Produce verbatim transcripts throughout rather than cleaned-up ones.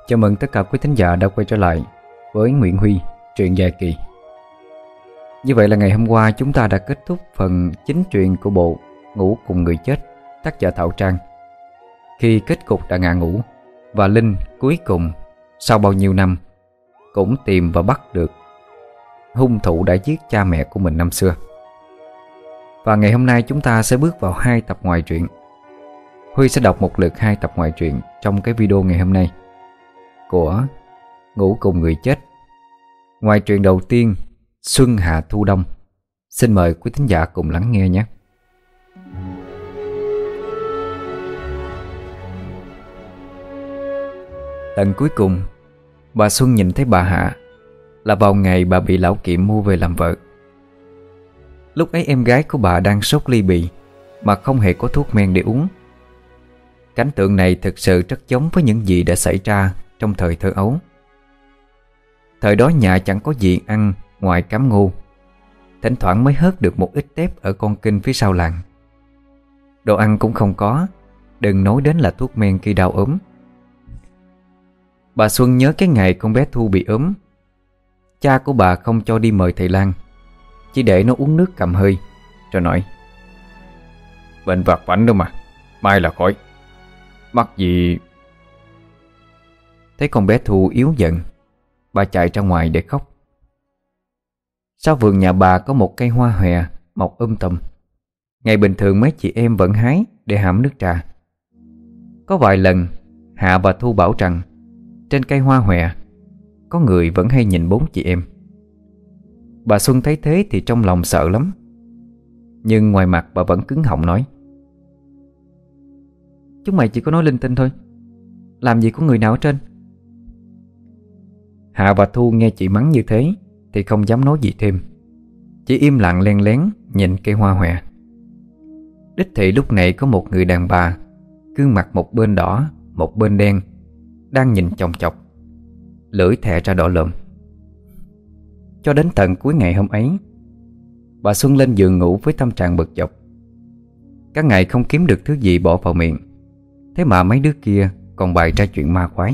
Chào mừng tất cả quý thính giả đã quay trở lại với Nguyễn Huy, truyện dài kỳ. Như vậy là ngày hôm qua chúng ta đã kết thúc phần chính truyện của bộ Ngủ Cùng Người Chết, tác giả Thảo Trang. Khi kết cục đã ngã ngũ và Linh cuối cùng sau bao nhiêu năm cũng tìm và bắt được hung thủ đã giết cha mẹ của mình năm xưa. Và ngày hôm nay chúng ta sẽ bước vào hai tập ngoài truyện. Huy sẽ đọc một lượt hai tập ngoài truyện trong cái video ngày hôm nay của Ngủ Cùng Người Chết. Ngoài truyện đầu tiên, Xuân Hạ Thu Đông. Xin mời quý thính giả cùng lắng nghe nhé. Lần cuối cùng bà Xuân nhìn thấy bà Hạ là vào ngày bà bị lão Kiệm mua về làm vợ. Lúc ấy em gái của bà đang sốt ly bì mà không hề có thuốc men để uống. Cảnh tượng này thực sự rất giống với những gì đã xảy ra trong thời thơ ấu. Thời đó nhà chẳng có gì ăn ngoài cám ngô, thỉnh thoảng mới hớt được một ít tép ở con kênh phía sau làng. Đồ ăn cũng không có, đừng nói đến là thuốc men khi đau ốm. Bà Xuân nhớ cái ngày con bé Thu bị ốm. Cha của bà không cho đi mời thầy lang, chỉ để nó uống nước cầm hơi, rồi nói: "Bệnh vặt vảnh đâu mà, mai là khỏi. Mắc gì..." Thấy con bé Thu yếu dần, bà chạy ra ngoài để khóc. Sau vườn nhà bà có một cây hoa hòe mọc um tùm. Ngày bình thường mấy chị em vẫn hái để hãm nước trà. Có vài lần Hạ và Thu bảo rằng trên cây hoa hòe có người vẫn hay nhìn bốn chị em. Bà Xuân thấy thế thì trong lòng sợ lắm, nhưng ngoài mặt bà vẫn cứng họng nói: "Chúng mày chỉ có nói linh tinh thôi, làm gì có người nào ở trên." Hạ và Thu nghe chị mắng như thế thì không dám nói gì thêm, chỉ im lặng len lén nhìn cây hoa hòe. Đích thị lúc này có một người đàn bà, gương mặt một bên đỏ một bên đen, đang nhìn chòng chọc, lưỡi thè ra đỏ lợm. Cho đến tận cuối ngày hôm ấy, bà Xuân lên giường ngủ với tâm trạng bực dọc. Các ngày không kiếm được thứ gì bỏ vào miệng, thế mà mấy đứa kia còn bày ra chuyện ma quái.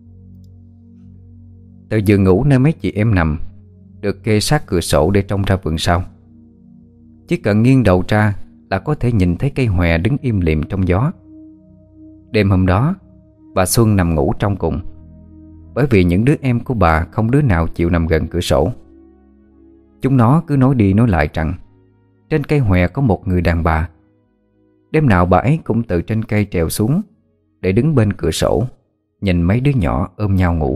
Từ giường ngủ nơi mấy chị em nằm được kê sát cửa sổ để trông ra vườn sau. Chỉ cần nghiêng đầu ra là có thể nhìn thấy cây hòe đứng im lìm trong gió. Đêm hôm đó, bà Xuân nằm ngủ trong cùng, bởi vì những đứa em của bà không đứa nào chịu nằm gần cửa sổ. Chúng nó cứ nói đi nói lại rằng trên cây hòe có một người đàn bà. Đêm nào bà ấy cũng từ trên cây trèo xuống để đứng bên cửa sổ, nhìn mấy đứa nhỏ ôm nhau ngủ.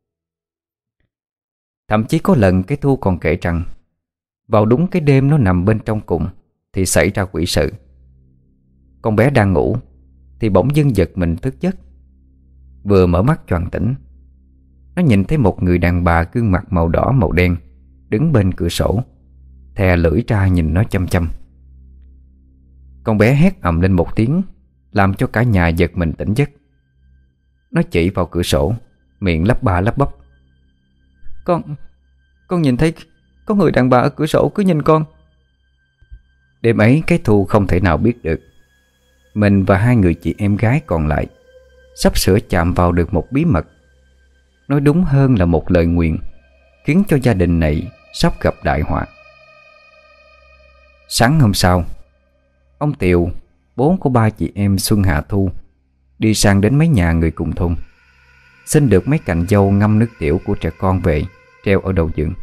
Thậm chí có lần cái Thu còn kể rằng vào đúng cái đêm nó nằm bên trong cùng thì xảy ra quỷ sự. Con bé đang ngủ thì bỗng dưng giật mình thức giấc. Vừa mở mắt choàng tỉnh, nó nhìn thấy một người đàn bà gương mặt màu đỏ màu đen đứng bên cửa sổ, thè lưỡi ra nhìn nó chăm chăm. Con bé hét ầm lên một tiếng, làm cho cả nhà giật mình tỉnh giấc. Nó chỉ vào cửa sổ, miệng lắp ba lắp bắp: Con, con nhìn thấy có người đàn bà ở cửa sổ cứ nhìn con." Đêm ấy cái Thu không thể nào biết được mình và hai người chị em gái còn lại sắp sửa chạm vào được một bí mật, nói đúng hơn là một lời nguyền, khiến cho gia đình này sắp gặp đại họa. Sáng hôm sau, ông Tiều, bố của ba chị em Xuân Hạ Thu, đi sang đến mấy nhà người cùng thôn, xin được mấy cành dâu ngâm nước tiểu của trẻ con về treo ở đầu giường.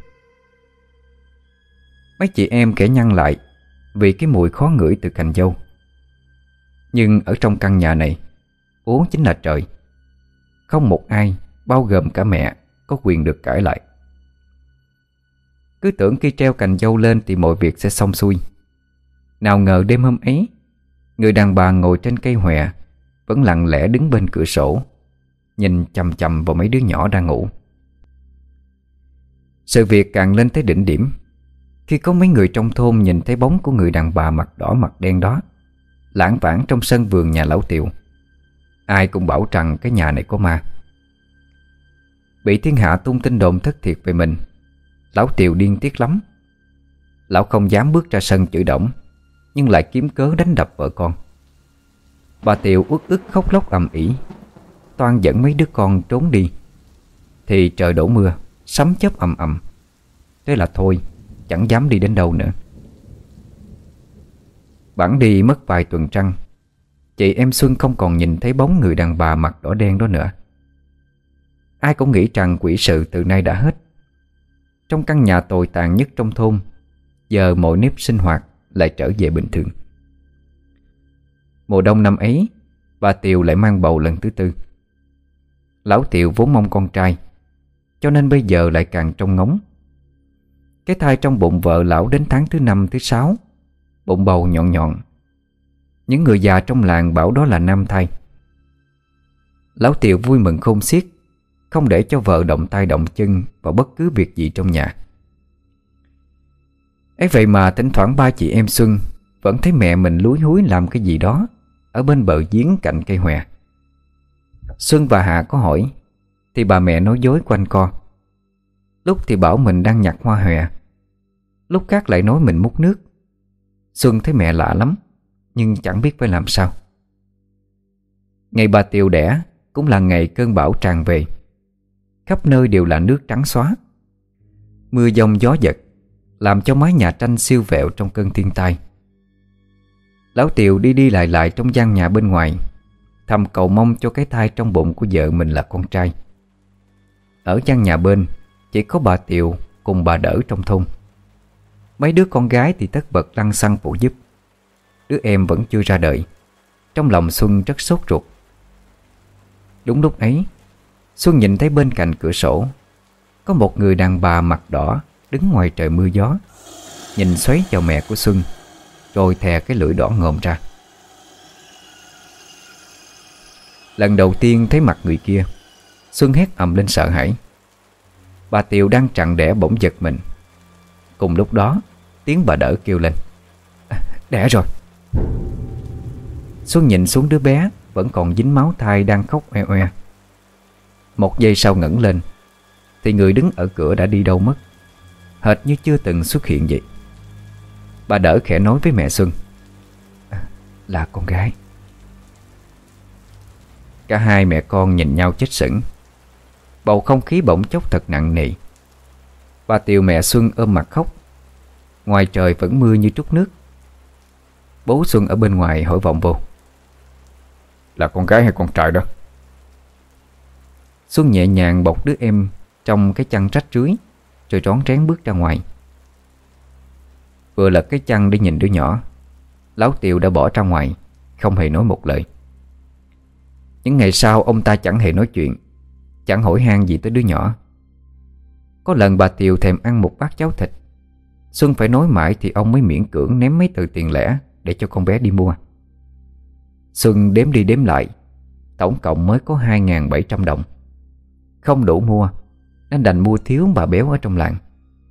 Mấy chị em kẻ nhăn lại vì cái mùi khó ngửi từ cành dâu. Nhưng ở trong căn nhà này, bố chính là trời. Không một ai, bao gồm cả mẹ, có quyền được cãi lại. Cứ tưởng khi treo cành dâu lên thì mọi việc sẽ xong xuôi. Nào ngờ đêm hôm ấy, người đàn bà ngồi trên cây hòe vẫn lặng lẽ đứng bên cửa sổ, nhìn chằm chằm vào mấy đứa nhỏ đang ngủ. Sự việc càng lên tới đỉnh điểm khi có mấy người trong thôn nhìn thấy bóng của người đàn bà mặt đỏ mặt đen đó lảng vảng trong sân vườn nhà lão Tiều. Ai cũng bảo rằng cái nhà này có ma. Bị thiên hạ tung tin đồn thất thiệt về mình, lão Tiều điên tiết lắm. Lão không dám bước ra sân chửi đổng, nhưng lại kiếm cớ đánh đập vợ con. Bà Tiều uất ức khóc lóc ầm ĩ, toan dẫn mấy đứa con trốn đi thì trời đổ mưa, sấm chớp ầm ầm. Thế là thôi, chẳng dám đi đến đâu nữa. Bẵng đi mất vài tuần trăng, chị em Xuân không còn nhìn thấy bóng người đàn bà mặt đỏ đen đó nữa. Ai cũng nghĩ rằng quỷ sự từ nay đã hết. Trong căn nhà tồi tàn nhất trong thôn, giờ mọi nếp sinh hoạt lại trở về bình thường. Mùa đông năm ấy, bà Tiều lại mang bầu lần thứ tư. Lão Tiều vốn mong con trai, cho nên bây giờ lại càng trông ngóng. Cái thai trong bụng vợ lão đến tháng thứ năm thứ sáu, bụng bầu nhọn nhọn. Những người già trong làng bảo đó là nam thai. Lão Tiều vui mừng khôn xiết, không để cho vợ động tay động chân vào bất cứ việc gì trong nhà. Ấy vậy mà thỉnh thoảng ba chị em Xuân vẫn thấy mẹ mình lúi húi làm cái gì đó ở bên bờ giếng cạnh cây hòe. Xuân và Hạ có hỏi thì bà mẹ nói dối quanh co. Lúc thì bảo mình đang nhặt hoa hòe, lúc khác lại nói mình múc nước. Xuân thấy mẹ lạ lắm, nhưng chẳng biết phải làm sao. Ngày bà Tiều đẻ cũng là ngày cơn bão tràn về. Khắp nơi đều là nước trắng xóa. Mưa giông gió giật làm cho mái nhà tranh siêu vẹo trong cơn thiên tai. Lão Tiều đi đi lại lại trong gian nhà bên ngoài, thầm cầu mong cho cái thai trong bụng của vợ mình là con trai. Ở gian nhà bên chỉ có bà Tiều cùng bà Đỡ trong thôn. Mấy đứa con gái thì tất bật lăn xăng phụ giúp. Đứa em vẫn chưa ra đời. Trong lòng Xuân rất sốt ruột. Đúng lúc ấy, Xuân nhìn thấy bên cạnh cửa sổ có một người đàn bà mặt đỏ đứng ngoài trời mưa gió, nhìn xoáy vào mẹ của Xuân, rồi thè cái lưỡi đỏ ngòm ra. Lần đầu tiên thấy mặt người kia, Xuân hét ầm lên sợ hãi. Bà Tiều đang trằn đẻ bỗng giật mình. Cùng lúc đó, tiếng bà Đỡ kêu lên: à, đẻ rồi. Xuân nhìn xuống đứa bé vẫn còn dính máu thai đang khóc oe oe. Một giây sau ngẩng lên thì người đứng ở cửa đã đi đâu mất, hệt như chưa từng xuất hiện vậy. Bà Đỡ khẽ nói với mẹ Xuân: à, là con gái. Cả hai mẹ con nhìn nhau chết sững. Bầu không khí bỗng chốc thật nặng nề. Bà Tiều mẹ Xuân ôm mặt khóc. Ngoài trời vẫn mưa như trút nước. Bố Xuân ở bên ngoài hỏi vọng vô: là con gái hay con trai đó? Xuân nhẹ nhàng bọc đứa em trong cái chăn rách rưới, rồi rón rén bước ra ngoài. Vừa lật cái chăn để nhìn đứa nhỏ, Lão Tiều đã bỏ ra ngoài, không hề nói một lời. Những ngày sau ông ta chẳng hề nói chuyện, chẳng hỏi han gì tới đứa nhỏ. Có lần bà Tiều thèm ăn một bát cháo thịt, Xuân phải nói mãi thì ông mới miễn cưỡng ném mấy tờ tiền lẻ để cho con bé đi mua. Xuân đếm đi đếm lại, tổng cộng mới có hai nghìn bảy trăm đồng. Không đủ mua nên đành mua thiếu bà béo ở trong làng.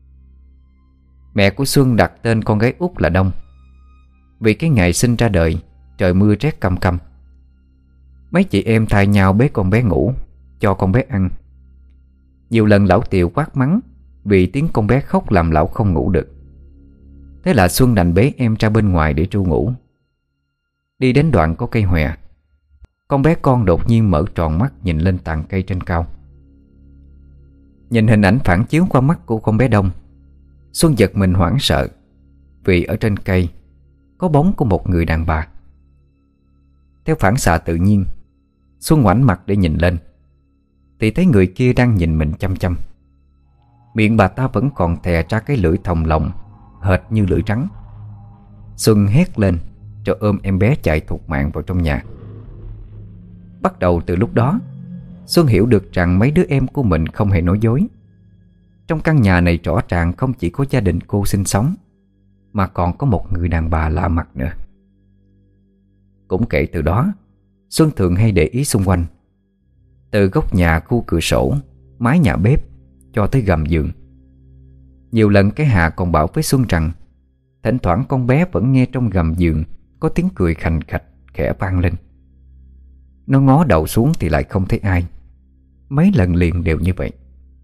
Mẹ của Xuân đặt tên con gái út là Đông, vì cái ngày sinh ra đời trời mưa rét căm căm. Mấy chị em thay nhau bế con bé ngủ, cho con bé ăn. Nhiều lần lão Tiều quát mắng vì tiếng con bé khóc làm lão không ngủ được. Thế là Xuân đành bế em ra bên ngoài để tru ngủ. Đi đến đoạn có cây hòe, con bé con đột nhiên mở tròn mắt nhìn lên tàn cây trên cao. Nhìn hình ảnh phản chiếu qua mắt của con bé Đông, Xuân giật mình hoảng sợ, vì ở trên cây có bóng của một người đàn bà. Theo phản xạ tự nhiên, Xuân ngoảnh mặt để nhìn lên, thì thấy người kia đang nhìn mình chăm chăm. Miệng bà ta vẫn còn thè ra cái lưỡi thòng lọng, hệt như lưỡi rắn. Xuân hét lên rồi ôm em bé chạy thục mạng vào trong nhà. Bắt đầu từ lúc đó, Xuân hiểu được rằng mấy đứa em của mình không hề nói dối. Trong căn nhà này rõ ràng không chỉ có gia đình cô sinh sống, mà còn có một người đàn bà lạ mặt nữa. Cũng kể từ đó, Xuân thường hay để ý xung quanh. Từ góc nhà, khu cửa sổ, mái nhà bếp, cho tới gầm giường. Nhiều lần cái Hà còn bảo với Xuân rằng thỉnh thoảng con bé vẫn nghe trong gầm giường có tiếng cười khành khạch khẽ vang lên. Nó ngó đầu xuống thì lại không thấy ai. Mấy lần liền đều như vậy.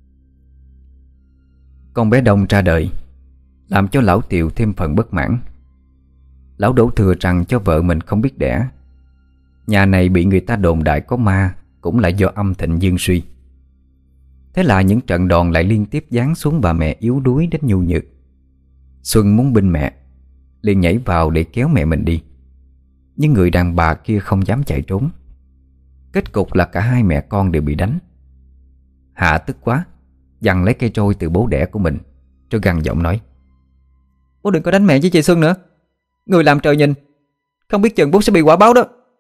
Con bé Đông ra đời làm cho lão Tiều thêm phần bất mãn. Lão đổ thừa rằng cho vợ mình không biết đẻ. Nhà này bị người ta đồn đại có ma cũng là do âm thịnh dương suy. Thế là những trận đòn lại liên tiếp giáng xuống bà mẹ yếu đuối đến nhu nhược. Xuân muốn binh mẹ, liền nhảy vào để kéo mẹ mình đi. Nhưng người đàn bà kia không dám chạy trốn. Kết cục là cả hai mẹ con đều bị đánh. Hạ tức quá, giằng lấy cây trôi từ bố đẻ của mình, rồi gằn giọng nói: "Bố đừng có đánh mẹ với chị Xuân nữa. Người làm trời nhìn, không biết chừng bố sẽ bị quả báo đó."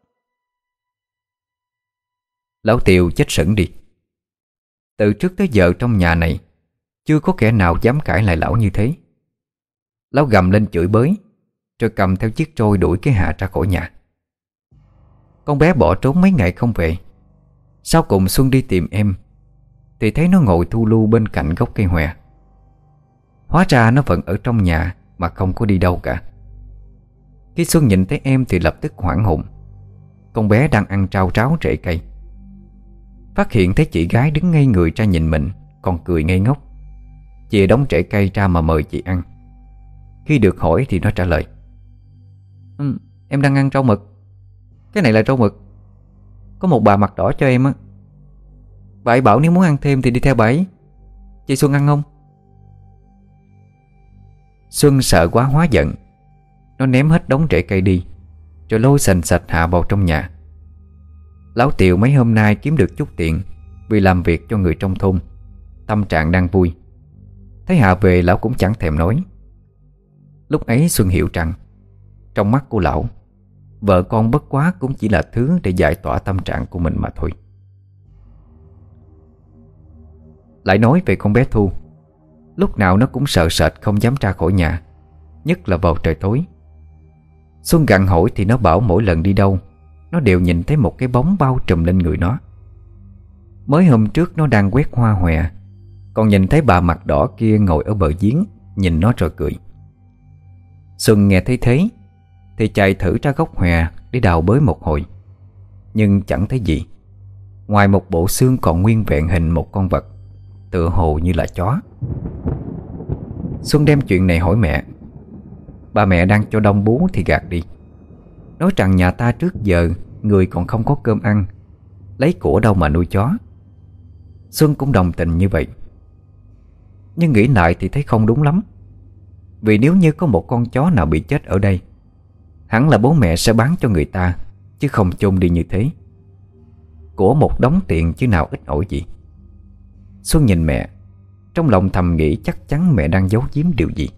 Lão Tiều chết sững đi. Từ trước tới giờ trong nhà này chưa có kẻ nào dám cãi lại lão như thế. Lão gầm lên chửi bới, rồi cầm theo chiếc trôi đuổi cái Hạ ra khỏi nhà. Con bé bỏ trốn mấy ngày không về. Sau cùng Xuân đi tìm em thì thấy nó ngồi thu lu bên cạnh gốc cây hòe. Hóa ra nó vẫn ở trong nhà mà không có đi đâu cả. Khi Xuân nhìn thấy em thì lập tức hoảng hồn. Con bé đang ăn trao tráo rễ cây. Phát hiện thấy chị gái đứng ngây người ra nhìn mình, còn cười ngây ngốc. Chị đóng rễ cây ra mà mời chị ăn. Khi được hỏi thì nó trả lời: ừ, "Em đang ăn rau mực. Cái này là rau mực. Có một bà mặt đỏ cho em á. Bà ấy bảo nếu muốn ăn thêm thì đi theo bà ấy. Chị Xuân ăn không?" Xuân sợ quá hóa giận. Nó ném hết đống rễ cây đi, rồi lôi sành sạch Hạ vào trong nhà. Lão Tiều mấy hôm nay kiếm được chút tiền vì làm việc cho người trong thôn, tâm trạng đang vui. Thấy Hạ về lão cũng chẳng thèm nói. Lúc ấy Xuân hiểu rằng trong mắt của lão, vợ con bất quá cũng chỉ là thứ để giải tỏa tâm trạng của mình mà thôi. Lại nói về con bé Thu, lúc nào nó cũng sợ sệt không dám ra khỏi nhà, nhất là vào trời tối. Xuân gặng hỏi thì nó bảo mỗi lần đi đâu nó đều nhìn thấy một cái bóng bao trùm lên người nó. Mới hôm trước nó đang quét hoa hòe, còn nhìn thấy bà mặt đỏ kia ngồi ở bờ giếng, nhìn nó rồi cười. Xuân nghe thấy thế thì chạy thử ra gốc hòe để đào bới một hồi, nhưng chẳng thấy gì, ngoài một bộ xương còn nguyên vẹn hình một con vật, tựa hồ như là chó. Xuân đem chuyện này hỏi mẹ. Bà mẹ đang cho đông bú thì gạt đi, nói rằng nhà ta trước giờ người còn không có cơm ăn, lấy của đâu mà nuôi chó. Xuân cũng đồng tình như vậy, nhưng nghĩ lại thì thấy không đúng lắm. Vì nếu như có một con chó nào bị chết ở đây, hẳn là bố mẹ sẽ bán cho người ta, chứ không chôn đi như thế. Của một đống tiền chứ nào ít ỏi gì. Xuân nhìn mẹ, trong lòng thầm nghĩ chắc chắn mẹ đang giấu giếm điều gì.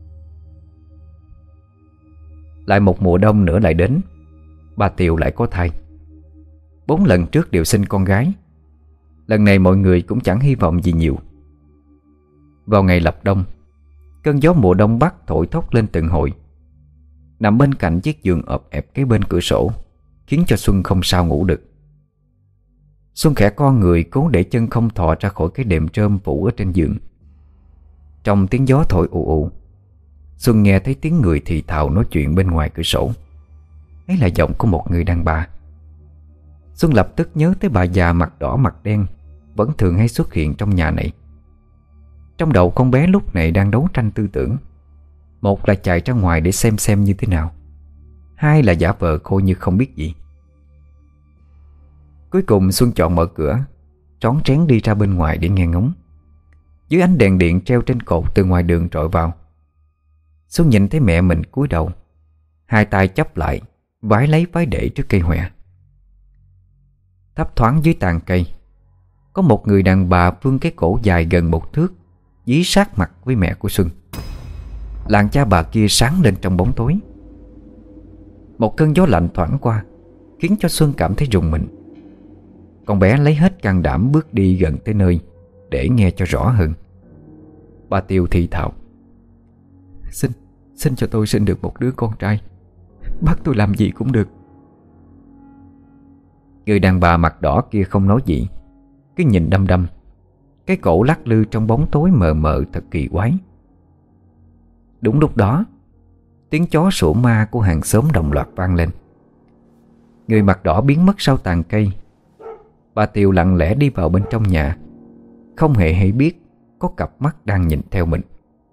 Lại một mùa đông nữa lại đến. Bà Tiều lại có thai. Bốn lần trước đều sinh con gái. Lần này mọi người cũng chẳng hy vọng gì nhiều. Vào ngày lập đông, cơn gió mùa đông bắc thổi thốc lên từng hồi. Nằm bên cạnh chiếc giường ọp ẹp kế bên cửa sổ, khiến cho Xuân không sao ngủ được. Xuân khẽ co người cố để chân không thò ra khỏi cái đệm trơm phủ ở trên giường. Trong tiếng gió thổi ù ù, Xuân nghe thấy tiếng người thì thào nói chuyện bên ngoài cửa sổ. Ấy là giọng của một người đàn bà. Xuân lập tức nhớ tới bà già mặt đỏ mặt đen vẫn thường hay xuất hiện trong nhà này. Trong đầu con bé lúc này đang đấu tranh tư tưởng. Một là chạy ra ngoài để xem xem như thế nào, hai là giả vờ khôi như không biết gì. Cuối cùng Xuân chọn mở cửa, trón trén đi ra bên ngoài để nghe ngóng. Dưới ánh đèn điện treo trên cột từ ngoài đường rọi vào, Xuân nhìn thấy mẹ mình cúi đầu, hai tay chắp lại, vái lấy vái để trước cây hòe. Thấp thoáng dưới tàn cây, có một người đàn bà vươn cái cổ dài gần một thước, dí sát mặt với mẹ của Xuân. Làn da bà kia sáng lên trong bóng tối. Một cơn gió lạnh thoảng qua, khiến cho Xuân cảm thấy rùng mình. Con bé lấy hết can đảm bước đi gần tới nơi để nghe cho rõ hơn. Bà Tiều thì thào: Xin, xin cho tôi sinh được một đứa con trai. Bắt tôi làm gì cũng được. Người đàn bà mặt đỏ kia không nói gì, cứ nhìn đăm đăm. Cái cổ lắc lư trong bóng tối mờ mờ thật kỳ quái. Đúng lúc đó, tiếng chó sủa ma của hàng xóm đồng loạt vang lên. Người mặt đỏ biến mất sau tàn cây. Bà Tiều lặng lẽ đi vào bên trong nhà, không hề hay biết có cặp mắt đang nhìn theo mình.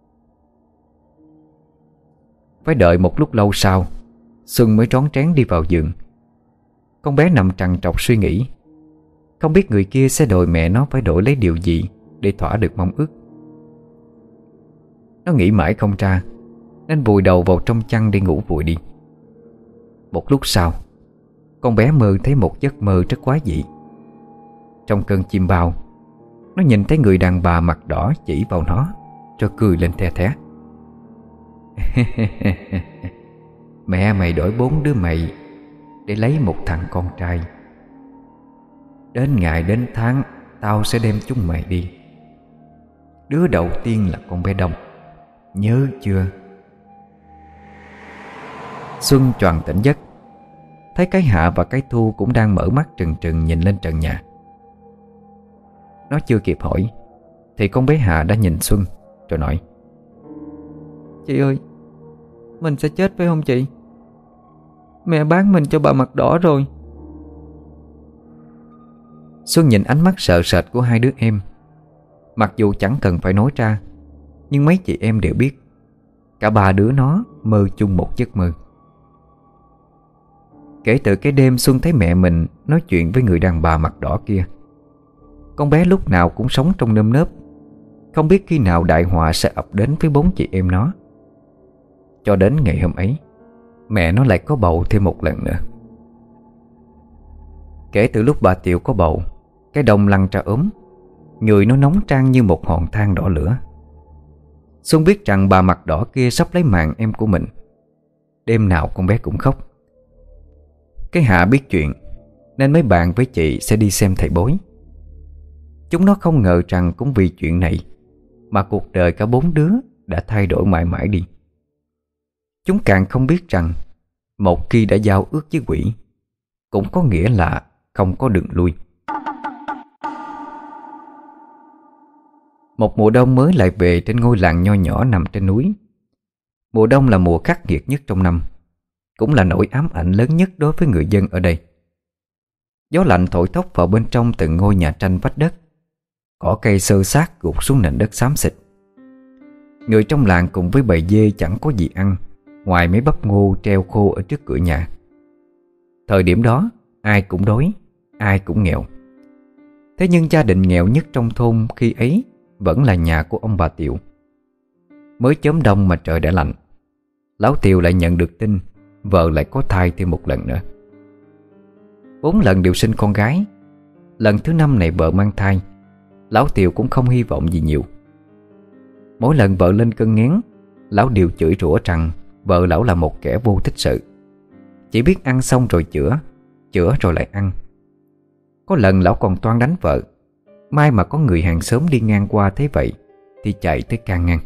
Phải đợi một lúc lâu sau, Xuân mới rón rén đi vào giường. Con bé nằm trằn trọc suy nghĩ, không biết người kia sẽ đòi mẹ nó phải đổi lấy điều gì để thỏa được mong ước. Nó nghĩ mãi không ra nên vùi đầu vào trong chăn để ngủ vùi đi. Một lúc sau, con bé mơ thấy một giấc mơ rất quái dị. Trong cơn chim bao, nó nhìn thấy người đàn bà mặt đỏ chỉ vào nó, cho cười lên the thé. Mẹ mày đổi bốn đứa mày để lấy một thằng con trai. Đến ngày đến tháng tao sẽ đem chúng mày đi. Đứa đầu tiên là con bé Đông, nhớ chưa? Xuân choàng tỉnh giấc, thấy cái Hạ và cái Thu cũng đang mở mắt trừng trừng nhìn lên trần nhà. Nó chưa kịp hỏi thì con bé Hạ đã nhìn Xuân rồi nói: Chị ơi, mình sẽ chết phải không chị? Mẹ bán mình cho bà mặt đỏ rồi. Xuân nhìn ánh mắt sợ sệt của hai đứa em. Mặc dù chẳng cần phải nói ra, nhưng mấy chị em đều biết cả ba đứa nó mơ chung một giấc mơ. Kể từ cái đêm Xuân thấy mẹ mình nói chuyện với người đàn bà mặt đỏ kia, con bé lúc nào cũng sống trong nơm nớp, không biết khi nào đại họa sẽ ập đến với bốn chị em nó. Cho đến ngày hôm ấy, mẹ nó lại có bầu thêm một lần nữa. Kể từ lúc bà Tiệu có bầu, cái Đông lăn ra ốm, người nó nóng trang như một hòn than đỏ lửa. Xuân biết rằng bà mặt đỏ kia sắp lấy mạng em của mình. Đêm nào con bé cũng khóc. Cái Hạ biết chuyện nên mới bàn với chị sẽ đi xem thầy bói. Chúng nó không ngờ rằng cũng vì chuyện này mà cuộc đời cả bốn đứa đã thay đổi mãi mãi đi. Chúng càng không biết rằng một khi đã giao ước với quỷ cũng có nghĩa là không có đường lui. Một mùa đông mới lại về trên ngôi làng nho nhỏ nằm trên núi. Mùa đông là mùa khắc nghiệt nhất trong năm, cũng là nỗi ám ảnh lớn nhất đối với người dân ở đây. Gió lạnh thổi thốc vào bên trong từng ngôi nhà tranh vách đất. Cỏ cây xơ xác gục xuống nền đất xám xịt. Người trong làng cùng với bầy dê chẳng có gì ăn ngoài mấy bắp ngô treo khô ở trước cửa nhà. Thời điểm đó ai cũng đói, ai cũng nghèo. Thế nhưng gia đình nghèo nhất trong thôn khi ấy vẫn là nhà của ông bà Tiệu. Mới chớm đông mà trời đã lạnh, Lão Tiệu lại nhận được tin vợ lại có thai thêm một lần nữa. Bốn lần đều sinh con gái. Lần thứ năm này vợ mang thai, Lão Tiệu cũng không hy vọng gì nhiều. Mỗi lần vợ lên cơn nghén, Lão đều chửi rủa rằng vợ lão là một kẻ vô tích sự, chỉ biết ăn xong rồi chữa, chữa rồi lại ăn. Có lần lão còn toan đánh vợ. May mà có người hàng xóm đi ngang qua thấy vậy thì chạy tới can ngăn.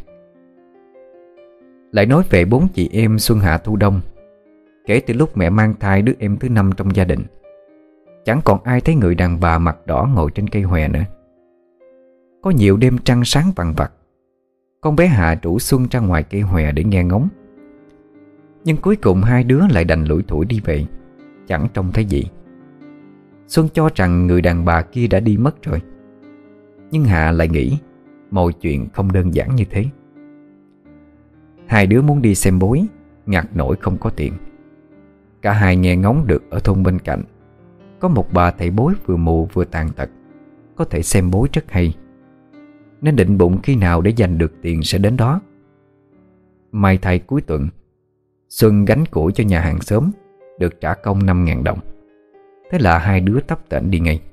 Lại nói về bốn chị em Xuân Hạ Thu Đông. Kể từ lúc mẹ mang thai đứa em thứ năm trong gia đình, chẳng còn ai thấy người đàn bà mặt đỏ ngồi trên cây hòe nữa. Có nhiều đêm trăng sáng vằng vặc, con bé Hạ rủ Xuân ra ngoài cây hòe để nghe ngóng. Nhưng cuối cùng hai đứa lại đành lủi thủi đi về, chẳng trông thấy gì. Xuân cho rằng người đàn bà kia đã đi mất rồi, nhưng Hạ lại nghĩ mọi chuyện không đơn giản như thế. Hai đứa muốn đi xem bói, ngặt nổi không có tiền. Cả hai nghe ngóng được ở thôn bên cạnh có một bà thầy bói vừa mù vừa tàn tật, có thể xem bói rất hay, nên định bụng khi nào để dành được tiền sẽ đến đó. May thay cuối tuần, Xuân gánh củi cho nhà hàng xóm, được trả công năm ngàn đồng. Thế là hai đứa tấp tễnh đi ngay.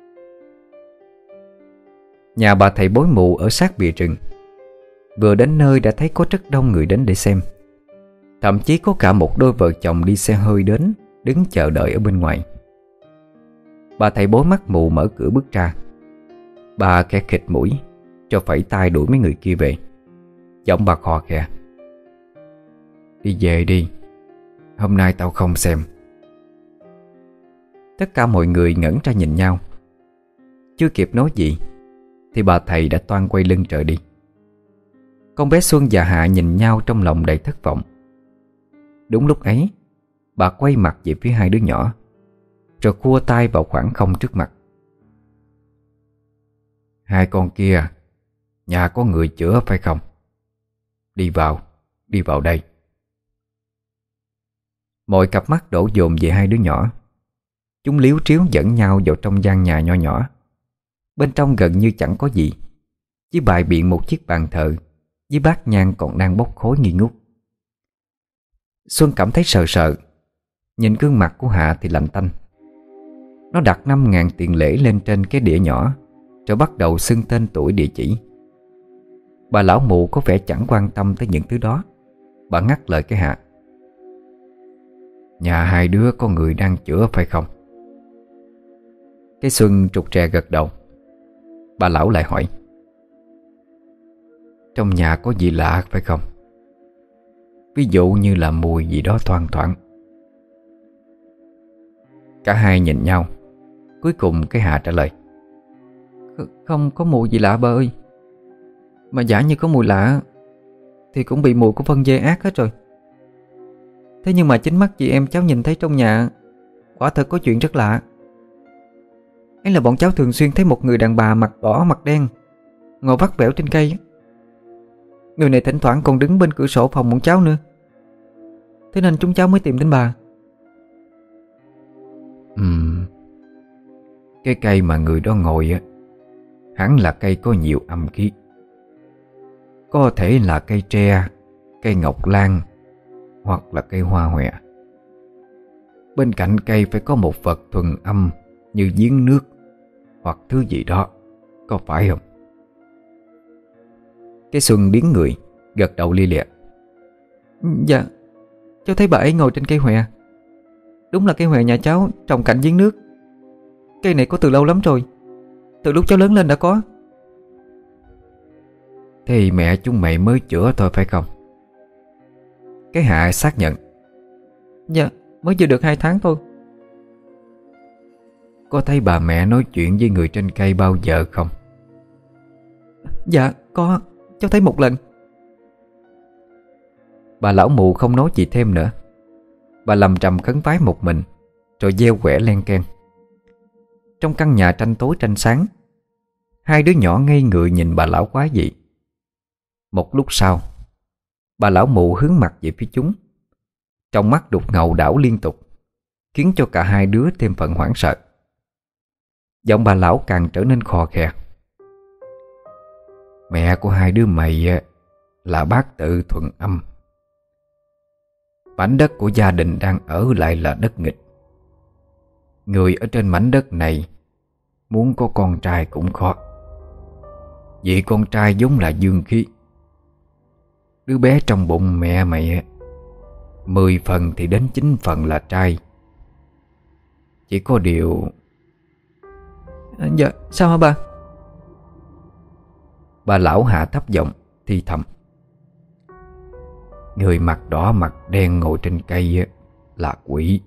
Nhà bà thầy bói mù ở sát bìa rừng. Vừa đến nơi đã thấy có rất đông người đến để xem. Thậm chí có cả một đôi vợ chồng đi xe hơi đến, đứng chờ đợi ở bên ngoài. Bà thầy bói mắt mù mở cửa bước ra. Bà khẽ khịt mũi, cho phẩy tay đuổi mấy người kia về. Giọng bà khò khè: "Đi về đi, hôm nay tao không xem." Tất cả mọi người ngẩn ra nhìn nhau. Chưa kịp nói gì thì bà thầy đã toan quay lưng trở đi. Con bé Xuân và Hạ nhìn nhau trong lòng đầy thất vọng. Đúng lúc ấy, bà quay mặt về phía hai đứa nhỏ, rồi khua tay vào khoảng không trước mặt. "Hai con kia, nhà có người chữa phải không? Đi vào, đi vào đây." Mọi cặp mắt đổ dồn về hai đứa nhỏ. Chúng liếu tríu dẫn nhau vào trong gian nhà nho nhỏ. Bên trong gần như chẳng có gì, Chỉ bày biện một chiếc bàn thờ với bát nhang còn đang bốc khói nghi ngút. Xuân cảm thấy sợ sợ. Nhìn gương mặt của Hạ thì lạnh tanh. Nó đặt năm ngàn tiền lễ lên trên cái đĩa nhỏ, rồi bắt đầu xưng tên tuổi địa chỉ. Bà lão mụ có vẻ chẳng quan tâm tới những thứ đó. Bà ngắt lời cái Hạ: "Nhà hai đứa có người đang chữa phải không?" Cái Xuân trục trè gật đầu. Bà lão lại hỏi: "Trong nhà có gì lạ phải không? Ví dụ như là mùi gì đó thoang thoảng." Cả hai nhìn nhau. Cuối cùng cái Hạ trả lời: "Không có mùi gì lạ bà ơi. Mà giả như có mùi lạ thì cũng bị mùi của phân dê ác hết rồi. Thế nhưng mà chính mắt chị em cháu nhìn thấy trong nhà quả thật có chuyện rất lạ. Ấy là bọn cháu thường xuyên thấy một người đàn bà mặt đỏ mặt đen ngồi vắt vẻo trên cây. Người này thỉnh thoảng còn đứng bên cửa sổ phòng bọn cháu nữa. Thế nên chúng cháu mới tìm đến bà." Ừm Cái cây mà người đó ngồi á, hẳn là cây có nhiều âm khí. Có thể là cây tre, cây ngọc lan, hoặc là cây hoa hòe. Bên cạnh cây phải có một vật thuần âm như giếng nước hoặc thứ gì đó, có phải không? Cái Xuân điếng người, gật đầu lia lịa: "Dạ, cháu thấy bà ấy ngồi trên cây hòe. Đúng là cây hòe nhà cháu trồng cạnh giếng nước. Cây này có từ lâu lắm rồi, từ lúc cháu lớn lên đã có." Thế mẹ chúng mày mới chữa thôi phải không? Cái Hạ xác nhận: "Dạ, mới chưa được hai tháng thôi." Có thấy bà mẹ nói chuyện với người trên cây bao giờ không? "Dạ, có, cháu thấy một lần." Bà lão mụ không nói gì thêm nữa. Bà lầm trầm khấn vái một mình, rồi gieo quẻ len keng. Trong căn nhà tranh tối tranh sáng, hai đứa nhỏ ngây người nhìn bà lão quá dị. Một lúc sau, bà lão mụ hướng mặt về phía chúng. Trong mắt đục ngầu đảo liên tục, khiến cho cả hai đứa thêm phần hoảng sợ. Giọng bà lão càng trở nên khò khè: "Mẹ của hai đứa mày là bác tự thuần âm. Mảnh đất của gia đình đang ở lại là đất nghịch. Người ở trên mảnh đất này muốn có con trai cũng khó. Vì con trai vốn là dương khí. Đứa bé trong bụng mẹ mày Mười phần thì đến chín phần là trai. Chỉ có điều..." À, dạ, sao hả bà? Bà lão hạ thấp giọng thì thầm: "Người mặt đỏ mặt đen ngồi trên cây là quỷ.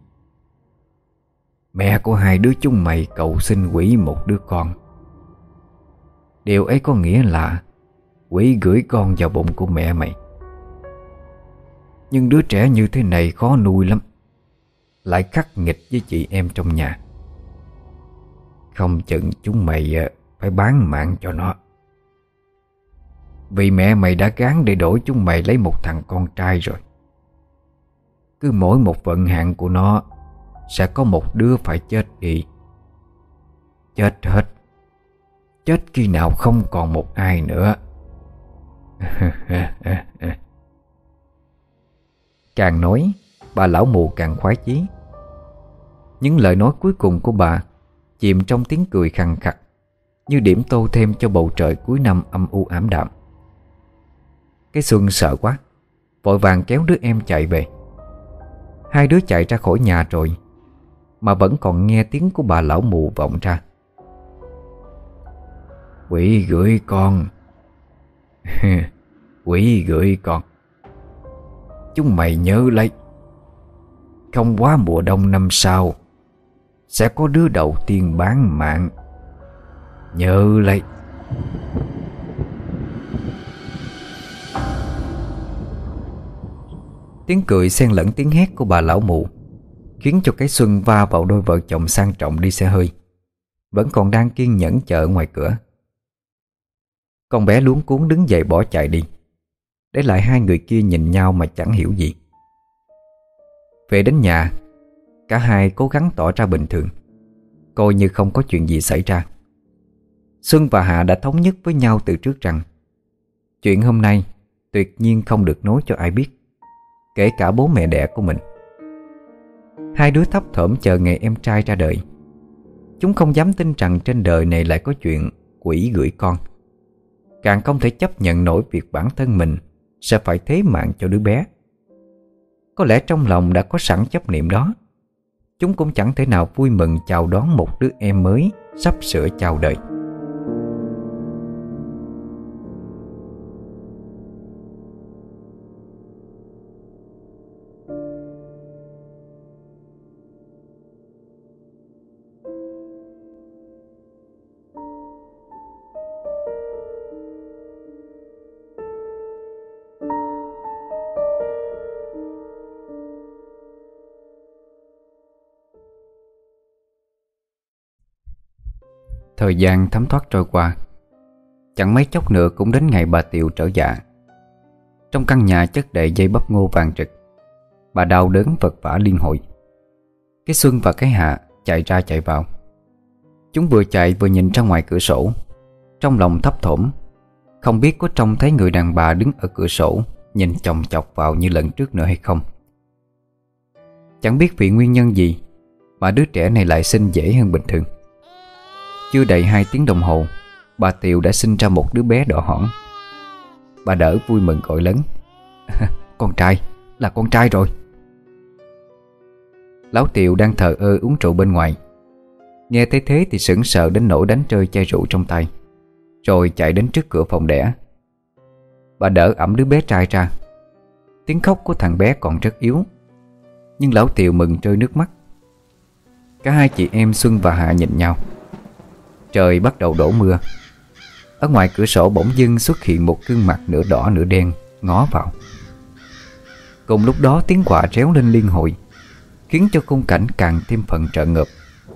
Mẹ của hai đứa chúng mày cầu xin quỷ một đứa con. Điều ấy có nghĩa là quỷ gửi con vào bụng của mẹ mày. Nhưng đứa trẻ như thế này khó nuôi lắm, lại khắc nghiệt với chị em trong nhà. Không chừng chúng mày phải bán mạng cho nó. Vì mẹ mày đã gán để đổi chúng mày lấy một thằng con trai rồi. Cứ mỗi một vận hạn của nó sẽ có một đứa phải chết đi. Chết hết. Chết khi nào không còn một ai nữa." Càng nói, bà lão mù càng khoái chí. Những lời nói cuối cùng của bà chìm trong tiếng cười khằng khặc, như điểm tô thêm cho bầu trời cuối năm âm u ảm đạm. Cái Xuân sợ quá, vội vàng kéo đứa em chạy về. Hai đứa chạy ra khỏi nhà rồi mà vẫn còn nghe tiếng của bà lão mù vọng ra: "Quỷ gửi con." "Quỷ gửi con. Chúng mày nhớ lấy, không quá mùa đông năm sau sẽ có đứa đầu tiên bán mạng. Nhớ lấy." Tiếng cười xen lẫn tiếng hét của bà lão mụ khiến cho cái Xuân va vào đôi vợ chồng sang trọng đi xe hơi, vẫn còn đang kiên nhẫn chờ ngoài cửa. Con bé luống cuống đứng dậy bỏ chạy đi, để lại hai người kia nhìn nhau mà chẳng hiểu gì. Về đến nhà, cả hai cố gắng tỏ ra bình thường, coi như không có chuyện gì xảy ra. Xuân và Hạ đã thống nhất với nhau từ trước rằng chuyện hôm nay tuyệt nhiên không được nói cho ai biết, kể cả bố mẹ đẻ của mình. Hai đứa thấp thỏm chờ ngày em trai ra đời. Chúng không dám tin rằng trên đời này lại có chuyện quỷ gửi con, càng không thể chấp nhận nổi việc bản thân mình sẽ phải thế mạng cho đứa bé. Có lẽ trong lòng đã có sẵn chấp niệm đó, chúng cũng chẳng thể nào vui mừng chào đón một đứa em mới sắp sửa chào đời. Thời gian thấm thoát trôi qua. Chẳng mấy chốc nữa cũng đến ngày bà Tiệu trở dạ. Trong căn nhà chất đầy dây bắp ngô vàng rực, bà đau đớn vật vã liên hồi. Cái Xuân và cái Hạ chạy ra chạy vào. Chúng vừa chạy vừa nhìn ra ngoài cửa sổ, trong lòng thấp thỏm, không biết có trông thấy người đàn bà đứng ở cửa sổ nhìn chòng chọc vào như lần trước nữa hay không. Chẳng biết vì nguyên nhân gì mà đứa trẻ này lại sinh dễ hơn bình thường. Chưa đầy hai tiếng đồng hồ, bà Tiệu đã sinh ra một đứa bé đỏ hỏn. Bà đỡ vui mừng gọi lớn: Con trai, là con trai rồi. Lão Tiệu đang thờ ơ uống rượu bên ngoài, nghe thấy thế thì sững sờ đến nỗi đánh rơi chai rượu trong tay, rồi chạy đến trước cửa phòng đẻ. Bà đỡ ẵm đứa bé trai ra. Tiếng khóc của thằng bé còn rất yếu, nhưng lão Tiệu mừng rơi nước mắt. Cả hai chị em Xuân và Hạ nhìn nhau. Trời bắt đầu đổ mưa. Ở ngoài cửa sổ bỗng dưng xuất hiện một gương mặt nửa đỏ nửa đen ngó vào. Cùng lúc đó tiếng quạ réo lên liên hồi, khiến cho khung cảnh càng thêm phần trợ ngợp.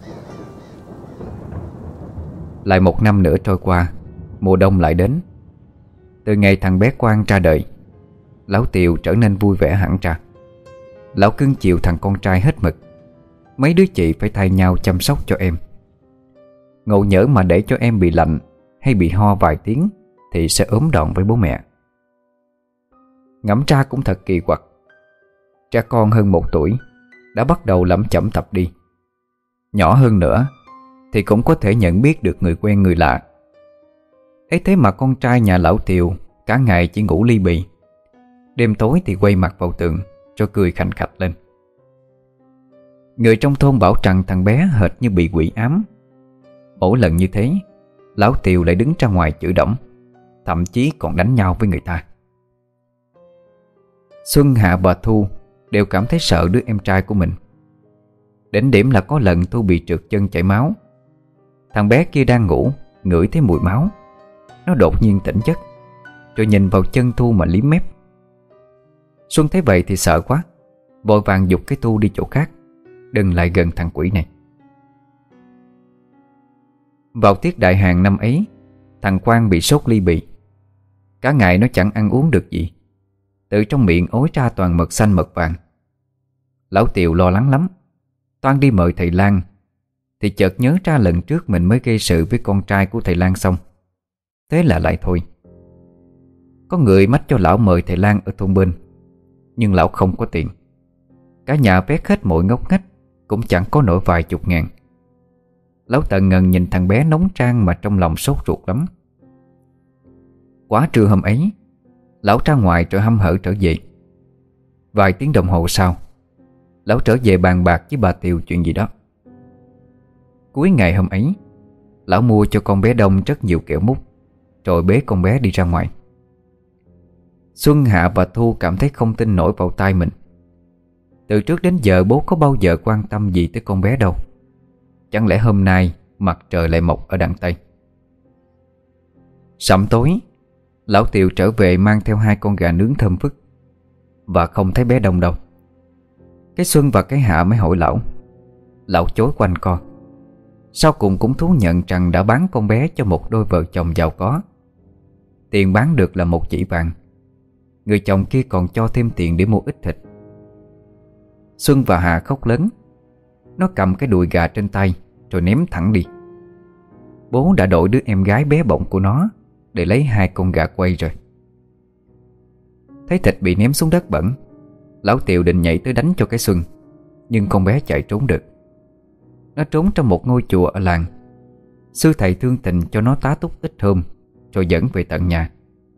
Lại một năm nữa trôi qua, mùa đông lại đến. Từ ngày thằng bé Quang ra đời, lão Tiệu trở nên vui vẻ hẳn ra. Lão cưng chiều thằng con trai hết mực. Mấy đứa chị phải thay nhau chăm sóc cho em. Ngộ nhỡ mà để cho em bị lạnh hay bị ho vài tiếng thì sẽ ốm đòn với bố mẹ. Ngẫm ra cũng thật kỳ quặc. Trẻ con hơn một tuổi đã bắt đầu lẩm chẩm tập đi. Nhỏ hơn nữa thì cũng có thể nhận biết được người quen người lạ. Ấy thế mà con trai nhà lão Tiệu cả ngày chỉ ngủ li bì, đêm tối thì quay mặt vào tường cho cười khành khạch lên. Người trong thôn bảo rằng thằng bé hệt như bị quỷ ám. Mỗi lần như thế, lão Tiệu lại đứng ra ngoài chửi đổng, thậm chí còn đánh nhau với người ta. Xuân, Hạ và Thu đều cảm thấy sợ đứa em trai của mình. Đến điểm là có lần Thu bị trượt chân chảy máu. Thằng bé kia đang ngủ, ngửi thấy mùi máu. Nó đột nhiên tỉnh giấc, rồi nhìn vào chân Thu mà liếm mép. Xuân thấy vậy thì sợ quá, vội vàng giục cái Thu đi chỗ khác, đừng lại gần thằng quỷ này. Vào tiết đại hàng năm ấy, thằng Quang bị sốt ly bì. Cả ngày nó chẳng ăn uống được gì, từ trong miệng ối ra toàn mật xanh mật vàng. Lão Tiệu lo lắng lắm, toan đi mời thầy Lan, thì chợt nhớ ra lần trước mình mới gây sự với con trai của thầy Lan xong. Thế là lại thôi. Có người mách cho lão mời thầy Lan ở thôn bên, nhưng lão không có tiền. Cả nhà vét hết mọi ngóc ngách, cũng chẳng có nổi vài chục ngàn. Lão tận ngần nhìn thằng bé nóng trang mà trong lòng sốt ruột lắm. Quá trưa hôm ấy, lão ra ngoài rồi hăm hở trở về. Vài tiếng đồng hồ sau, lão trở về bàn bạc với bà Tiệu chuyện gì đó. Cuối ngày hôm ấy, lão mua cho con bé Đông rất nhiều kẹo mút, rồi bế con bé đi ra ngoài. Xuân, Hạ và Thu cảm thấy không tin nổi vào tai mình. Từ trước đến giờ bố có bao giờ quan tâm gì tới con bé đâu. Chẳng lẽ hôm nay mặt trời lại mọc ở đằng Tây? Sẩm tối, lão Tiệu trở về mang theo hai con gà nướng thơm phức, và không thấy bé Đông đâu. Cái Xuân và cái Hạ mới hỏi lão. Lão chối quanh co. Sau cùng cũng thú nhận rằng đã bán con bé cho một đôi vợ chồng giàu có. Tiền bán được là một chỉ vàng. Người chồng kia còn cho thêm tiền để mua ít thịt. Xuân và Hạ khóc lớn. Nó cầm cái đùi gà trên tay rồi ném thẳng đi. bố đã đổi đứa em gái bé bỏng của nó để lấy hai con gà quay rồi. Thấy thịt bị ném xuống đất bẩn, lão Tiệu định nhảy tới đánh cho cái Xuân, nhưng con bé chạy trốn được. Nó trốn trong một ngôi chùa ở làng. Sư thầy thương tình cho nó tá túc ít hôm, rồi dẫn về tận nhà.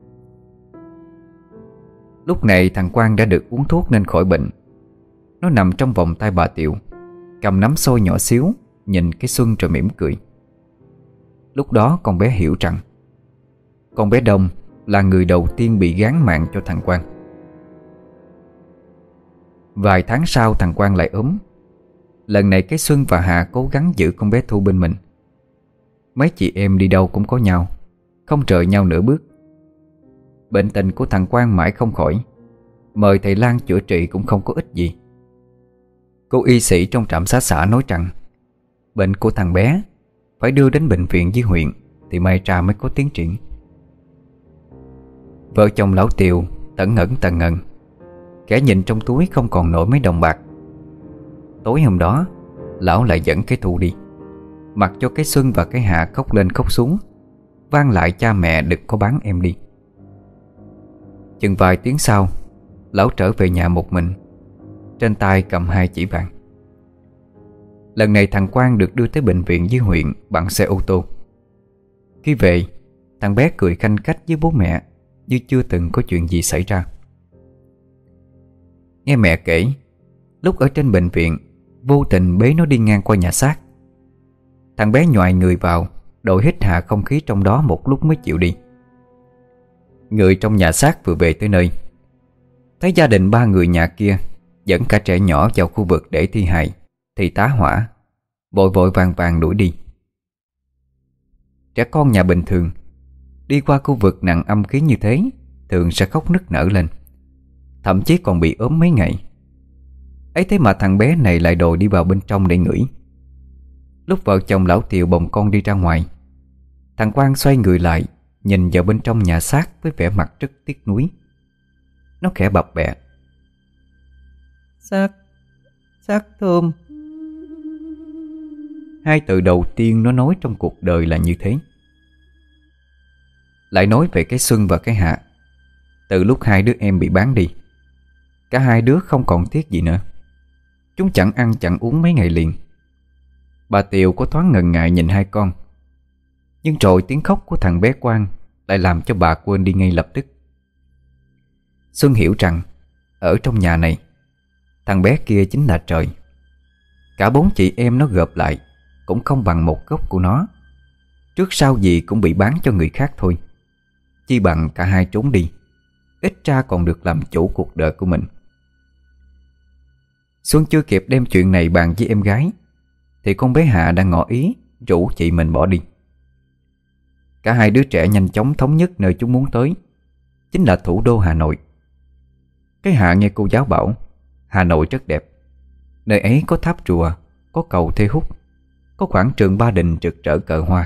Lúc này thằng Quang đã được uống thuốc nên khỏi bệnh. Nó nằm trong vòng tay bà Tiệu, cầm nắm xôi nhỏ xíu, nhìn cái Xuân rồi mỉm cười. Lúc đó con bé hiểu rằng con bé Đông là người đầu tiên bị gán mạng cho thằng Quang. Vài tháng sau thằng Quang lại ốm. Lần này cái Xuân và Hà cố gắng giữ con bé Thu bên mình. Mấy chị em đi đâu cũng có nhau, không rời nhau nửa bước. Bệnh tình của thằng Quang mãi không khỏi, mời thầy Lan chữa trị cũng không có ích gì. Cô y sĩ trong trạm xá xã nói rằng bệnh của thằng bé phải đưa đến bệnh viện dưới huyện thì may ra mới có tiến triển. Vợ chồng lão Tiều tẩn ngẩn tần ngần, kẻ nhìn trong túi không còn nổi mấy đồng bạc. Tối hôm đó, lão lại dẫn cái Thu đi, mặc cho cái Xuân và cái Hạ khóc lên khóc xuống, vang lại cha mẹ đừng có bán em đi. Chừng vài tiếng sau, lão trở về nhà một mình, trên tay cầm hai chỉ vàng. Lần này thằng Quang được đưa tới bệnh viện dưới huyện bằng xe ô tô. Khi về, thằng bé cười khanh khách với bố mẹ như chưa từng có chuyện gì xảy ra. Nghe mẹ kể, lúc ở trên bệnh viện, vô tình bế nó đi ngang qua nhà xác. Thằng bé nhoài người vào, đội hít hà không khí trong đó một lúc mới chịu đi. Người trong nhà xác vừa về tới nơi, thấy gia đình ba người nhà kia dẫn cả trẻ nhỏ vào khu vực để thi hài thì tá hỏa, vội vội vàng vàng đuổi đi. Trẻ con nhà bình thường đi qua khu vực nặng âm khí như thế thường sẽ khóc nức nở lên, thậm chí còn bị ốm mấy ngày. Ấy thế mà thằng bé này lại đòi đi vào bên trong để ngửi. Lúc vợ chồng lão Tiệu bồng con đi ra ngoài, thằng Quang xoay người lại, nhìn vào bên trong nhà xác với vẻ mặt rất tiếc nuối. Nó khẽ bập bẹ: Xác, xác thơm. Hai từ đầu tiên nó nói trong cuộc đời là như thế. Lại nói về cái Xuân và cái Hạ. Từ lúc hai đứa em bị bán đi, cả hai đứa không còn tiếc gì nữa. Chúng chẳng ăn chẳng uống mấy ngày liền. Bà Tiều có thoáng ngần ngại nhìn hai con, nhưng rồi tiếng khóc của thằng bé Quang lại làm cho bà quên đi ngay lập tức. Xuân hiểu rằng ở trong nhà này, thằng bé kia chính là trời. Cả bốn chị em nó gộp lại cũng không bằng một gốc của nó. Trước sau gì cũng bị bán cho người khác thôi. Chi bằng cả hai trốn đi, ít ra còn được làm chủ cuộc đời của mình. Xuân chưa kịp đem chuyện này bàn với em gái thì con bé Hạ đang ngỏ ý rủ chị mình bỏ đi. Cả hai đứa trẻ nhanh chóng thống nhất nơi chúng muốn tới, chính là thủ đô Hà Nội. Cái Hạ nghe cô giáo bảo Hà Nội rất đẹp. Nơi ấy có tháp chùa, có cầu Thê Húc, có quảng trường Ba Đình rực rỡ cờ hoa.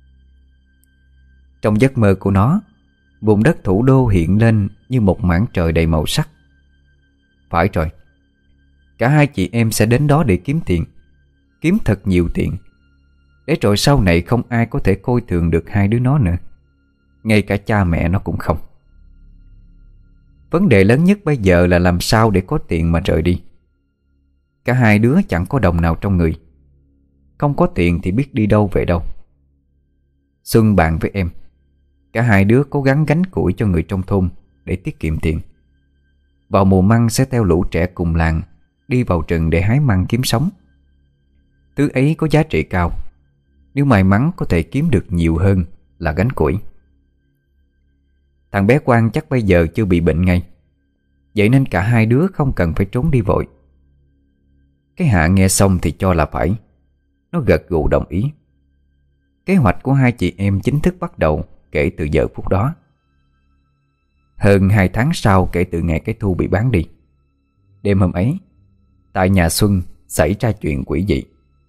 Trong giấc mơ của nó, vùng đất thủ đô hiện lên như một mảng trời đầy màu sắc. Phải rồi, cả hai chị em sẽ đến đó để kiếm tiền, kiếm thật nhiều tiền, để rồi sau này không ai có thể coi thường được hai đứa nó nữa. Ngay cả cha mẹ nó cũng không. Vấn đề lớn nhất bây giờ là làm sao để có tiền mà rời đi. Cả hai đứa chẳng có đồng nào trong người, không có tiền thì biết đi đâu về đâu. Xuân bàn với em, cả hai đứa cố gắng gánh củi cho người trong thôn để tiết kiệm tiền. Vào mùa măng sẽ theo lũ trẻ cùng làng đi vào rừng để hái măng kiếm sống. Thứ ấy có giá trị cao, nếu may mắn có thể kiếm được nhiều hơn là gánh củi. Thằng bé Quang chắc bây giờ chưa bị bệnh ngay, vậy nên cả hai đứa không cần phải trốn đi vội. Cái Hạ nghe xong thì cho là phải. Nó gật gù đồng ý. Kế hoạch của hai chị em chính thức bắt đầu kể từ giờ phút đó. Hơn hai tháng sau kể từ ngày cái Thu bị bán đi, đêm hôm ấy, tại nhà Xuân xảy ra chuyện quỷ dị.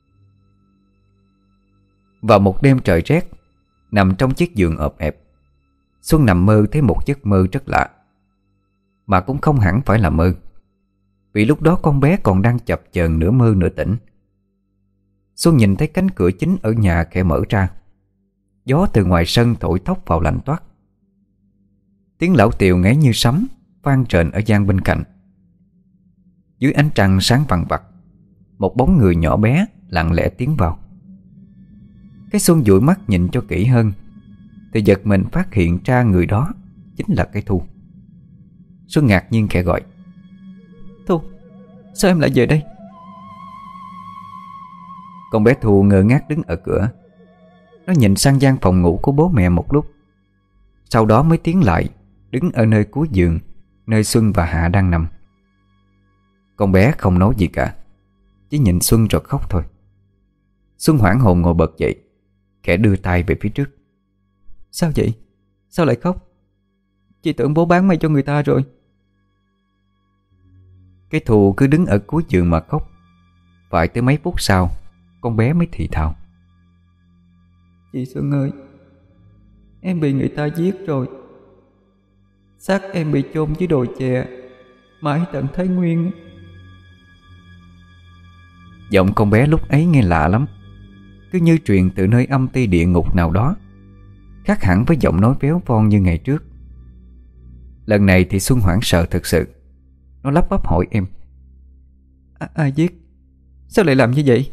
Vào một đêm trời rét, nằm trong chiếc giường ộp ẹp, Xuân nằm mơ thấy một giấc mơ rất lạ. Mà cũng không hẳn phải là mơ, vì lúc đó con bé còn đang chập chờn nửa mơ nửa tỉnh. Xuân nhìn thấy cánh cửa chính ở nhà khẽ mở ra, Gió từ ngoài sân thổi thốc vào lạnh toát. Tiếng lão Tiều ngáy như sấm vang trền ở gian bên cạnh. Dưới ánh trăng sáng vằng vặc, một bóng người nhỏ bé lặng lẽ tiến vào. Cái Xuân dụi mắt nhìn cho kỹ hơn thì giật mình phát hiện ra người đó chính là cái Thu. Xuân ngạc nhiên khẽ gọi: Thu, sao em lại về đây? Con bé Thu ngơ ngác đứng ở cửa. Nó nhìn sang gian phòng ngủ của bố mẹ một lúc, sau đó mới tiến lại, đứng ở nơi cuối giường, nơi Xuân và Hạ đang nằm. Con bé không nói gì cả, chỉ nhìn Xuân rồi khóc thôi. Xuân hoảng hồn ngồi bật dậy, khẽ đưa tay về phía trước. Sao vậy? Sao lại khóc? Chị tưởng bố bán mày cho người ta rồi. Cái Thu cứ đứng ở cuối giường mà khóc. Phải tới mấy phút sau, con bé mới thì thào: Chị Xuân ơi, em bị người ta giết rồi. Xác em bị chôn dưới đồi chè mãi tận Thái Nguyên. Giọng con bé lúc ấy nghe lạ lắm, cứ như truyền từ nơi âm ti địa ngục nào đó, khác hẳn với giọng nói véo von như ngày trước. Lần này thì Xuân hoảng sợ thực sự. Nó lắp bắp hỏi em: à, Ai giết? Sao lại làm như vậy?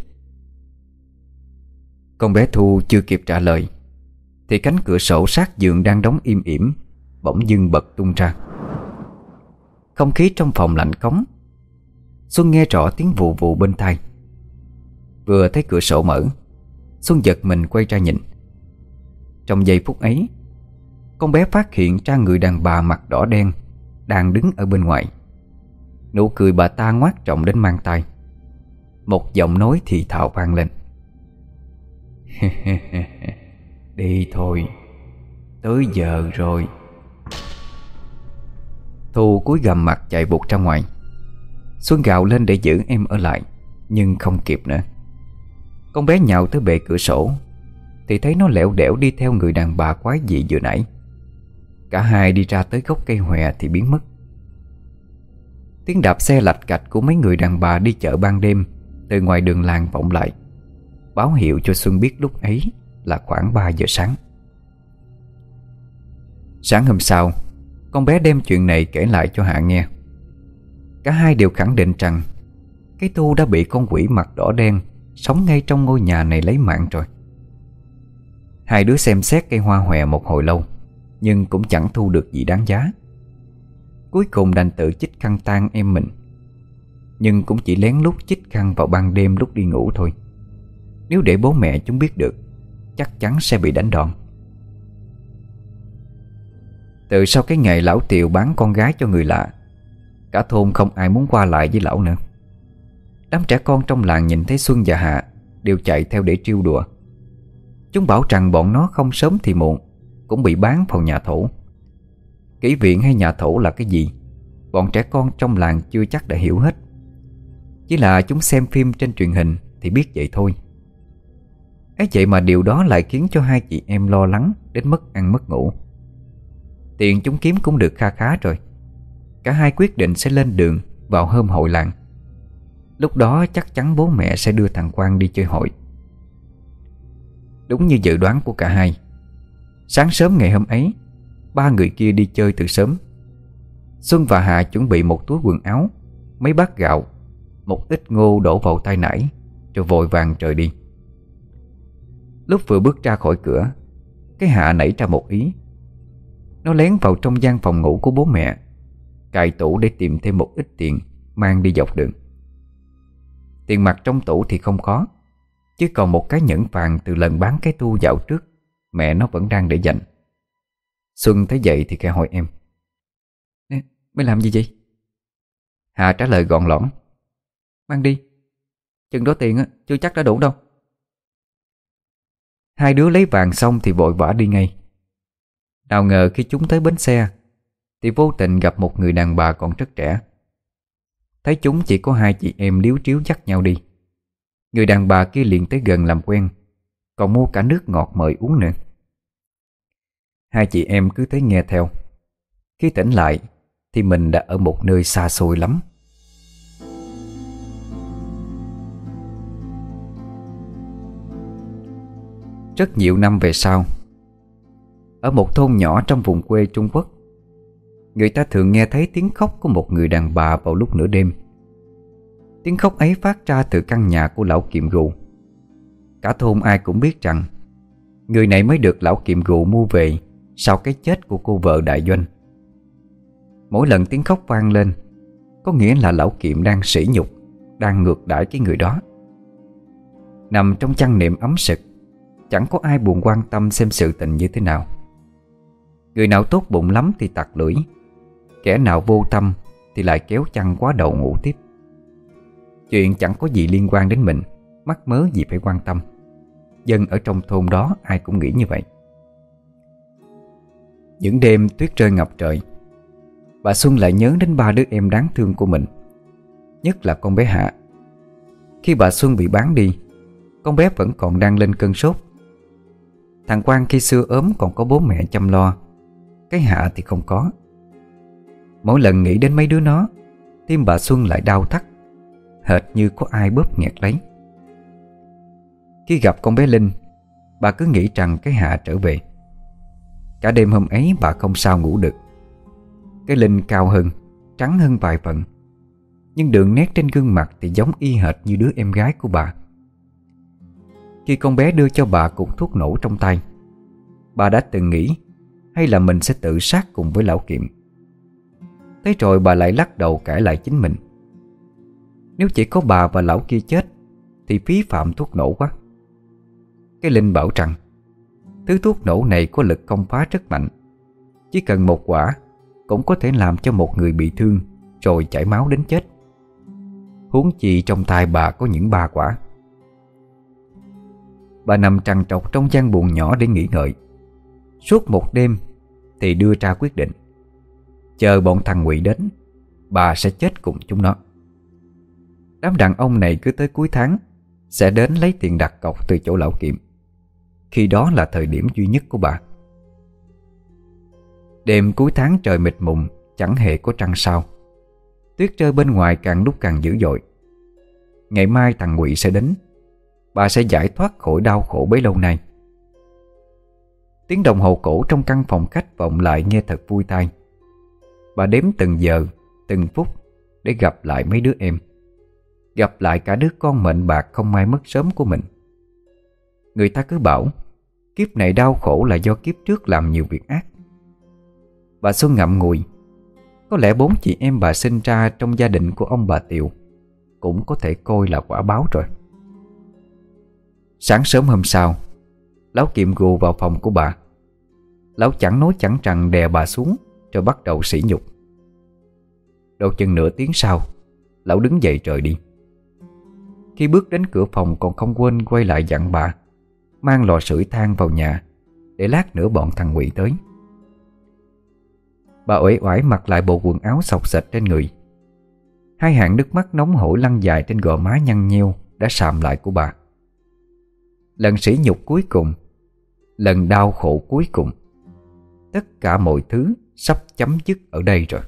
Con bé Thu chưa kịp trả lời thì cánh cửa sổ sát giường đang đóng im ỉm bỗng dưng bật tung ra. Không khí trong phòng lạnh cống. Xuân nghe rõ tiếng vù vù bên tai. Vừa thấy cửa sổ mở, Xuân giật mình quay ra nhìn. Trong giây phút ấy, con bé phát hiện ra người đàn bà mặt đỏ đen đang đứng ở bên ngoài. Nụ cười bà ta ngoác trọng đến mang tai. Một giọng nói thì thào vang lên: Đi thôi, tới giờ rồi. Thu cúi gằm mặt chạy vụt ra ngoài. Xuân gào lên để giữ em ở lại, nhưng không kịp nữa. Con bé nhào tới bệ cửa sổ thì thấy nó lẻo đẻo đi theo người đàn bà quái dị vừa nãy. Cả hai đi ra tới gốc cây hòe thì biến mất. Tiếng đạp xe lạch cạch của mấy người đàn bà đi chợ ban đêm từ ngoài đường làng vọng lại, báo hiệu cho Xuân biết lúc ấy là khoảng ba giờ sáng. Sáng hôm sau, con bé đem chuyện này kể lại cho Hạ nghe. Cả hai đều khẳng định rằng cái Thu đã bị con quỷ mặt đỏ đen sống ngay trong ngôi nhà này lấy mạng rồi. Hai đứa xem xét cây hoa hòe một hồi lâu, nhưng cũng chẳng thu được gì đáng giá. Cuối cùng đành tự chích khăn tang em mình, nhưng cũng chỉ lén lút chích khăn vào ban đêm lúc đi ngủ thôi. Nếu để bố mẹ chúng biết được, chắc chắn sẽ bị đánh đòn. Từ sau cái ngày lão Tiều bán con gái cho người lạ, cả thôn không ai muốn qua lại với lão nữa. Đám trẻ con trong làng nhìn thấy Xuân và Hạ đều chạy theo để trêu đùa. Chúng bảo rằng bọn nó không sớm thì muộn cũng bị bán vào nhà thổ. Kỹ viện hay nhà thổ là cái gì, bọn trẻ con trong làng chưa chắc đã hiểu hết. Chỉ là chúng xem phim trên truyền hình thì biết vậy thôi. Ấy vậy mà điều đó lại khiến cho hai chị em lo lắng đến mất ăn mất ngủ. Tiền chúng kiếm cũng được kha khá rồi. Cả hai quyết định sẽ lên đường vào hôm hội làng. Lúc đó chắc chắn bố mẹ sẽ đưa thằng Quang đi chơi hội. Đúng như dự đoán của cả hai, sáng sớm ngày hôm ấy, ba người kia đi chơi từ sớm. Xuân và Hạ chuẩn bị một túi quần áo, mấy bát gạo, một ít ngô đổ vào tay nải, rồi vội vàng rời đi. Lúc vừa bước ra khỏi cửa, cái Hạ nảy ra một ý. Nó lén vào trong gian phòng ngủ của bố mẹ, cài tủ để tìm thêm một ít tiền mang đi dọc đường. Tiền mặt trong tủ thì không có, chứ còn một cái nhẫn vàng từ lần bán cái tu dạo trước mẹ nó vẫn đang để dành. Xuân thấy vậy thì khẽ hỏi em: Nè, mới làm gì vậy? Hà trả lời gọn lõn: Mang đi, chừng đó tiền á, chưa chắc đã đủ đâu. Hai đứa lấy vàng xong thì vội vã đi ngay. Nào ngờ khi chúng tới bến xe thì vô tình gặp một người đàn bà còn rất trẻ. Thấy chúng chỉ có hai chị em líu tríu dắt nhau đi, người đàn bà kia liền tới gần làm quen, còn mua cả nước ngọt mời uống nữa. Hai chị em cứ thế nghe theo. Khi tỉnh lại thì mình đã ở một nơi xa xôi lắm. Rất nhiều năm về sau, Ở một thôn nhỏ trong vùng quê Trung Quốc, người ta thường nghe thấy tiếng khóc của một người đàn bà vào lúc nửa đêm. Tiếng khóc ấy phát ra từ căn nhà của lão Kiệm Gù. Cả thôn ai cũng biết rằng người này mới được lão Kiệm Gù mua về sau cái chết của cô vợ đại doanh. Mỗi lần tiếng khóc vang lên, có nghĩa là lão Kiệm đang sỉ nhục, đang ngược đãi cái người đó. Nằm trong chăn nệm ấm sực, chẳng có ai buồn quan tâm xem sự tình như thế nào. Người nào tốt bụng lắm thì tặc lưỡi, kẻ nào vô tâm thì lại kéo chăn quá đầu ngủ tiếp. Chuyện chẳng có gì liên quan đến mình, mắc mớ gì phải quan tâm. Dân ở trong thôn đó ai cũng nghĩ như vậy. Những đêm tuyết rơi ngập trời, bà Xuân lại nhớ đến ba đứa em đáng thương của mình, nhất là con bé Hạ. Khi bà Xuân bị bán đi, con bé vẫn còn đang lên cơn sốt. Thằng Quang khi xưa ốm còn có bố mẹ chăm lo, cái Hạ thì không có. Mỗi lần nghĩ đến mấy đứa nó, tim bà Xuân lại đau thắt, hệt như có ai bóp nghẹt lấy. Khi gặp con bé Linh, bà cứ nghĩ rằng cái Hạ trở về. Cả đêm hôm ấy bà không sao ngủ được. Cái Linh cao hơn, trắng hơn vài phần, nhưng đường nét trên gương mặt thì giống y hệt như đứa em gái của bà. Khi con bé đưa cho bà cục thuốc nổ trong tay, bà đã từng nghĩ hay là mình sẽ tự sát cùng với lão Kiệm. Thế rồi bà lại lắc đầu cãi lại chính mình. Nếu chỉ có bà và lão kia chết thì phí phạm thuốc nổ quá. Cái Linh bảo rằng thứ thuốc nổ này có lực công phá rất mạnh, chỉ cần một quả cũng có thể làm cho một người bị thương rồi chảy máu đến chết. Huống chi trong tay bà có những ba quả. Bà nằm trằn trọc trong gian buồng nhỏ để nghỉ ngợi. Suốt một đêm thì đưa ra quyết định, chờ bọn thằng Ngụy đến, bà sẽ chết cùng chúng nó. Đám đàn ông này cứ tới cuối tháng sẽ đến lấy tiền đặt cọc từ chỗ lão Kiệm. Khi đó là thời điểm duy nhất của bà. Đêm cuối tháng trời mịt mùng, chẳng hề có trăng sao. Tuyết rơi bên ngoài càng lúc càng dữ dội. Ngày mai thằng Ngụy sẽ đến, bà sẽ giải thoát khỏi đau khổ bấy lâu nay. Tiếng đồng hồ cổ trong căn phòng khách vọng lại nghe thật vui tai. Bà đếm từng giờ, từng phút để gặp lại mấy đứa em, gặp lại cả đứa con mệnh bạc không may mất sớm của mình. Người ta cứ bảo kiếp này đau khổ là do kiếp trước làm nhiều việc ác. Bà Xuân ngậm ngùi. Có lẽ bốn chị em bà sinh ra trong gia đình của ông bà Tiệu cũng có thể coi là quả báo rồi. Sáng sớm hôm sau, lão Kiệm Gù vào phòng của bà. Lão chẳng nói chẳng rằng đè bà xuống rồi bắt đầu sỉ nhục. Đâu chừng nửa tiếng sau, lão đứng dậy rời đi. Khi bước đến cửa phòng còn không quên quay lại dặn bà mang lò sưởi than vào nhà, để lát nữa bọn thằng Ngụy tới. Bà uể oải mặc lại bộ quần áo xộc xệch trên người. Hai hàng nước mắt nóng hổi lăn dài trên gò má nhăn nheo đã sạm lại của bà. Lần sỉ nhục cuối cùng, lần đau khổ cuối cùng, tất cả mọi thứ sắp chấm dứt ở đây rồi.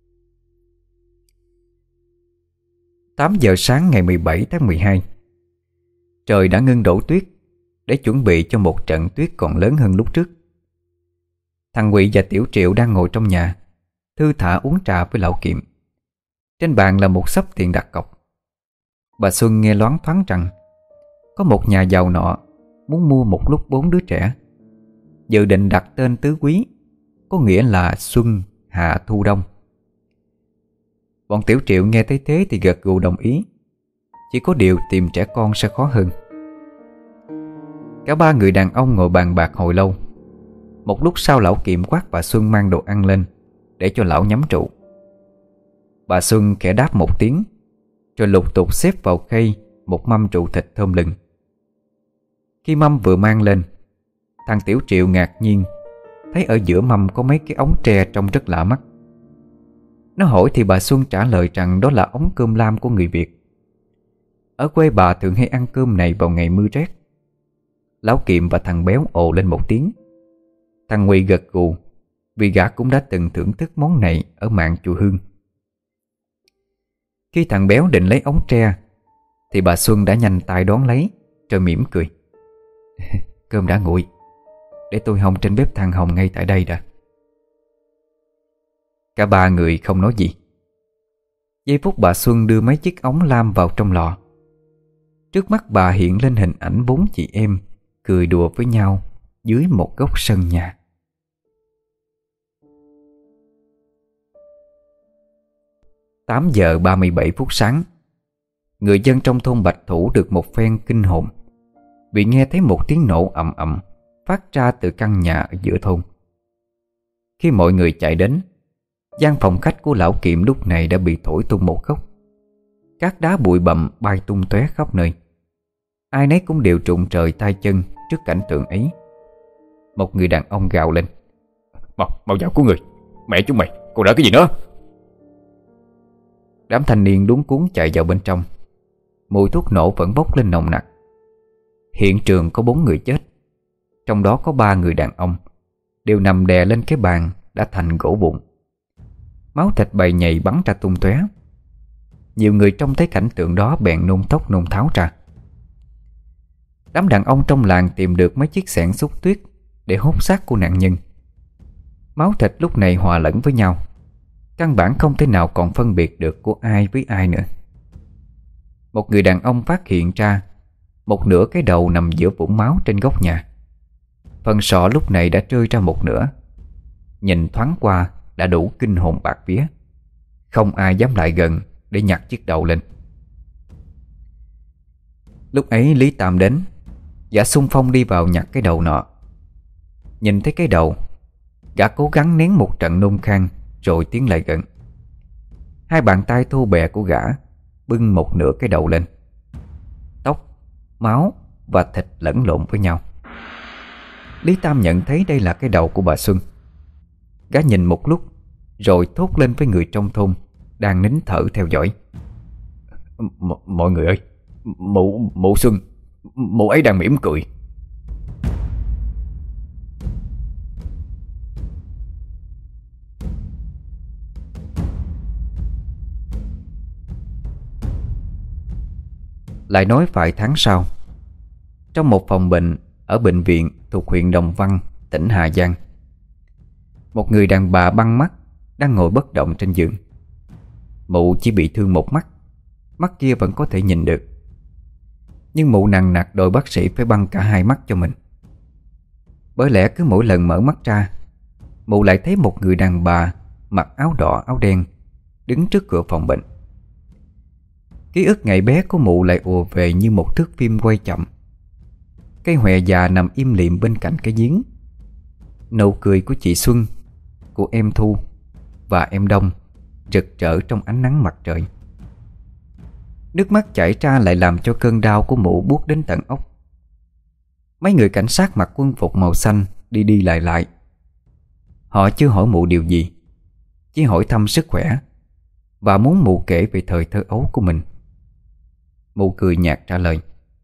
Tám giờ sáng ngày mười bảy tháng mười hai, trời đã ngưng đổ tuyết để chuẩn bị cho một trận tuyết còn lớn hơn lúc trước. Thằng Ngụy và Tiểu Triệu đang ngồi trong nhà thư thả uống trà với lão Kiệm. Trên bàn là một xấp tiền đặt cọc. Bà Xuân nghe loáng thoáng rằng có một nhà giàu nọ muốn mua một lúc bốn đứa trẻ, dự định đặt tên tứ quý, có nghĩa là Xuân, Hạ, Thu, Đông. Bọn Tiểu Triệu nghe thấy thế thì gật gù đồng ý. Chỉ có điều tìm trẻ con sẽ khó hơn. Cả ba người đàn ông ngồi bàn bạc hồi lâu. Một lúc sau lão Kiệm quát bà Xuân mang đồ ăn lên để cho lão nhắm rượu. Bà Xuân khẽ đáp một tiếng, rồi lục tục xếp vào khay một mâm rượu thịt thơm lừng. Khi mâm vừa mang lên, thằng Tiểu Triệu ngạc nhiên thấy ở giữa mâm có mấy cái ống tre trông rất lạ mắt. Nó hỏi thì bà Xuân trả lời rằng đó là ống cơm lam của người Việt. Ở quê bà thường hay ăn cơm này vào ngày mưa rét. Lão Kiệm và thằng Béo ồ lên một tiếng. Thằng Ngụy gật gù, vì gã cũng đã từng thưởng thức món này ở mạn chùa Hương. Khi thằng Béo định lấy ống tre thì bà Xuân đã nhanh tay đón lấy, rồi mỉm cười. Cơm đã nguội, để tôi hong trên bếp than hồng ngay tại đây đã. Cả ba người không nói gì. Giây phút bà Xuân đưa mấy chiếc ống lam vào trong lò, trước mắt bà hiện lên hình ảnh bốn chị em cười đùa với nhau dưới một góc sân nhà. Tám giờ ba mươi bảy phút sáng, người dân trong thôn Bạch Thủ được một phen kinh hồn vì nghe thấy một tiếng nổ ầm ầm phát ra từ căn nhà ở giữa thôn. Khi mọi người chạy đến, gian phòng khách của lão Kiệm lúc này đã bị thổi tung một góc. Các đá bụi bặm bay tung tóe khắp nơi. Ai nấy cũng đều trụng trời tay chân trước cảnh tượng ấy. Một người đàn ông gào lên: Mau, mau vào cứu người. Mẹ chúng mày, còn đợi cái gì nữa? Đám thanh niên luống cuống chạy vào bên trong. Mùi thuốc nổ vẫn bốc lên nồng nặc. Hiện trường có bốn người chết, trong đó có ba người đàn ông, đều nằm đè lên cái bàn đã thành gỗ vụn. Máu thịt bầy nhầy bắn ra tung tóe. Nhiều người trông thấy cảnh tượng đó bèn nôn thốc nôn tháo ra. Đám đàn ông trong làng tìm được mấy chiếc xẻng xúc tuyết để hút xác của nạn nhân. Máu thịt lúc này hòa lẫn với nhau, căn bản không thể nào còn phân biệt được của ai với ai nữa. Một người đàn ông phát hiện ra một nửa cái đầu nằm giữa vũng máu trên góc nhà. Phần sọ lúc này đã rơi ra một nửa. Nhìn thoáng qua đã đủ kinh hồn bạt vía. Không ai dám lại gần để nhặt chiếc đầu lên. Lúc ấy Lý Tam đến, gã xung phong đi vào nhặt cái đầu nọ. Nhìn thấy cái đầu, gã cố gắng nén một trận nôn khan rồi tiến lại gần. Hai bàn tay thô bè của gã bưng một nửa cái đầu lên. Tóc, máu và thịt lẫn lộn với nhau. Lý Tam nhận thấy đây là cái đầu của bà Xuân. Gã nhìn một lúc rồi thốt lên với người trong thôn đang nín thở theo dõi: M Mọi người ơi, Mụ mụ Xuân, mụ ấy đang mỉm cười. Lại nói vài tháng sau, trong một phòng bệnh ở bệnh viện thuộc huyện Đồng Văn, tỉnh Hà Giang, một người đàn bà băng mắt đang ngồi bất động trên giường. Mụ chỉ bị thương một mắt, mắt kia vẫn có thể nhìn được. Nhưng mụ nằng nặc đòi bác sĩ phải băng cả hai mắt cho mình. Bởi lẽ cứ mỗi lần mở mắt ra, mụ lại thấy một người đàn bà mặc áo đỏ áo đen đứng trước cửa phòng bệnh. Ký ức ngày bé của mụ lại ùa về như một thước phim quay chậm. Cây hòe già nằm im lìm bên cạnh cái giếng. Nụ cười của chị Xuân, của em Thu và em Đông rực rỡ trong ánh nắng mặt trời. Nước mắt chảy ra lại làm cho cơn đau của mụ buốt đến tận óc. Mấy người cảnh sát mặc quân phục màu xanh đi đi lại lại. Họ chưa hỏi mụ điều gì, chỉ hỏi thăm sức khỏe và muốn mụ kể về thời thơ ấu của mình. Mụ cười nhạt trả lời: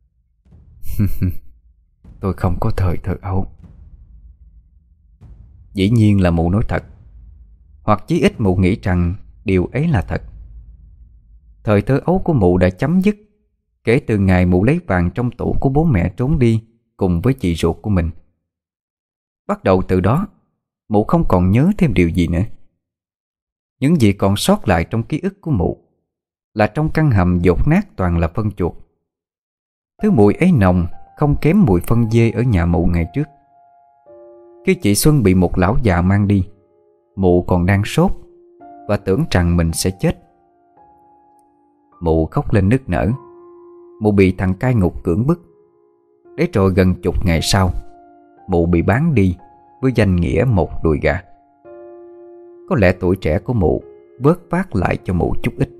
Tôi không có thời thơ ấu. Dĩ nhiên là mụ nói thật, hoặc chí ít mụ nghĩ rằng điều ấy là thật. Thời thơ ấu của mụ đã chấm dứt kể từ ngày mụ lấy vàng trong tủ của bố mẹ trốn đi cùng với chị ruột của mình. Bắt đầu từ đó, mụ không còn nhớ thêm điều gì nữa. Những gì còn sót lại trong ký ức của mụ là trong căn hầm dột nát toàn là phân chuột. Thứ mùi ấy nồng không kém mùi phân dê ở nhà mụ ngày trước. Khi chị Xuân bị một lão già mang đi, mụ còn đang sốt và tưởng rằng mình sẽ chết. Mụ khóc lên nức nở. Mụ bị thằng cai ngục cưỡng bức. Để rồi gần chục ngày sau, mụ bị bán đi với danh nghĩa một đùi gà. Có lẽ tuổi trẻ của mụ vớt vát lại cho mụ chút ít.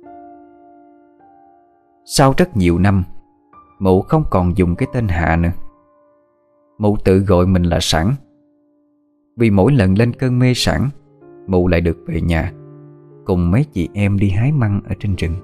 Sau rất nhiều năm, mụ không còn dùng cái tên Hạ nữa. Mụ tự gọi mình là Sản. Vì mỗi lần lên cơn mê sảng, mụ lại được về nhà cùng mấy chị em đi hái măng ở trên rừng.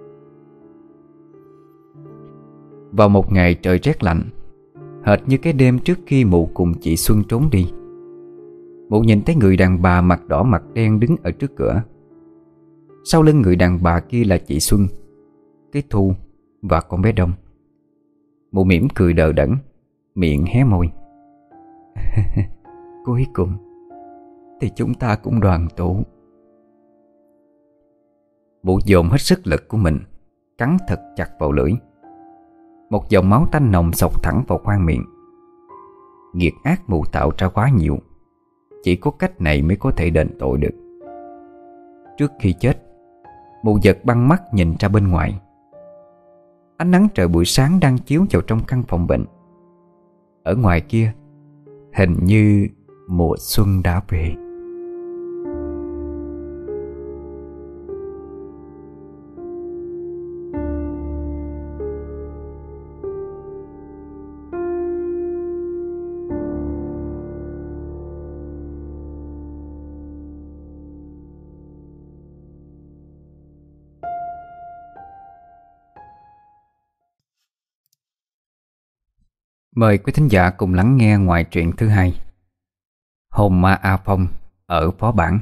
Vào một ngày trời rét lạnh, hệt như cái đêm trước khi mụ cùng chị Xuân trốn đi, mụ nhìn thấy người đàn bà mặt đỏ mặt đen đứng ở trước cửa. Sau lưng người đàn bà kia là chị Xuân, cái Thu và con bé Đông. Mụ mỉm cười đờ đẫn, miệng hé môi: Cuối cùng thì chúng ta cũng đoàn tụ. Mụ dồn hết sức lực của mình, cắn thật chặt vào lưỡi. Một dòng máu tanh nồng xộc thẳng vào khoang miệng. Nghiệt ác mụ tạo ra quá nhiều, chỉ có cách này mới có thể đền tội được. Trước khi chết, mụ giật băng mắt nhìn ra bên ngoài. Ánh nắng trời buổi sáng đang chiếu vào trong căn phòng bệnh. Ở ngoài kia, hình như mùa xuân đã về. Mời quý thính giả cùng lắng nghe ngoại truyện thứ hai, Hồn ma A Phong ở Phó Bản.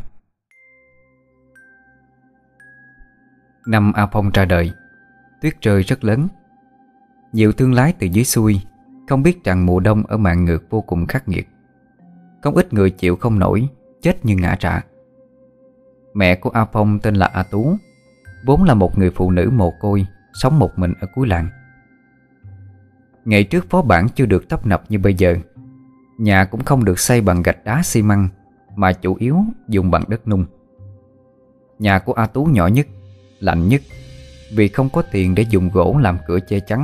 Năm A Phong ra đời, tuyết rơi rất lớn. Nhiều thương lái từ dưới xuôi không biết rằng mùa đông ở Mạn Ngược vô cùng khắc nghiệt. Không ít người chịu không nổi, chết như ngã rạ. Mẹ của A Phong tên là A Tú, vốn là một người phụ nữ mồ côi, sống một mình ở cuối làng. Ngày trước phó bản chưa được tấp nập như bây giờ. Nhà cũng không được xây bằng gạch đá xi măng, mà chủ yếu dùng bằng đất nung. Nhà của A Tú nhỏ nhất, lạnh nhất, vì không có tiền để dùng gỗ làm cửa che chắn.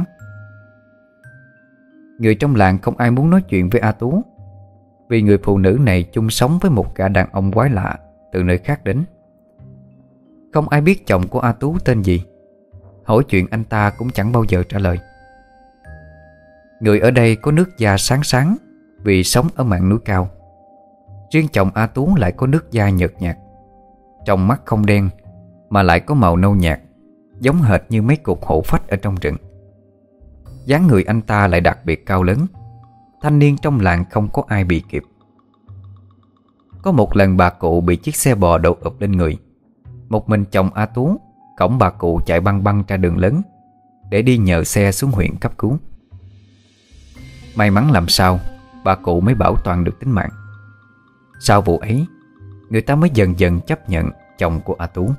Người trong làng không ai muốn nói chuyện với A Tú, vì người phụ nữ này chung sống với một gã đàn ông quái lạ từ nơi khác đến. Không ai biết chồng của A Tú tên gì, hỏi chuyện anh ta cũng chẳng bao giờ trả lời. Người ở đây có nước da sáng sáng vì sống ở mạn núi cao. Riêng chồng A Tú lại có nước da nhợt nhạt, trong mắt không đen mà lại có màu nâu nhạt, giống hệt như mấy cục hổ phách ở trong rừng. Dáng người anh ta lại đặc biệt cao lớn, thanh niên trong làng không có ai bị kịp. Có một lần bà cụ bị chiếc xe bò đổ ụp lên người. Một mình chồng A Tú cõng bà cụ chạy băng băng ra đường lớn để đi nhờ xe xuống huyện cấp cứu. May mắn làm sao bà cụ mới bảo toàn được tính mạng. Sau vụ ấy, người ta mới dần dần chấp nhận chồng của A Tú.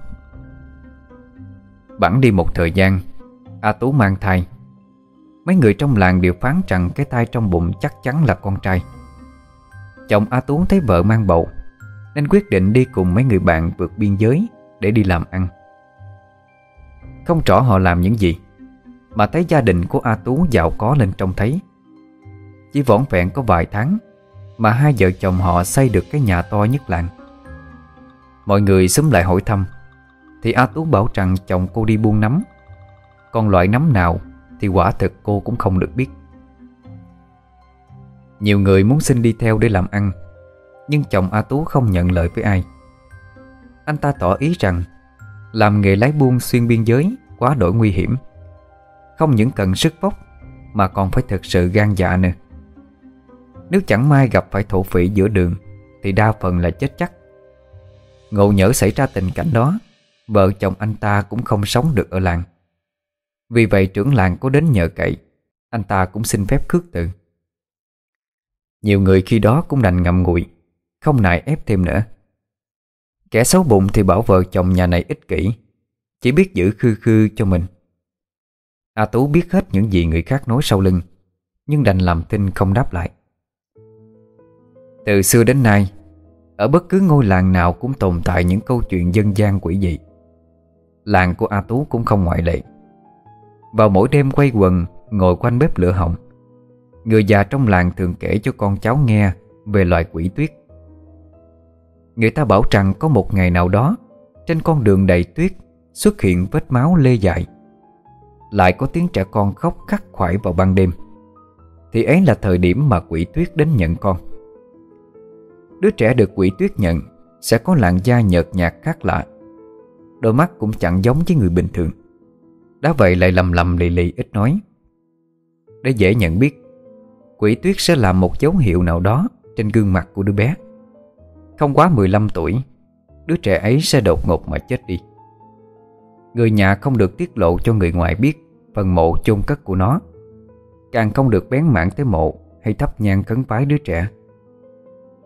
Bẵng đi một thời gian, A Tú mang thai. Mấy người trong làng đều phán rằng cái thai trong bụng chắc chắn là con trai. Chồng A Tú thấy vợ mang bầu nên quyết định đi cùng mấy người bạn vượt biên giới để đi làm ăn. Không rõ họ làm những gì, mà thấy gia đình của A Tú giàu có lên trông thấy. Chỉ vỏn vẹn có vài tháng mà hai vợ chồng họ xây được cái nhà to nhất làng. Mọi người xúm lại hỏi thăm, thì A Tú bảo rằng chồng cô đi buôn nấm. Còn loại nấm nào thì quả thực cô cũng không được biết. Nhiều người muốn xin đi theo để làm ăn, nhưng chồng A Tú không nhận lời với ai. Anh ta tỏ ý rằng làm nghề lái buôn xuyên biên giới quá đổi nguy hiểm, không những cần sức vóc mà còn phải thực sự gan dạ nữa. Nếu chẳng may gặp phải thổ phỉ giữa đường thì đa phần là chết chắc. Ngộ nhỡ xảy ra tình cảnh đó, vợ chồng anh ta cũng không sống được ở làng. Vì vậy trưởng làng có đến nhờ cậy, anh ta cũng xin phép khước từ. Nhiều người khi đó cũng đành ngậm ngùi, không nài ép thêm nữa. Kẻ xấu bụng thì bảo vợ chồng nhà này ích kỷ, chỉ biết giữ khư khư cho mình. A Tú biết hết những gì người khác nói sau lưng, nhưng đành làm thinh không đáp lại. Từ xưa đến nay, ở bất cứ ngôi làng nào cũng tồn tại những câu chuyện dân gian quỷ dị. Làng của A Tú cũng không ngoại lệ. Vào mỗi đêm quay quần ngồi quanh bếp lửa hồng, người già trong làng thường kể cho con cháu nghe về loài quỷ tuyết. Người ta bảo rằng có một ngày nào đó, trên con đường đầy tuyết xuất hiện vết máu lê dại. Lại có tiếng trẻ con khóc khắc khoải vào ban đêm, thì ấy là thời điểm mà quỷ tuyết đến nhận con. Đứa trẻ được quỷ tuyết nhận sẽ có làn da nhợt nhạt khác lạ, đôi mắt cũng chẳng giống với người bình thường. Đã vậy lại lầm lầm lì lì ít nói. Để dễ nhận biết, quỷ tuyết sẽ làm một dấu hiệu nào đó trên gương mặt của đứa bé. Không quá mười lăm tuổi, đứa trẻ ấy sẽ đột ngột mà chết đi. Người nhà không được tiết lộ cho người ngoài biết phần mộ chôn cất của nó, càng không được bén mảng tới mộ hay thắp nhang khấn vái đứa trẻ.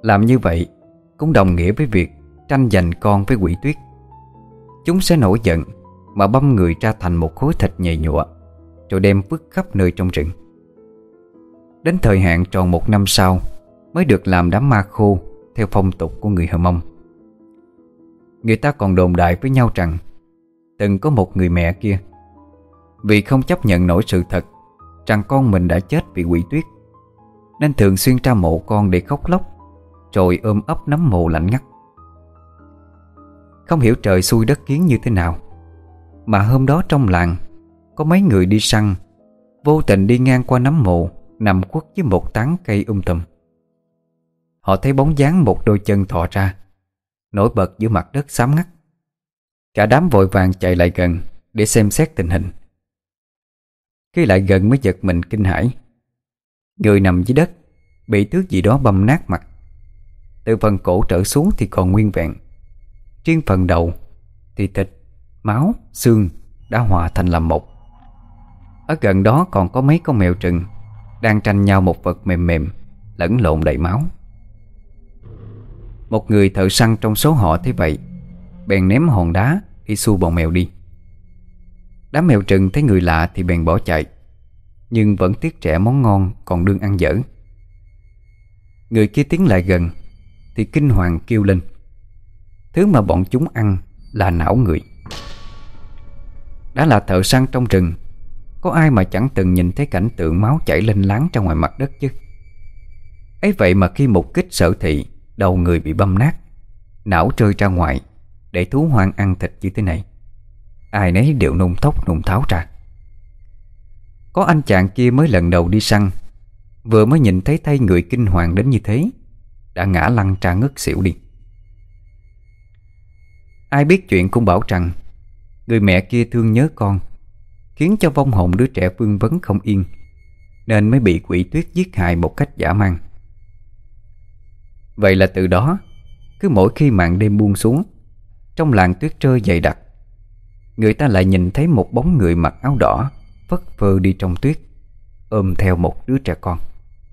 Làm như vậy cũng đồng nghĩa với việc tranh giành con với quỷ tuyết. Chúng sẽ nổi giận mà băm người ra thành một khối thịt nhầy nhụa, rồi đem vứt khắp nơi trong rừng. Đến thời hạn tròn một năm sau mới được làm đám ma khô theo phong tục của người Hờ Mông. Người ta còn đồn đại với nhau rằng từng có một người mẹ kia, vì không chấp nhận nổi sự thật rằng con mình đã chết vì quỷ tuyết, nên thường xuyên ra mộ con để khóc lóc, rồi ôm ấp nắm mồ lạnh ngắt. Không hiểu trời xui đất khiến như thế nào mà hôm đó trong làng có mấy người đi săn vô tình đi ngang qua nấm mồ nằm quất với một tán cây um tùm. Họ thấy bóng dáng một đôi chân thò ra, nổi bật giữa mặt đất xám ngắt. Cả đám vội vàng chạy lại gần để xem xét tình hình. Khi lại gần mới giật mình kinh hãi. Người nằm dưới đất, bị thứ gì đó băm nát mặt. Từ phần cổ trở xuống thì còn nguyên vẹn, riêng phần đầu thì thịt, máu, xương đã hòa thành làm một. Ở gần đó còn có mấy con mèo rừng đang tranh nhau một vật mềm mềm, lẫn lộn đầy máu. Một người thợ săn trong số họ thấy vậy, bèn ném hòn đá đi xua bọn mèo đi. Đám mèo rừng thấy người lạ thì bèn bỏ chạy, nhưng vẫn tiếc rẻ món ngon còn đương ăn dở. Người kia tiến lại gần thì kinh hoàng kêu lên. Thứ mà bọn chúng ăn là não người. Đã là thợ săn trong rừng, có ai mà chẳng từng nhìn thấy cảnh tượng máu chảy lênh láng ra ngoài mặt đất chứ. Ấy vậy mà khi mục kích sở thị, đầu người bị băm nát, não rơi ra ngoài để thú hoang ăn thịt như thế này, ai nấy đều nôn thốc nôn tháo ra. Có anh chàng kia mới lần đầu đi săn, vừa mới nhìn thấy thay người kinh hoàng đến như thế, đã ngã lăn ra ngất xỉu đi. Ai biết chuyện cũng bảo rằng người mẹ kia thương nhớ con, khiến cho vong hồn đứa trẻ vương vấn không yên, nên mới bị quỷ tuyết giết hại một cách dã man. Vậy là từ đó, cứ mỗi khi màn đêm buông xuống, trong làng tuyết rơi dày đặc, người ta lại nhìn thấy một bóng người mặc áo đỏ phất phơ đi trong tuyết, ôm theo một đứa trẻ con.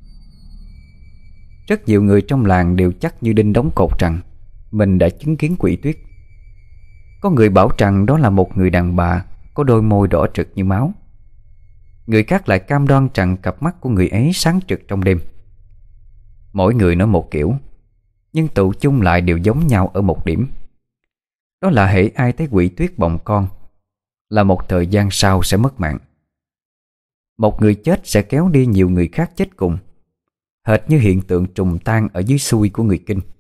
Rất nhiều người trong làng đều chắc như đinh đóng cột rằng mình đã chứng kiến quỷ tuyết. Có người bảo rằng đó là một người đàn bà có đôi môi đỏ trực như máu. Người khác lại cam đoan rằng cặp mắt của người ấy sáng trực trong đêm. Mỗi người nói một kiểu, nhưng tụ chung lại đều giống nhau ở một điểm. Đó là hễ ai thấy quỷ tuyết bồng con là một thời gian sau sẽ mất mạng. Một người chết sẽ kéo đi nhiều người khác chết cùng, hệt như hiện tượng trùng tan ở dưới xuôi của người Kinh.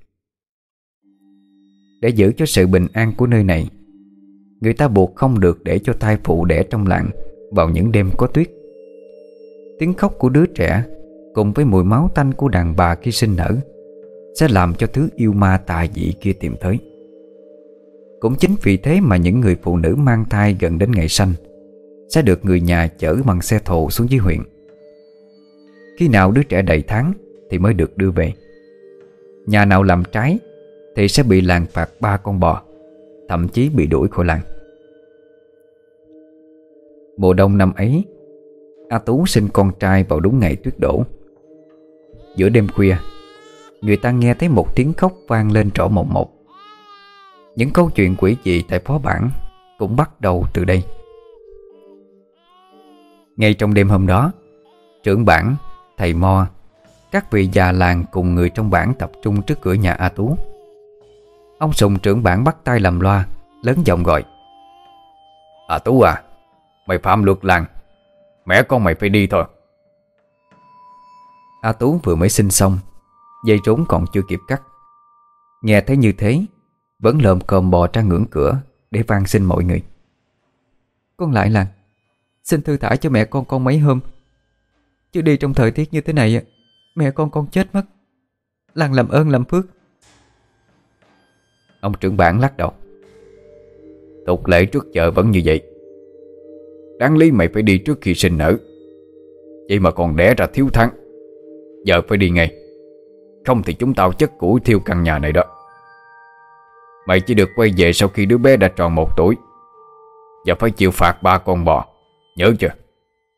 Để giữ cho sự bình an của nơi này, người ta buộc không được để cho thai phụ đẻ trong làng vào những đêm có tuyết. Tiếng khóc của đứa trẻ cùng với mùi máu tanh của đàn bà khi sinh nở sẽ làm cho thứ yêu ma tà dị kia tìm tới. Cũng chính vì thế mà những người phụ nữ mang thai gần đến ngày sanh sẽ được người nhà chở bằng xe thồ xuống dưới huyện. Khi nào đứa trẻ đầy tháng thì mới được đưa về. Nhà nào làm trái thì sẽ bị làng phạt ba con bò, thậm chí bị đuổi khỏi làng. Mùa đông năm ấy, A Tú sinh con trai vào đúng ngày tuyết đổ. Giữa đêm khuya, người ta nghe thấy một tiếng khóc vang lên rõ mồn một. Những câu chuyện quỷ dị tại phó bản cũng bắt đầu từ đây. Ngay trong đêm hôm đó, trưởng bản, thầy mo, các vị già làng cùng người trong bản tập trung trước cửa nhà A Tú. Ông Sùng trưởng bản bắt tay làm loa, lớn giọng gọi: "A Tú à, mày phạm luật làng, mẹ con mày phải đi thôi." A Tú vừa mới sinh xong, dây rốn còn chưa kịp cắt. Nghe thấy như thế, vẫn lồm cồm bò ra ngưỡng cửa để van xin mọi người: "Con lại làng, xin thư thả cho mẹ con con mấy hôm. Chứ đi trong thời tiết như thế này, mẹ con con chết mất. Làng làm ơn làm phước." Ông trưởng bản lắc đầu: "Tục lệ trước giờ vẫn như vậy. Đáng lý mày phải đi trước khi sinh nở, vậy mà còn đẻ ra thiếu tháng. Giờ phải đi ngay, không thì chúng tao chất củi thiêu căn nhà này đó. Mày chỉ được quay về sau khi đứa bé đã tròn một tuổi, và phải chịu phạt ba con bò, nhớ chưa?"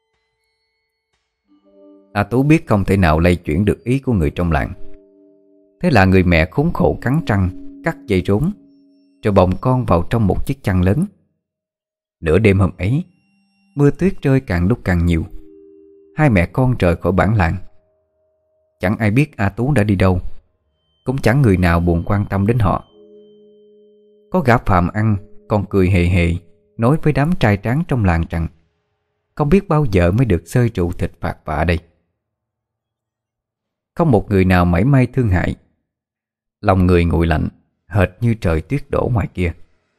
A Tú biết không thể nào lay chuyển được ý của người trong làng. Thế là người mẹ khốn khổ cắn răng cắt dây rốn, rồi bồng con vào trong một chiếc chăn lớn. Nửa đêm hôm ấy, mưa tuyết rơi càng lúc càng nhiều. Hai mẹ con rời khỏi bản làng. Chẳng ai biết A Tú đã đi đâu, cũng chẳng người nào buồn quan tâm đến họ. Có gã Phạm Ăn còn cười hề hề nói với đám trai tráng trong làng rằng không biết bao giờ mới được xơi rượu thịt phạt vạ đây. Không một người nào mảy may thương hại. Lòng người nguội lạnh, hệt như trời tuyết đổ ngoài kia.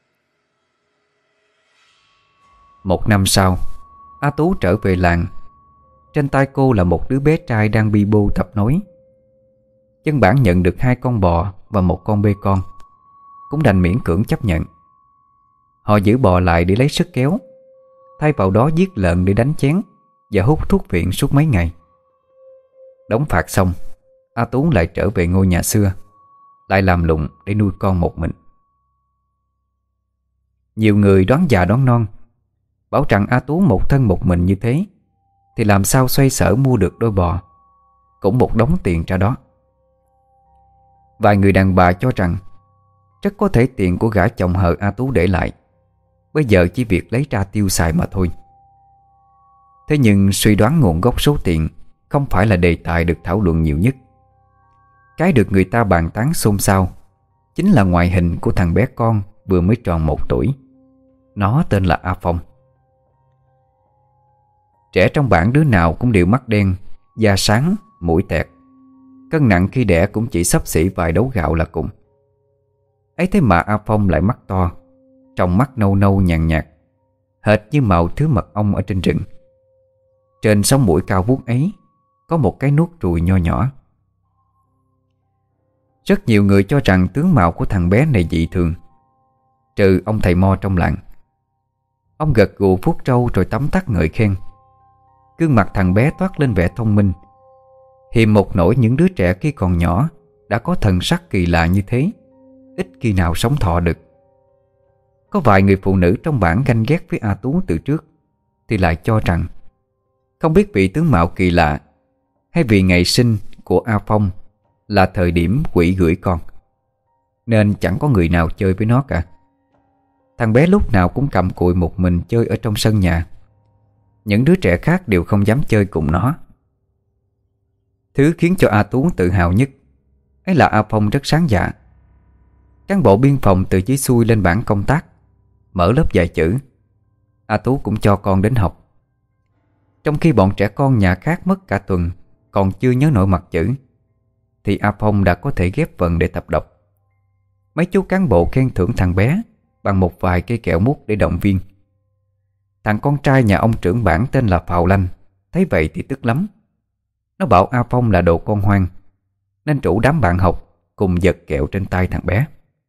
Một năm sau, A Tú trở về làng. Trên tay cô là một đứa bé trai đang bi bô tập nói. Dân bản nhận được hai con bò và một con bê con, cũng đành miễn cưỡng chấp nhận. Họ giữ bò lại để lấy sức kéo, thay vào đó giết lợn để đánh chén và hút thuốc viện suốt mấy ngày. Đóng phạt xong, A Tú lại trở về ngôi nhà xưa, lại làm lụng để nuôi con một mình. Nhiều người đoán già đoán non, bảo rằng A Tú một thân một mình như thế thì làm sao xoay sở mua được đôi bò, cũng một đống tiền ra đó. Vài người đàn bà cho rằng rất có thể tiền của gã chồng hờ A Tú để lại bây giờ chỉ việc lấy ra tiêu xài mà thôi. Thế nhưng suy đoán nguồn gốc số tiền không phải là đề tài được thảo luận nhiều nhất. Cái được người ta bàn tán xôn xao chính là ngoại hình của thằng bé con vừa mới tròn một tuổi. Nó tên là A Phong. Trẻ trong bản đứa nào cũng đều mắt đen, da sáng, mũi tẹt. Cân nặng khi đẻ cũng chỉ xấp xỉ vài đấu gạo là cùng. Ấy thế mà A Phong lại mắt to, trong mắt nâu nâu nhàn nhạt, hệt như màu thứ mật ong ở trên rừng. Trên sống mũi cao vuốt ấy có một cái nút ruồi nho nhỏ. Rất nhiều người cho rằng tướng mạo của thằng bé này dị thường, trừ ông thầy mo trong làng. Ông gật gù vuốt râu rồi tấm tắc ngợi khen. Gương mặt thằng bé toát lên vẻ thông minh, hiềm một nỗi những đứa trẻ khi còn nhỏ đã có thần sắc kỳ lạ như thế, ít khi nào sống thọ được. Có vài người phụ nữ trong bản ganh ghét với A Tú từ trước, thì lại cho rằng không biết vì tướng mạo kỳ lạ hay vì ngày sinh của A Phong là thời điểm quỷ gửi con, nên chẳng có người nào chơi với nó cả. Thằng bé lúc nào cũng cầm cụi một mình chơi ở trong sân nhà. Những đứa trẻ khác đều không dám chơi cùng nó. Thứ khiến cho A Tú tự hào nhất ấy là A Phong rất sáng dạ. Cán bộ biên phòng từ dưới xuôi lên bản công tác, mở lớp dạy chữ. A Tú cũng cho con đến học. Trong khi bọn trẻ con nhà khác mất cả tuần còn chưa nhớ nổi mặt chữ, thì A Phong đã có thể ghép vần để tập đọc. Mấy chú cán bộ khen thưởng thằng bé bằng một vài cây kẹo mút để động viên. Thằng con trai nhà ông trưởng bản tên là Phào Lanh thấy vậy thì tức lắm. Nó bảo A Phong là đồ con hoang, nên rủ đám bạn học cùng giật kẹo trên tay thằng bé.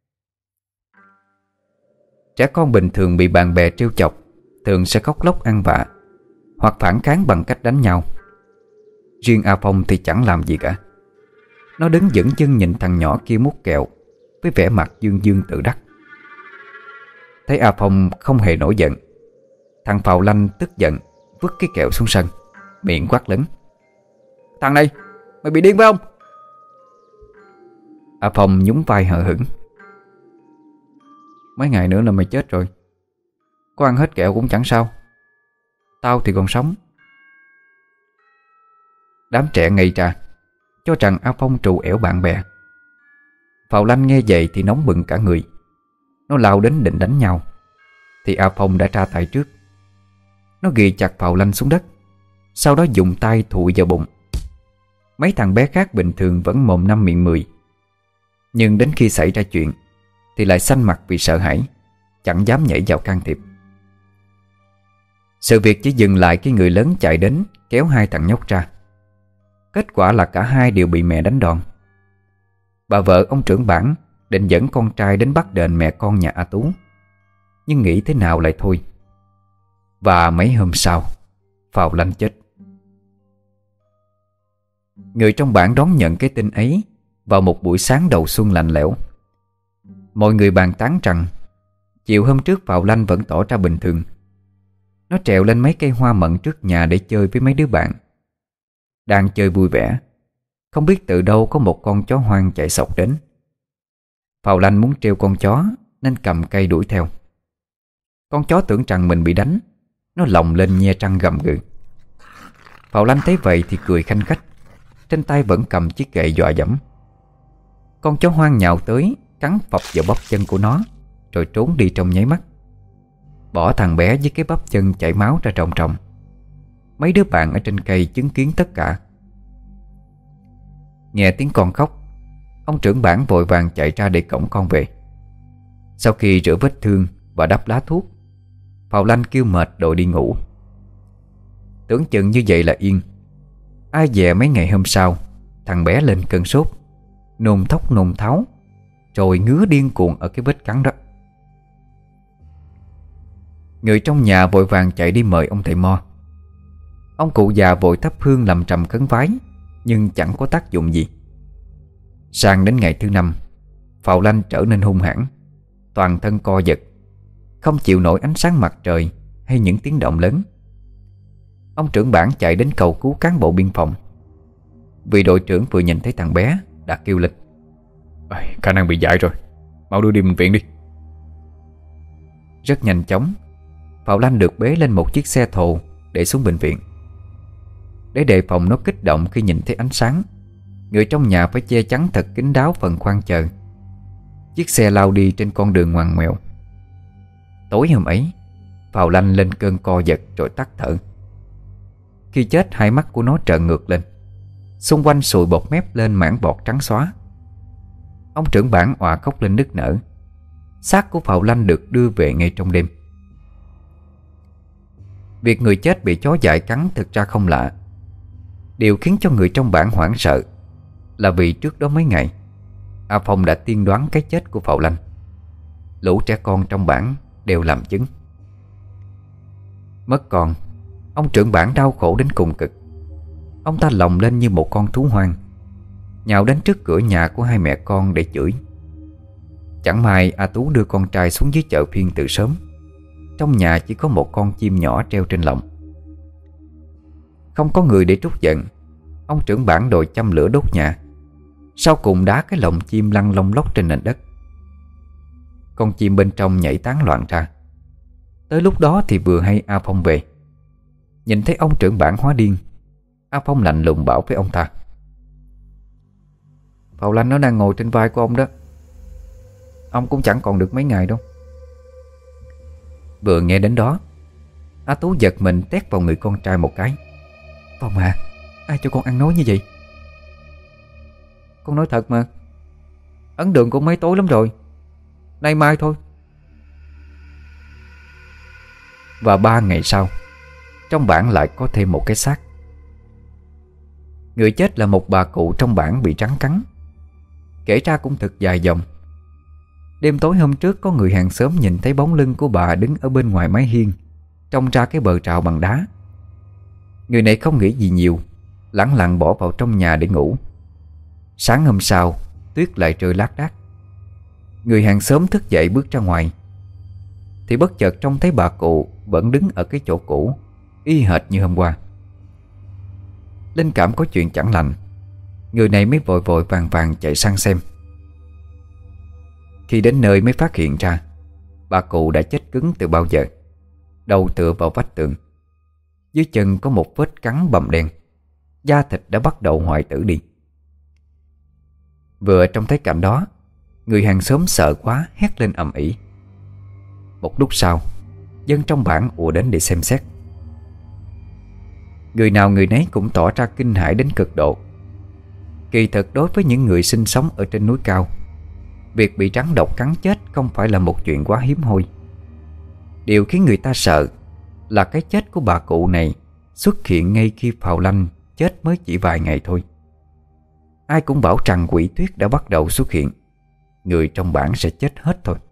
Trẻ con bình thường bị bạn bè trêu chọc thường sẽ khóc lóc ăn vạ hoặc phản kháng bằng cách đánh nhau. Riêng A Phong thì chẳng làm gì cả. Nó đứng dửng dưng nhìn thằng nhỏ kia mút kẹo với vẻ mặt dương dương tự đắc. Thấy A Phong không hề nổi giận, thằng Phào Lanh tức giận vứt cái kẹo xuống sân, miệng quát lớn: "Thằng này, mày bị điên phải không?" A Phong nhún vai hờ hững: "Mấy ngày nữa là mày chết rồi. Có ăn hết kẹo cũng chẳng sao. Tao thì còn sống." Đám trẻ ngây ra, cho rằng A Phong trù ẻo bạn bè. Phào Lanh nghe vậy thì nóng bừng cả người. Nó lao đến định đánh nhau, thì A Phong đã ra tay trước. Nó ghì chặt Phào Lanh xuống đất, sau đó dùng tay thụi vào bụng. Mấy thằng bé khác bình thường vẫn mồm năm miệng mười, nhưng đến khi xảy ra chuyện thì lại xanh mặt vì sợ hãi, chẳng dám nhảy vào can thiệp. Sự việc chỉ dừng lại khi người lớn chạy đến kéo hai thằng nhóc ra. Kết quả là cả hai đều bị mẹ đánh đòn. Bà vợ ông trưởng bản định dẫn con trai đến bắt đền mẹ con nhà A Tú, nhưng nghĩ thế nào lại thôi. Và mấy hôm sau, Phào Lanh chết. Người trong bản đón nhận cái tin ấy vào một buổi sáng đầu xuân lạnh lẽo. Mọi người bàn tán rằng chiều hôm trước Phào Lanh vẫn tỏ ra bình thường. Nó trèo lên mấy cây hoa mận trước nhà để chơi với mấy đứa bạn. Đang chơi vui vẻ Không biết từ đâu có một con chó hoang chạy xộc đến. Phào Lanh muốn trêu con chó nên cầm cây đuổi theo. Con chó tưởng rằng mình bị đánh, nó lồng lên nhe răng gầm gừ. Phào Lanh thấy vậy thì cười khanh khách, trên tay vẫn cầm chiếc gậy dọa dẫm. Con chó hoang nhào tới, cắn phập vào bắp chân của nó, rồi trốn đi trong nháy mắt, bỏ thằng bé với cái bắp chân chảy máu ra trồng trồng. Mấy đứa bạn ở trên cây chứng kiến tất cả. Nghe tiếng con khóc, ông trưởng bản vội vàng chạy ra để cõng con về. Sau khi rửa vết thương và đắp lá thuốc, Phào Lanh kêu mệt đội đi ngủ. Tưởng chừng như vậy là yên. Ai dè mấy ngày hôm sau, thằng bé lên cơn sốt, nôn thốc nôn tháo, rồi ngứa điên cuồng ở cái vết cắn đó. Người trong nhà vội vàng chạy đi mời ông thầy mo. Ông cụ già vội thắp hương làm trầm khấn vái, nhưng chẳng có tác dụng gì. Sang đến ngày thứ năm, Phào Lanh trở nên hung hãn, toàn thân co giật, không chịu nổi ánh sáng mặt trời hay những tiếng động lớn. Ông trưởng bản chạy đến cầu cứu cán bộ biên phòng. Vị đội trưởng vừa nhìn thấy thằng bé đã kêu lên: "Khả năng bị dại rồi, mau đưa đi bệnh viện đi." Rất nhanh chóng, Phào Lanh được bế lên một chiếc xe thồ để xuống bệnh viện. Để đề phòng nó kích động khi nhìn thấy ánh sáng, người trong nhà phải che chắn thật kín đáo phần khoang chờ. Chiếc xe lao đi trên con đường ngoằn ngoèo. Tối hôm ấy, Phào Lanh lên cơn co giật rồi tắt thở. Khi chết, hai mắt của nó trợn ngược lên, xung quanh sùi bọt mép lên mảng bọt trắng xóa. Ông trưởng bản òa khóc lên nức nở. Xác của Phào Lanh được đưa về ngay trong đêm. Việc người chết bị chó dại cắn thực ra không lạ. Điều khiến cho người trong bản hoảng sợ là vì trước đó mấy ngày, A Phong đã tiên đoán cái chết của Phào Lanh. Lũ trẻ con trong bản đều làm chứng. Mất con, ông trưởng bản đau khổ đến cùng cực. Ông ta lồng lên như một con thú hoang, nhào đến trước cửa nhà của hai mẹ con để chửi. Chẳng may A Tú đưa con trai xuống dưới chợ phiên từ sớm. Trong nhà chỉ có một con chim nhỏ treo trên lồng. Không có người để trút giận, ông trưởng bản đòi châm lửa đốt nhà, sau cùng đá cái lồng chim lăn lông lốc trên nền đất. Con chim bên trong nhảy tán loạn ra. Tới lúc đó thì vừa hay A Phong về. Nhìn thấy ông trưởng bản hóa điên, A Phong lạnh lùng bảo với ông ta: "Phào Lanh nó đang ngồi trên vai của ông đó. Ông cũng chẳng còn được mấy ngày đâu." Vừa nghe đến đó, A Tú giật mình tét vào người con trai một cái. "Phong à, ai cho con ăn nói như vậy?" "Con nói thật mà. Ấn đường cũng mấy tối lắm rồi. Nay mai thôi." Và ba ngày sau, trong bản lại có thêm một cái xác. Người chết là một bà cụ trong bản bị rắn cắn. Kể ra cũng thật dài dòng. Đêm tối hôm trước, có người hàng xóm nhìn thấy bóng lưng của bà đứng ở bên ngoài mái hiên, trông ra cái bờ trào bằng đá. Người này không nghĩ gì nhiều, lẳng lặng bỏ vào trong nhà để ngủ. Sáng hôm sau, tuyết lại rơi lác đác. Người hàng xóm thức dậy bước ra ngoài, thì bất chợt trông thấy bà cụ vẫn đứng ở cái chỗ cũ, y hệt như hôm qua. Linh cảm có chuyện chẳng lành, người này mới vội vội vàng vàng chạy sang xem. Khi đến nơi mới phát hiện ra bà cụ đã chết cứng từ bao giờ, đầu tựa vào vách tường. Dưới chân có một vết cắn bầm đen, da thịt đã bắt đầu hoại tử đi. Vừa trông thấy cảnh đó, người hàng xóm sợ quá hét lên ầm ĩ. Một lúc sau, dân trong bản ùa đến để xem xét. Người nào người nấy cũng tỏ ra kinh hãi đến cực độ. Kỳ thực đối với những người sinh sống ở trên núi cao, việc bị rắn độc cắn chết không phải là một chuyện quá hiếm hoi. Điều khiến người ta sợ là cái chết của bà cụ này xuất hiện ngay khi Phào Lanh chết mới chỉ vài ngày thôi. Ai cũng bảo rằng quỷ tuyết đã bắt đầu xuất hiện, người trong bản sẽ chết hết thôi.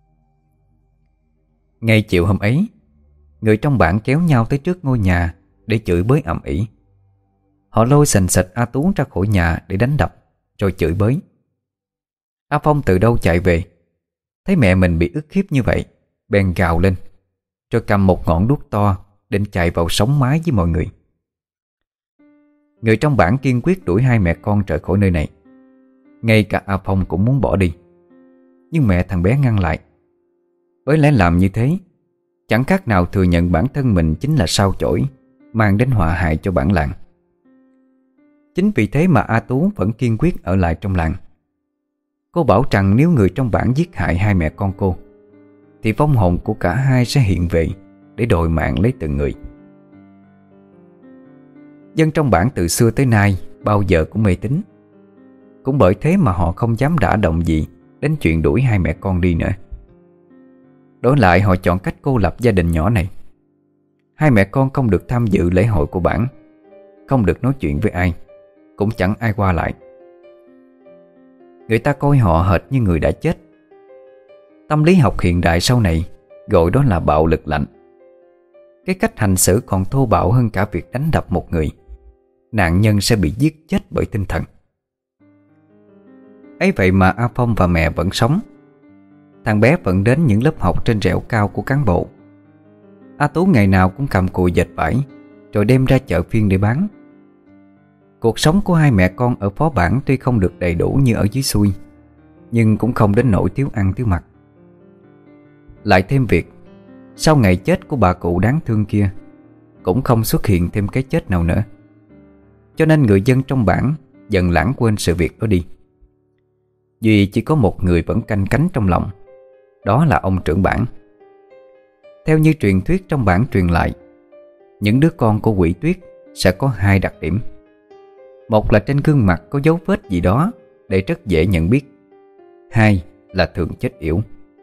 Ngay chiều hôm ấy, người trong bản kéo nhau tới trước ngôi nhà để chửi bới ầm ĩ. Họ lôi sành sạch A Tú ra khỏi nhà để đánh đập, rồi chửi bới. A Phong từ đâu chạy về, thấy mẹ mình bị ức hiếp như vậy, bèn gào lên, rồi cầm một ngọn đuốc to định chạy vào sống mái với mọi người. Người trong bản kiên quyết đuổi hai mẹ con rời khỏi nơi này. Ngay cả A Phong cũng muốn bỏ đi, nhưng mẹ thằng bé ngăn lại. Bởi lẽ làm như thế chẳng khác nào thừa nhận bản thân mình chính là sao chổi, mang đến họa hại cho bản làng. Chính vì thế mà A Tú vẫn kiên quyết ở lại trong làng. Cô bảo rằng nếu người trong bản giết hại hai mẹ con cô thì vong hồn của cả hai sẽ hiện về để đòi mạng lấy từng người. Dân trong bản từ xưa tới nay bao giờ cũng mê tín. Cũng bởi thế mà họ không dám đả động gì đến chuyện đuổi hai mẹ con đi nữa. Đổi lại họ chọn cách cô lập gia đình nhỏ này. Hai mẹ con không được tham dự lễ hội của bản, không được nói chuyện với ai, cũng chẳng ai qua lại. Người ta coi họ hệt như người đã chết. Tâm lý học hiện đại sau này gọi đó là bạo lực lạnh. Cái cách hành xử còn thô bạo hơn cả việc đánh đập một người. Nạn nhân sẽ bị giết chết bởi tinh thần. Ấy vậy mà A Phong và mẹ vẫn sống. Thằng bé vẫn đến những lớp học trên rẻo cao của cán bộ. A Tú ngày nào cũng cầm cùi dệt vải rồi đem ra chợ phiên để bán. Cuộc sống của hai mẹ con ở phó bản tuy không được đầy đủ như ở dưới xuôi, nhưng cũng không đến nỗi thiếu ăn thiếu mặc. Lại thêm việc sau ngày chết của bà cụ đáng thương kia cũng không xuất hiện thêm cái chết nào nữa, cho nên người dân trong bản dần lãng quên sự việc đó đi. Duy chỉ có một người vẫn canh cánh trong lòng, đó là ông trưởng bản. Theo như truyền thuyết trong bản truyền lại, những đứa con của quỷ tuyết sẽ có hai đặc điểm. Một là trên gương mặt có dấu vết gì đó để rất dễ nhận biết. Hai là thường chết yểu.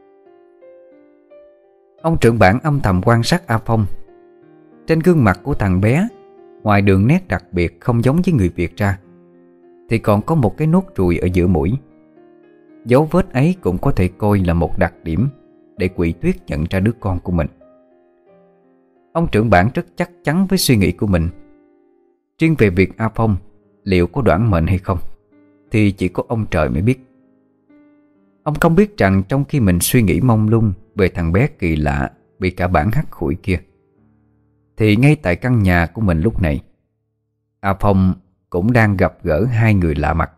Ông trưởng bản âm thầm quan sát A Phong. Trên gương mặt của thằng bé, ngoài đường nét đặc biệt không giống với người Việt ra, thì còn có một cái nốt ruồi ở giữa mũi. Dấu vết ấy cũng có thể coi là một đặc điểm để quỷ tuyết nhận ra đứa con của mình. Ông trưởng bản rất chắc chắn với suy nghĩ của mình. Riêng về việc A Phong liệu có đoản mệnh hay không thì chỉ có ông trời mới biết. Ông không biết rằng trong khi mình suy nghĩ mông lung về thằng bé kỳ lạ bị cả bản hắt hủi kia, thì ngay tại căn nhà của mình lúc này, A Phong cũng đang gặp gỡ hai người lạ mặt.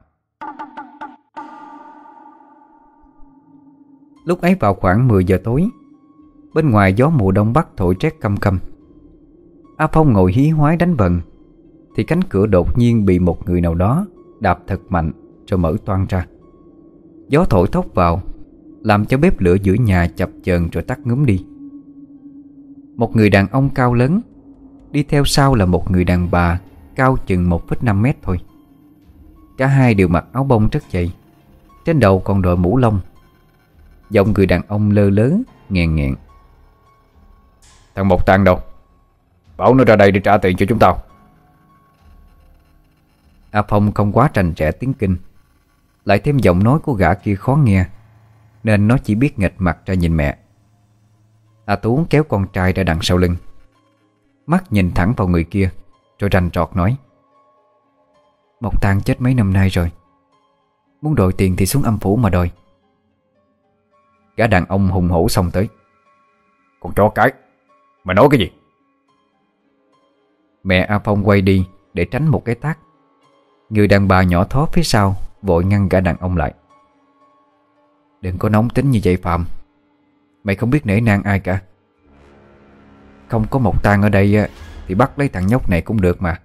Lúc ấy vào khoảng mười giờ tối, bên ngoài gió mùa đông bắc thổi rét căm căm. A Phong ngồi hí hoái đánh vần thì cánh cửa đột nhiên bị một người nào đó đạp thật mạnh rồi mở toang ra. Gió thổi thốc vào làm cho bếp lửa giữa nhà chập chờn rồi tắt ngúm đi. Một người đàn ông cao lớn, đi theo sau là một người đàn bà cao chừng một phẩy năm mét thôi. Cả hai đều mặc áo bông rất dày, trên đầu còn đội mũ lông. Giọng người đàn ông lơ lớ, nghèn nghẹn: "Thằng Mộc Tàng đâu? Bảo nó ra đây để trả tiền cho chúng tao." A Phong không quá rành rẽ tiếng Kinh, lại thêm giọng nói của gã kia khó nghe, nên nó chỉ biết nghệch mặt ra nhìn mẹ. A Tú kéo con trai ra đằng sau lưng, mắt nhìn thẳng vào người kia, rồi rành rọt nói: "Mộc Tàng chết mấy năm nay rồi, muốn đòi tiền thì xuống âm phủ mà đòi." Gã đàn ông hùng hổ xông tới: "Con chó cái, mày nói cái gì?" Mẹ A Phong quay đi để tránh một cái tát. Người đàn bà nhỏ thó phía sau vội ngăn gã đàn ông lại: "Đừng có nóng tính như vậy Phạm. Mày không biết nể nang ai cả. Không có Mộc Tàng ở đây thì bắt lấy thằng nhóc này cũng được mà."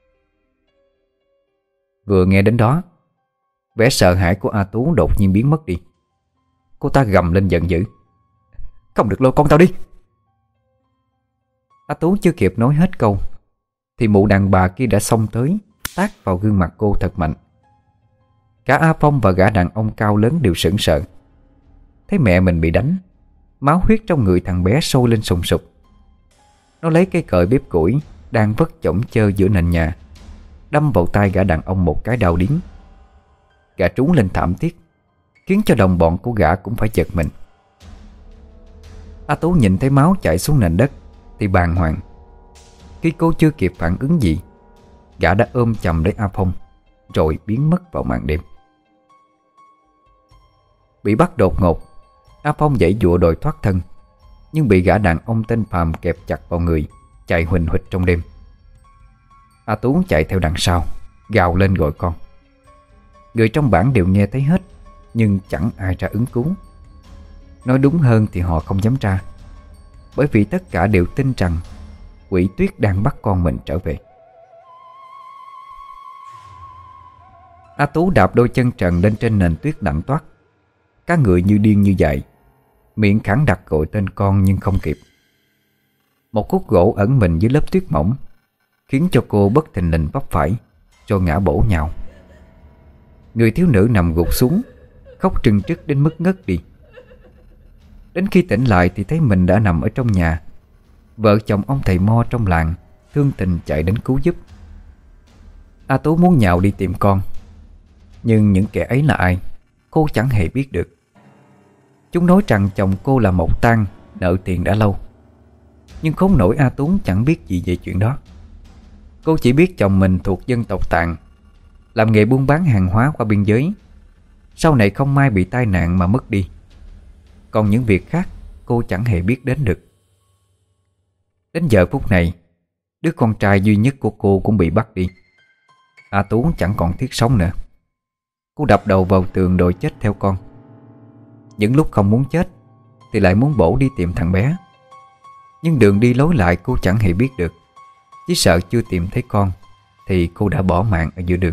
Vừa nghe đến đó, vẻ sợ hãi của A Tú đột nhiên biến mất đi. Cô ta gầm lên giận dữ: "Không được lôi con tao đi!" A Tú chưa kịp nói hết câu thì mụ đàn bà kia đã xông tới, tát vào gương mặt cô thật mạnh. Cả A Phong và gã đàn ông cao lớn đều sững sờ. Thấy mẹ mình bị đánh, máu huyết trong người thằng bé sôi lên sùng sục. Nó lấy cây cời bếp củi đang vất chổng chơ giữa nền nhà, đâm vào tay gã đàn ông một cái đau điếng. Gã trú lên thảm thiết, khiến cho đồng bọn của gã cũng phải giật mình. A Tú nhìn thấy máu chảy xuống nền đất thì bàng hoàng. Khi cô chưa kịp phản ứng gì, gã đã ôm chầm lấy A Phong rồi biến mất vào màn đêm. Bị bắt đột ngột, A Phong giãy giụa đòi thoát thân, nhưng bị gã đàn ông tên Phàm kẹp chặt vào người, chạy huỳnh huỵch trong đêm. A Tú chạy theo đằng sau, gào lên gọi con. Người trong bản đều nghe thấy hết, nhưng chẳng ai ra ứng cứu. Nói đúng hơn thì họ không dám ra, bởi vì tất cả đều tin rằng quỷ tuyết đang bắt con mình trở về. A Tú đạp đôi chân trần lên trên nền tuyết lạnh toát, cá người như điên như dại, miệng khẳng đặc gọi tên con nhưng không kịp. Một khúc gỗ ẩn mình dưới lớp tuyết mỏng khiến cho cô bất thình lình vấp phải, cho ngã bổ nhào. Người thiếu nữ nằm gục xuống, khóc trưng trức đến mức ngất đi. Đến khi tỉnh lại thì thấy mình đã nằm ở trong nhà. Vợ chồng ông thầy mo trong làng thương tình chạy đến cứu giúp. A Tú muốn nhào đi tìm con, nhưng những kẻ ấy là ai cô chẳng hề biết được. Chúng nói rằng chồng cô là Mộc Tang, nợ tiền đã lâu. Nhưng khốn nổi A Tú chẳng biết gì về chuyện đó. Cô chỉ biết chồng mình thuộc dân tộc Tạng, làm nghề buôn bán hàng hóa qua biên giới, sau này không may bị tai nạn mà mất đi. Còn những việc khác cô chẳng hề biết đến được. Đến giờ phút này, đứa con trai duy nhất của cô cũng bị bắt đi. A Tú chẳng còn thiết sống nữa. Cô đập đầu vào tường đòi chết theo con. Những lúc không muốn chết thì lại muốn bổ đi tìm thằng bé. Nhưng đường đi lối lại cô chẳng hề biết được. Chỉ sợ chưa tìm thấy con thì cô đã bỏ mạng ở giữa đường.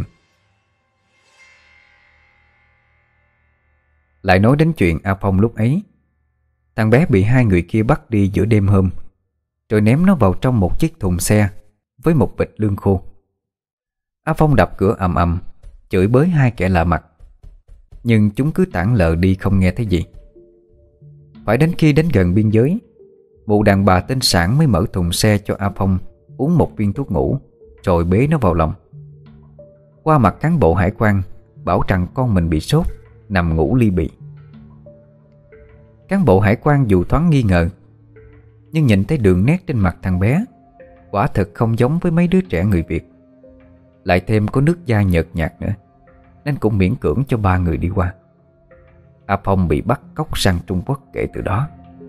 Lại nói đến chuyện A Phong lúc ấy. Thằng bé bị hai người kia bắt đi giữa đêm hôm, rồi ném nó vào trong một chiếc thùng xe với một bịch lương khô. A Phong đập cửa ầm ầm, chửi bới hai kẻ lạ mặt, nhưng chúng cứ tản lờ đi không nghe thấy gì. Phải đến khi đến gần biên giới, mụ đàn bà tên Sản mới mở thùng xe cho A Phong uống một viên thuốc ngủ, rồi bế nó vào lòng. Qua mặt cán bộ hải quan bảo rằng con mình bị sốt, nằm ngủ ly bì. Cán bộ hải quan dù thoáng nghi ngờ, nhưng nhìn thấy đường nét trên mặt thằng bé quả thực không giống với mấy đứa trẻ người Việt. Lại thêm có nước da nhợt nhạt nữa, nên cũng miễn cưỡng cho ba người đi qua. A Phong bị bắt cóc sang Trung Quốc kể từ đó.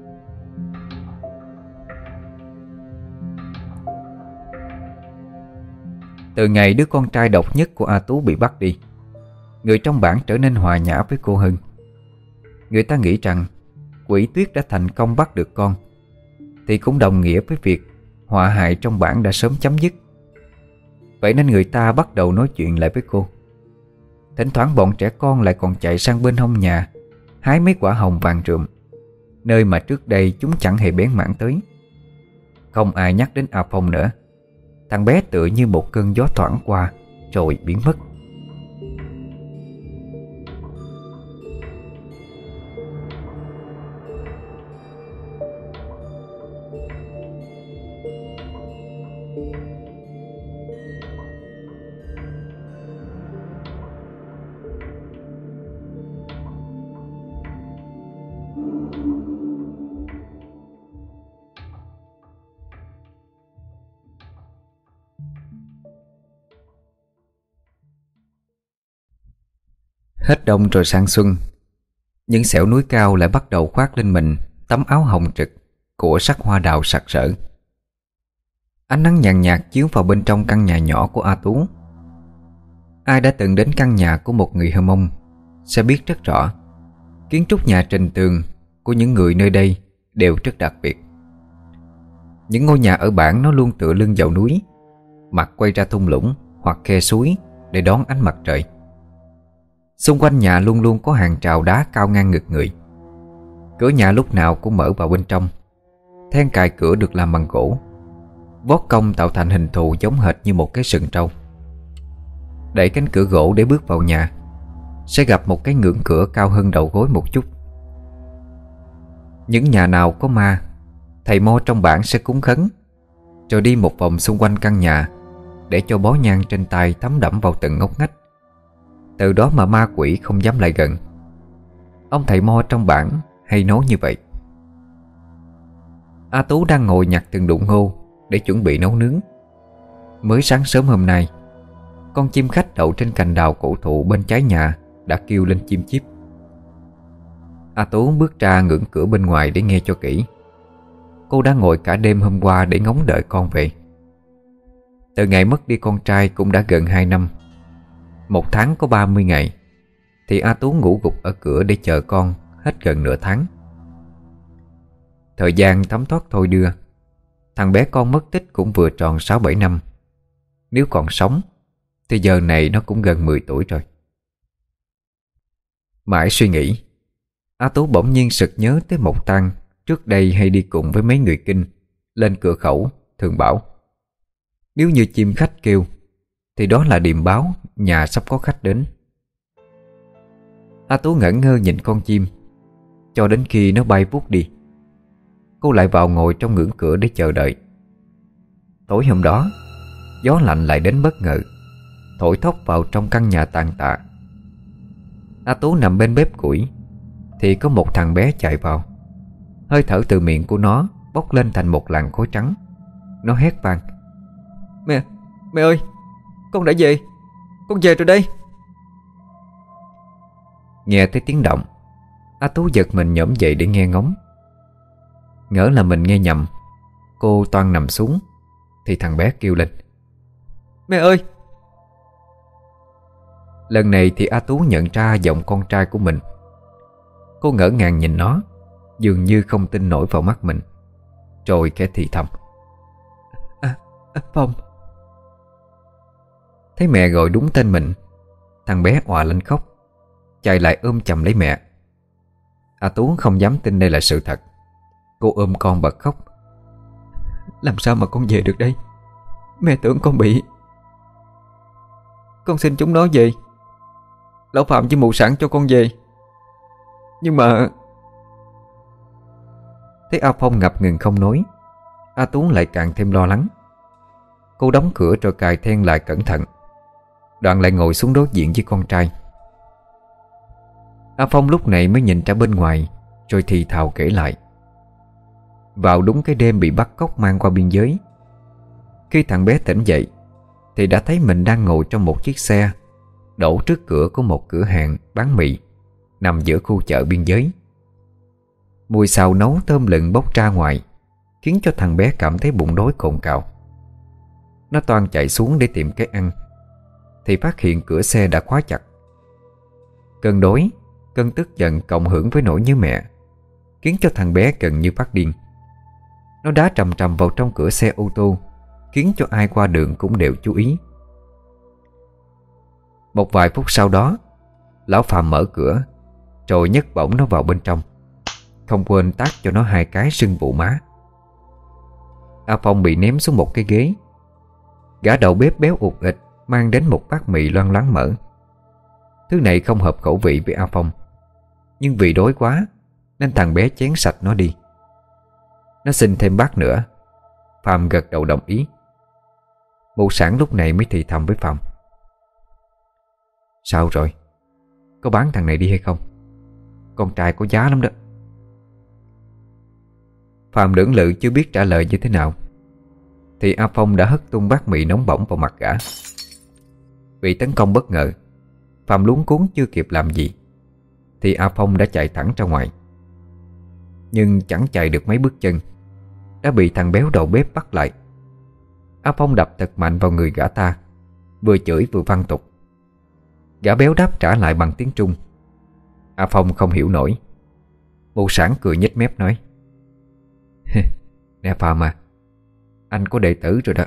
Từ ngày đứa con trai độc nhất của A Tú bị bắt đi, người trong bản trở nên hòa nhã với cô hơn. Người ta nghĩ rằng quỷ tuyết đã thành công bắt được con, thì cũng đồng nghĩa với việc họa hại trong bản đã sớm chấm dứt. Vậy nên người ta bắt đầu nói chuyện lại với cô. Thỉnh thoảng bọn trẻ con lại còn chạy sang bên hông nhà hái mấy quả hồng vàng rượm, nơi mà trước đây chúng chẳng hề bén mảng tới. Không ai nhắc đến A Phong nữa. Thằng bé tựa như một cơn gió thoảng qua rồi biến mất. Hết đông rồi sang xuân, những xẻo núi cao lại bắt đầu khoác lên mình tấm áo hồng trực của sắc hoa đào sặc sỡ. Ánh nắng nhàn nhạt chiếu vào bên trong căn nhà nhỏ của A Tú. Ai đã từng đến căn nhà của một người Hơ Mông sẽ biết rất rõ kiến trúc nhà trình tường của những người nơi đây đều rất đặc biệt. Những ngôi nhà ở bản nó luôn tựa lưng vào núi, mặt quay ra thung lũng hoặc khe suối để đón ánh mặt trời. Xung quanh nhà luôn luôn có hàng rào đá cao ngang ngực người. Cửa nhà lúc nào cũng mở vào bên trong. Then cài cửa được làm bằng gỗ, vót cong tạo thành hình thù giống hệt như một cái sừng trâu. Đẩy cánh cửa gỗ để bước vào nhà, sẽ gặp một cái ngưỡng cửa cao hơn đầu gối một chút. Những nhà nào có ma, thầy mo trong bản sẽ cúng khấn, rồi đi một vòng xung quanh căn nhà để cho bó nhang trên tay thấm đẫm vào từng ngóc ngách. Từ đó mà ma quỷ không dám lại gần. Ông thầy mo trong bản hay nói như vậy. A Tú đang ngồi nhặt từng đụng ngô để chuẩn bị nấu nướng. Mới sáng sớm hôm nay, con chim khách đậu trên cành đào cổ thụ bên trái nhà đã kêu lên chim chíp. A Tú bước ra ngưỡng cửa bên ngoài để nghe cho kỹ. Cô đã ngồi cả đêm hôm qua để ngóng đợi con về. Từ ngày mất đi con trai cũng đã gần hai năm. Một tháng có ba mươi ngày thì A Tú ngủ gục ở cửa để chờ con hết gần nửa tháng. Thời gian thấm thoát thôi đưa. Thằng bé con mất tích cũng vừa tròn sáu bảy năm. Nếu còn sống thì giờ này nó cũng gần mười tuổi rồi. Mãi suy nghĩ, A Tú bỗng nhiên sực nhớ tới Mộc Tăng trước đây hay đi cùng với mấy người Kinh lên cửa khẩu, thường bảo nếu như chim khách kêu thì đó là điềm báo nhà sắp có khách đến. A Tú ngẩn ngơ nhìn con chim cho đến khi nó bay vút đi. Cô lại vào ngồi trong ngưỡng cửa để chờ đợi. Tối hôm đó, gió lạnh lại đến bất ngờ, thổi thốc vào trong căn nhà tàn tạ. A Tú nằm bên bếp củi thì có một thằng bé chạy vào. Hơi thở từ miệng của nó bốc lên thành một làn khói trắng. Nó hét vang: Mẹ, mẹ ơi, con đã về, con về rồi đây. Nghe thấy tiếng động, A Tú giật mình nhổm dậy để nghe ngóng. Ngỡ là mình nghe nhầm, cô toan nằm xuống thì thằng bé kêu lên: Mẹ ơi! Lần này thì A Tú nhận ra giọng con trai của mình. Cô ngỡ ngàng nhìn nó, dường như không tin nổi vào mắt mình, rồi khẽ thì thầm: À, à Phong. Thấy mẹ gọi đúng tên mình, thằng bé òa lên khóc, chạy lại ôm chầm lấy mẹ. A Tú không dám tin đây là sự thật. Cô ôm con bật khóc: Làm sao mà con về được đây? Mẹ tưởng con bị... Con xin chúng nó về. Lão Phạm với mụ Sản cho con về. Nhưng mà... Thấy A Phong ngập ngừng không nói, A Tú lại càng thêm lo lắng. Cô đóng cửa rồi cài then lại cẩn thận, đoạn lại ngồi xuống đối diện với con trai. A Phong lúc này mới nhìn ra bên ngoài, rồi thì thào kể lại. Vào đúng cái đêm bị bắt cóc mang qua biên giới, khi thằng bé tỉnh dậy thì đã thấy mình đang ngồi trong một chiếc xe đổ trước cửa của một cửa hàng bán mì nằm giữa khu chợ biên giới. Mùi xào nấu thơm lừng bốc ra ngoài, khiến cho thằng bé cảm thấy bụng đói cồn cào. Nó toan chạy xuống để tìm cái ăn thì phát hiện cửa xe đã khóa chặt. Cơn đói, cơn tức giận cộng hưởng với nỗi nhớ mẹ khiến cho thằng bé gần như phát điên. Nó đá trầm trầm vào trong cửa xe ô tô, khiến cho ai qua đường cũng đều chú ý. Một vài phút sau đó, lão Phạm mở cửa, rồi nhấc bổng nó vào bên trong, không quên tát cho nó hai cái sưng vụ má. A Phong bị ném xuống một cái ghế. Gã đầu bếp béo ụt ịch mang đến một bát mì loang loáng mỡ. Thứ này không hợp khẩu vị với A Phong, nhưng vì đói quá nên thằng bé chén sạch nó đi. Nó xin thêm bát nữa. Phạm gật đầu đồng ý. Mụ Sản lúc này mới thì thầm với Phạm: Sao rồi? Có bán thằng này đi hay không? Con trai có giá lắm đó. Phạm lưỡng lự chưa biết trả lời như thế nào thì A Phong đã hất tung bát mì nóng bỏng vào mặt gã. Bị tấn công bất ngờ, Phạm luống cuống chưa kịp làm gì thì A Phong đã chạy thẳng ra ngoài. Nhưng chẳng chạy được mấy bước chân đã bị thằng béo đầu bếp bắt lại. A Phong đập thật mạnh vào người gã ta, vừa chửi vừa văng tục. Gã béo đáp trả lại bằng tiếng Trung. A Phong không hiểu nổi. Mụ Sản cười nhếch mép nói: Nè Phạm à, anh có đệ tử rồi đó.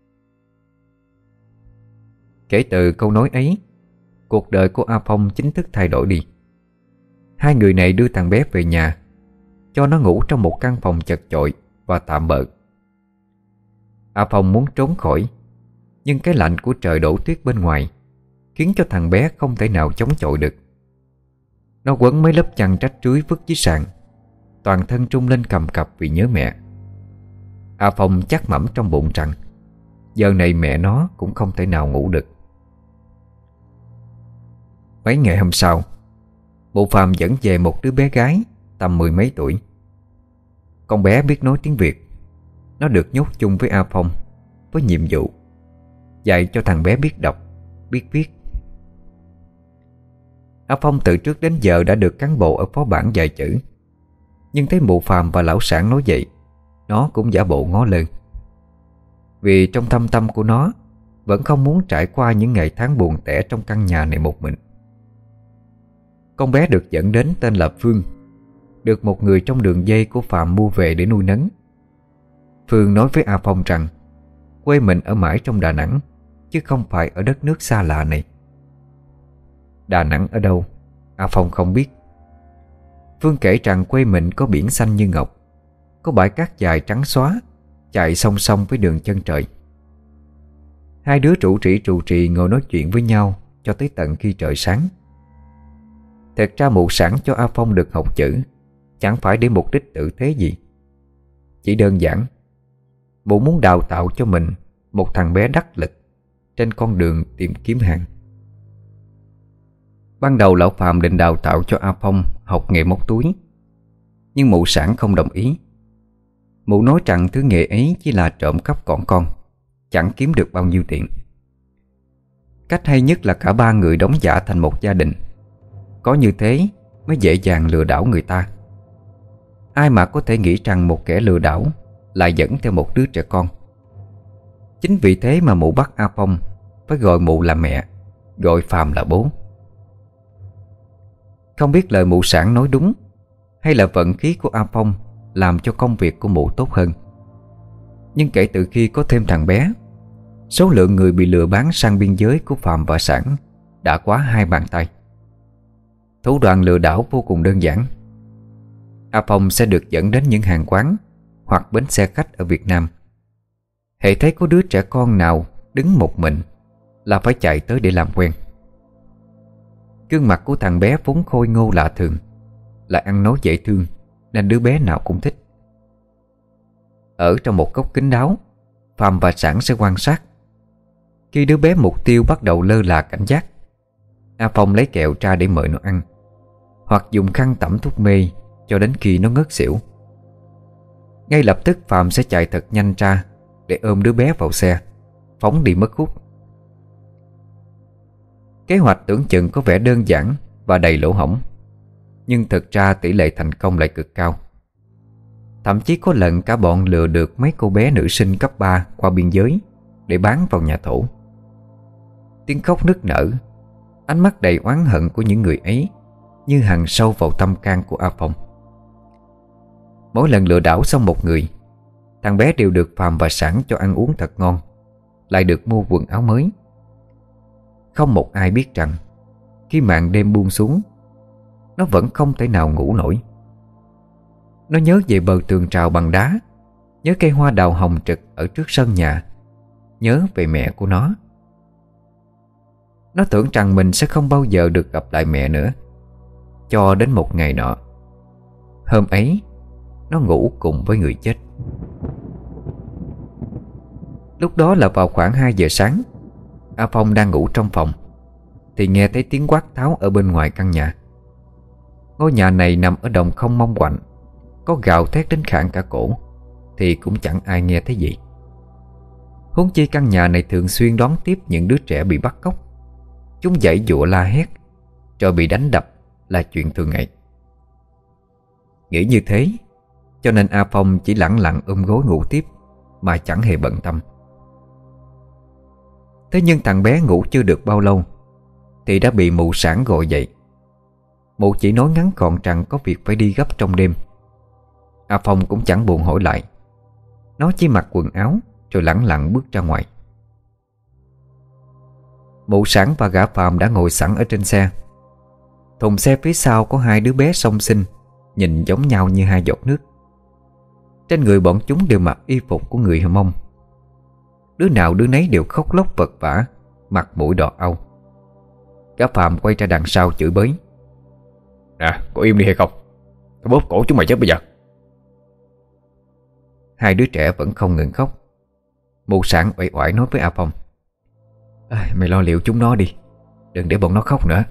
Kể từ câu nói ấy, cuộc đời của A Phong chính thức thay đổi đi. Hai người này đưa thằng bé về nhà, cho nó ngủ trong một căn phòng chật chội và tạm bợ. A Phong muốn trốn khỏi, nhưng cái lạnh của trời đổ tuyết bên ngoài khiến cho thằng bé không thể nào chống chọi được. Nó quấn mấy lớp chăn trách rưới vứt dưới sàn, toàn thân trung lên cầm cập vì nhớ mẹ. A Phong chắc mẩm trong bụng rằng giờ này mẹ nó cũng không thể nào ngủ được. Mấy ngày hôm sau, mụ Phạm dẫn về một đứa bé gái tầm mười mấy tuổi. Con bé biết nói tiếng Việt. Nó được nhốt chung với A Phong với nhiệm vụ dạy cho thằng bé biết đọc, biết viết. A Phong từ trước đến giờ đã được cán bộ ở phó bản dạy chữ, nhưng thấy mụ Phạm và lão Sản nói vậy, nó cũng giả bộ ngó lơ. Vì trong thâm tâm của nó vẫn không muốn trải qua những ngày tháng buồn tẻ trong căn nhà này một mình. Con bé được dẫn đến tên là Phương, được một người trong đường dây của Phạm mua về để nuôi nấng. Phương nói với A Phong rằng quê mình ở mãi trong Đà Nẵng, chứ không phải ở đất nước xa lạ này. Đà Nẵng ở đâu, A Phong không biết. Phương kể rằng quê mình có biển xanh như ngọc, có bãi cát dài trắng xóa chạy song song với đường chân trời. Hai đứa trụ trĩ trụ trì ngồi nói chuyện với nhau cho tới tận khi trời sáng. Thật ra mụ sẵn cho A Phong được học chữ chẳng phải để mục đích tự thế gì. Chỉ đơn giản mụ muốn đào tạo cho mình một thằng bé đắc lực trên con đường tìm kiếm hàng. Ban đầu lão Phạm định đào tạo cho A Phong học nghề móc túi, nhưng mụ sẵn không đồng ý. Mụ nói rằng thứ nghề ấy chỉ là trộm cắp cỏn con, chẳng kiếm được bao nhiêu tiền. Cách hay nhất là cả ba người đóng giả thành một gia đình. Có như thế mới dễ dàng lừa đảo người ta. Ai mà có thể nghĩ rằng một kẻ lừa đảo lại dẫn theo một đứa trẻ con. Chính vì thế mà mụ bắt A Phong phải gọi mụ là mẹ, gọi Phạm là bố. Không biết lời mụ sẵn nói đúng hay là vận khí của A Phong làm cho công việc của mụ tốt hơn, nhưng kể từ khi có thêm thằng bé, số lượng người bị lừa bán sang biên giới của Phạm và Sẵn đã quá hai bàn tay. Thủ đoạn lừa đảo vô cùng đơn giản. A Phong sẽ được dẫn đến những hàng quán hoặc bến xe khách ở Việt Nam. Hễ thấy có đứa trẻ con nào đứng một mình là phải chạy tới để làm quen. Gương mặt của thằng bé vốn khôi ngô lạ thường, lại ăn nói dễ thương, nên đứa bé nào cũng thích. Ở trong một góc kín đáo, Phạm và Sẵn sẽ quan sát. Khi đứa bé mục tiêu bắt đầu lơ là cảnh giác, A Phong lấy kẹo ra để mời nó ăn, hoặc dùng khăn tẩm thuốc mê cho đến khi nó ngất xỉu. Ngay lập tức Phạm sẽ chạy thật nhanh ra để ôm đứa bé vào xe, phóng đi mất hút. Kế hoạch tưởng chừng có vẻ đơn giản và đầy lỗ hổng, nhưng thực ra tỷ lệ thành công lại cực cao. Thậm chí có lần cả bọn lừa được mấy cô bé nữ sinh cấp ba qua biên giới để bán vào nhà thổ. Tiếng khóc nức nở, ánh mắt đầy oán hận của những người ấy như hằn sâu vào tâm can của A Phong. Mỗi lần lừa đảo xong một người, thằng bé đều được Phạm và Sẵn cho ăn uống thật ngon, lại được mua quần áo mới. Không một ai biết rằng khi màn đêm buông xuống, nó vẫn không thể nào ngủ nổi. Nó nhớ về bờ tường rào bằng đá, nhớ cây hoa đào hồng trực ở trước sân nhà, nhớ về mẹ của nó. Nó tưởng rằng mình sẽ không bao giờ được gặp lại mẹ nữa, cho đến một ngày nọ. Hôm ấy, nó ngủ cùng với người chết. Lúc đó là vào khoảng hai giờ sáng. A Phong đang ngủ trong phòng thì nghe thấy tiếng quát tháo ở bên ngoài căn nhà. Ngôi nhà này nằm ở đồng không mong quạnh, có gào thét đến khản cả cổ thì cũng chẳng ai nghe thấy gì. Huống chi căn nhà này thường xuyên đón tiếp những đứa trẻ bị bắt cóc. Chúng giãy giụa la hét rồi bị đánh đập là chuyện thường ngày. Nghĩ như thế cho nên A Phong chỉ lẳng lặng ôm gối ngủ tiếp mà chẳng hề bận tâm. Thế nhưng thằng bé ngủ chưa được bao lâu thì đã bị mụ Sẵn gọi dậy. Mụ chỉ nói ngắn gọn rằng có việc phải đi gấp trong đêm. A Phong cũng chẳng buồn hỏi lại. Nó chỉ mặc quần áo rồi lẳng lặng bước ra ngoài. Mụ Sẵn và gã Phạm đã ngồi sẵn ở trên xe. Thùng xe phía sau có hai đứa bé song sinh, nhìn giống nhau như hai giọt nước. Trên người bọn chúng đều mặc y phục của người Hờ Mông. Đứa nào đứa nấy đều khóc lóc vật vã, mặt mũi đỏ au. Gã Phạm quay ra đằng sau chửi bới: "Nè, có im đi hay không? Tao bóp cổ chúng mày chết bây giờ." Hai đứa trẻ vẫn không ngừng khóc. Mụ Sẵn uể oải nói với A Phong: à, "Mày lo liệu chúng nó đi, đừng để bọn nó khóc nữa."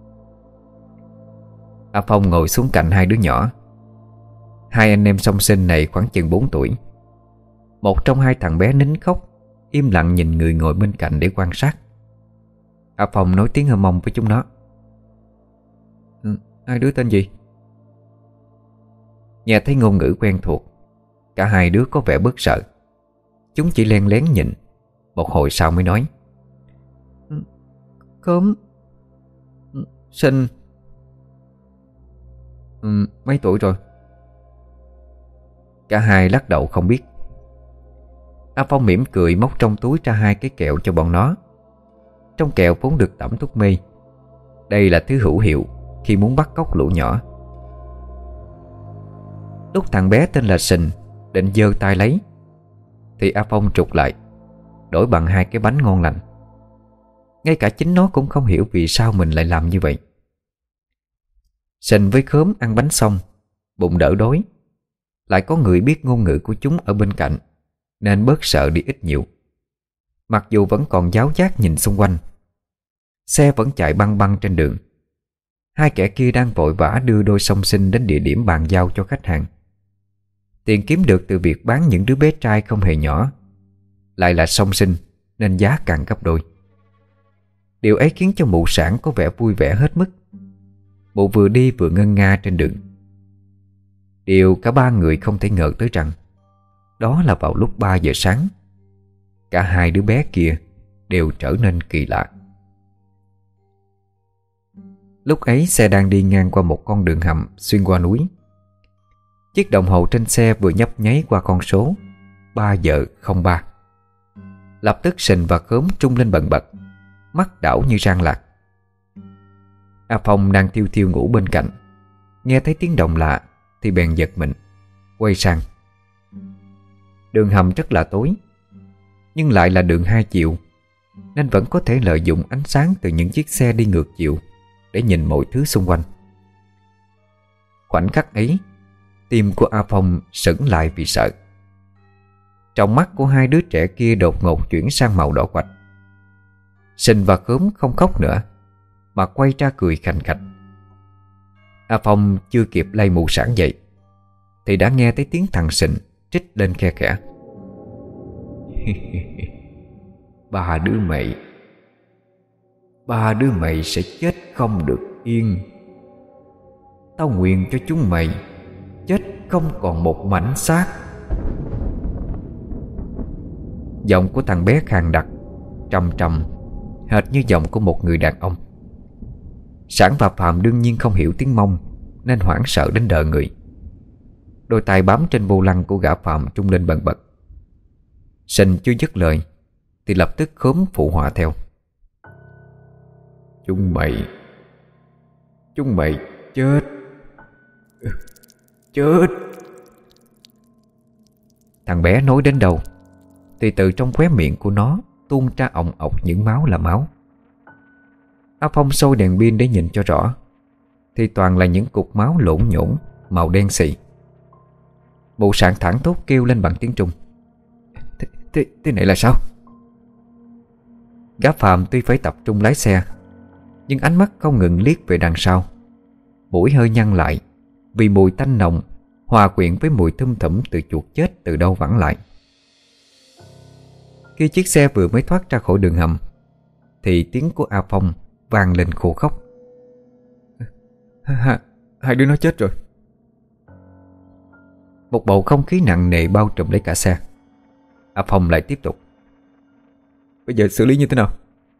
A Phong ngồi xuống cạnh hai đứa nhỏ. Hai anh em song sinh này khoảng chừng bốn tuổi. Một trong hai thằng bé nín khóc, im lặng nhìn người ngồi bên cạnh để quan sát. A Phong nói tiếng Hờ Mông với chúng nó: ừ, "Hai đứa tên gì?" Nghe thấy ngôn ngữ quen thuộc, cả hai đứa có vẻ bớt sợ. Chúng chỉ len lén nhìn. Một hồi sau mới nói: Khóm. Sinh. ừ, Mấy tuổi rồi? Cả hai lắc đầu không biết. A Phong mỉm cười móc trong túi ra hai cái kẹo cho bọn nó. Trong kẹo vốn được tẩm thuốc mê. Đây là thứ hữu hiệu khi muốn bắt cóc lũ nhỏ. Lúc thằng bé tên là Sình định giơ tay lấy thì A Phong trục lại, đổi bằng hai cái bánh ngon lành. Ngay cả chính nó cũng không hiểu vì sao mình lại làm như vậy. Sình với Khóm ăn bánh xong, bụng đỡ đói. Lại có người biết ngôn ngữ của chúng ở bên cạnh, nên bớt sợ đi ít nhiều. Mặc dù vẫn còn giáo giác nhìn xung quanh. Xe vẫn chạy băng băng trên đường. Hai kẻ kia đang vội vã đưa đôi song sinh đến địa điểm bàn giao cho khách hàng. Tiền kiếm được từ việc bán những đứa bé trai không hề nhỏ, lại là song sinh nên giá càng gấp đôi. Điều ấy khiến cho mụ Sản có vẻ vui vẻ hết mức. Mụ vừa đi vừa ngân nga trên đường. Điều cả ba người không thể ngờ tới rằng đó là vào lúc ba giờ sáng, cả hai đứa bé kia đều trở nên kỳ lạ. Lúc ấy xe đang đi ngang qua một con đường hầm xuyên qua núi. Chiếc đồng hồ trên xe vừa nhấp nháy qua con số ba giờ không ba. Lập tức Sình và Khóm trung lên bần bật, mắt đảo như rang lạc. A Phong đang thiêu thiêu ngủ bên cạnh, nghe thấy tiếng động lạ thì bèn giật mình, quay sang. Đường hầm rất là tối, nhưng lại là đường hai chiều, nên vẫn có thể lợi dụng ánh sáng từ những chiếc xe đi ngược chiều để nhìn mọi thứ xung quanh. Khoảnh khắc ấy, tim của A Phong sững lại vì sợ. Trong mắt của hai đứa trẻ kia đột ngột chuyển sang màu đỏ quạch. Sình và Khóm không khóc nữa, mà quay ra cười khành khạch. A Phong chưa kịp lay mụ Sản dậy thì đã nghe thấy tiếng thằng Sình trích lên khe khẽ. Ba đứa mày Ba đứa mày sẽ chết không được yên. Tao nguyện cho chúng mày chết không còn một mảnh xác. Giọng của thằng bé khàn đặc, trầm trầm, hệt như giọng của một người đàn ông. Sản và Phạm đương nhiên không hiểu tiếng Mông, nên hoảng sợ đến đờ người. Đôi tay bám trên vô lăng của gã Phạm trung lên bần bật. Sình chưa dứt lời thì lập tức Khóm phụ họa theo. Chúng mày Chúng mày chết Chết. Thằng bé nói đến đâu thì từ trong khóe miệng của nó tuôn ra òng ọc những máu là máu. A Phong soi đèn pin để nhìn cho rõ thì toàn là những cục máu lổn nhổn màu đen xì. Mụ Sản thẳng thốt kêu lên bằng tiếng Trung. Thế, thế, thế này là sao? Gã Phạm tuy phải tập trung lái xe, nhưng ánh mắt không ngừng liếc về đằng sau. Mũi hơi nhăn lại vì mùi tanh nồng hòa quyện với mùi thum thủm từ chuột chết từ đâu vẳng lại. Khi chiếc xe vừa mới thoát ra khỏi đường hầm thì tiếng của A Phong vang lên khô khóc. Hai, hai đứa nó chết rồi. Một bầu không khí nặng nề bao trùm lấy cả xe. A Phong lại tiếp tục. Bây giờ xử lý như thế nào?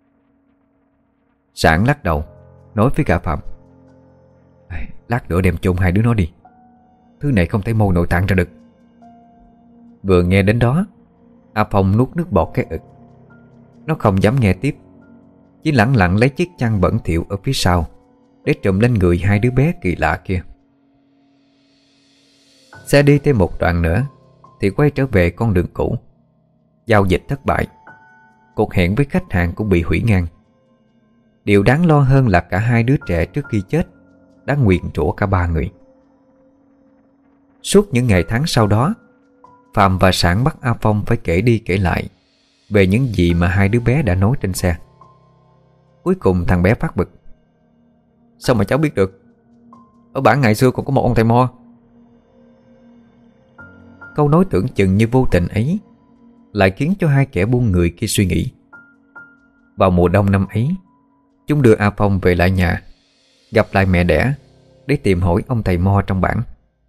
Sản lắc đầu, nói với gã Phạm. Lát nữa đem chôn hai đứa nó đi. Thứ này không thể mô nội tạng ra được. Vừa nghe đến đó, A Phong nuốt nước bọt cái ực. Nó không dám nghe tiếp, chỉ lẳng lặng lấy chiếc chăn bẩn thỉu ở phía sau để trùm lên người hai đứa bé kỳ lạ kia. Xe đi thêm một đoạn nữa thì quay trở về con đường cũ. Giao dịch thất bại, cuộc hẹn với khách hàng cũng bị hủy ngang. Điều đáng lo hơn là cả hai đứa trẻ trước khi chết đã nguyền rủa cả ba người. Suốt những ngày tháng sau đó, Phạm và Sản bắt A Phong phải kể đi kể lại về những gì mà hai đứa bé đã nói trên xe. Cuối cùng thằng bé phát bực. Sao mà cháu biết được? Ở bản ngày xưa còn có một ông thầy mo. Câu nói tưởng chừng như vô tình ấy lại khiến cho hai kẻ buôn người kia suy nghĩ. Vào mùa đông năm ấy, chúng đưa A Phong về lại nhà, gặp lại mẹ đẻ để tìm hỏi ông thầy mo trong bản.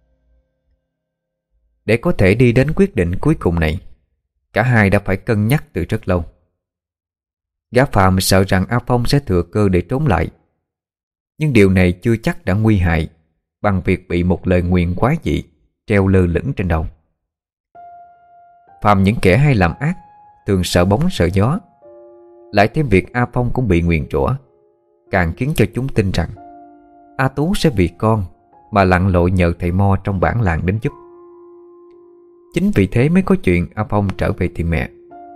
Để có thể đi đến quyết định cuối cùng này, cả hai đã phải cân nhắc từ rất lâu. Gã phàm sợ rằng A Phong sẽ thừa cơ để trốn lại, nhưng điều này chưa chắc đã nguy hại bằng việc bị một lời nguyền quái dị treo lơ lửng trên đầu. Phàm những kẻ hay làm ác thường sợ bóng sợ gió, lại thêm việc A Phong cũng bị nguyền rủa, càng khiến cho chúng tin rằng A Tú sẽ vì con mà lặn lội nhờ thầy Mo trong bản làng đến giúp. Chính vì thế mới có chuyện A Phong trở về tìm mẹ.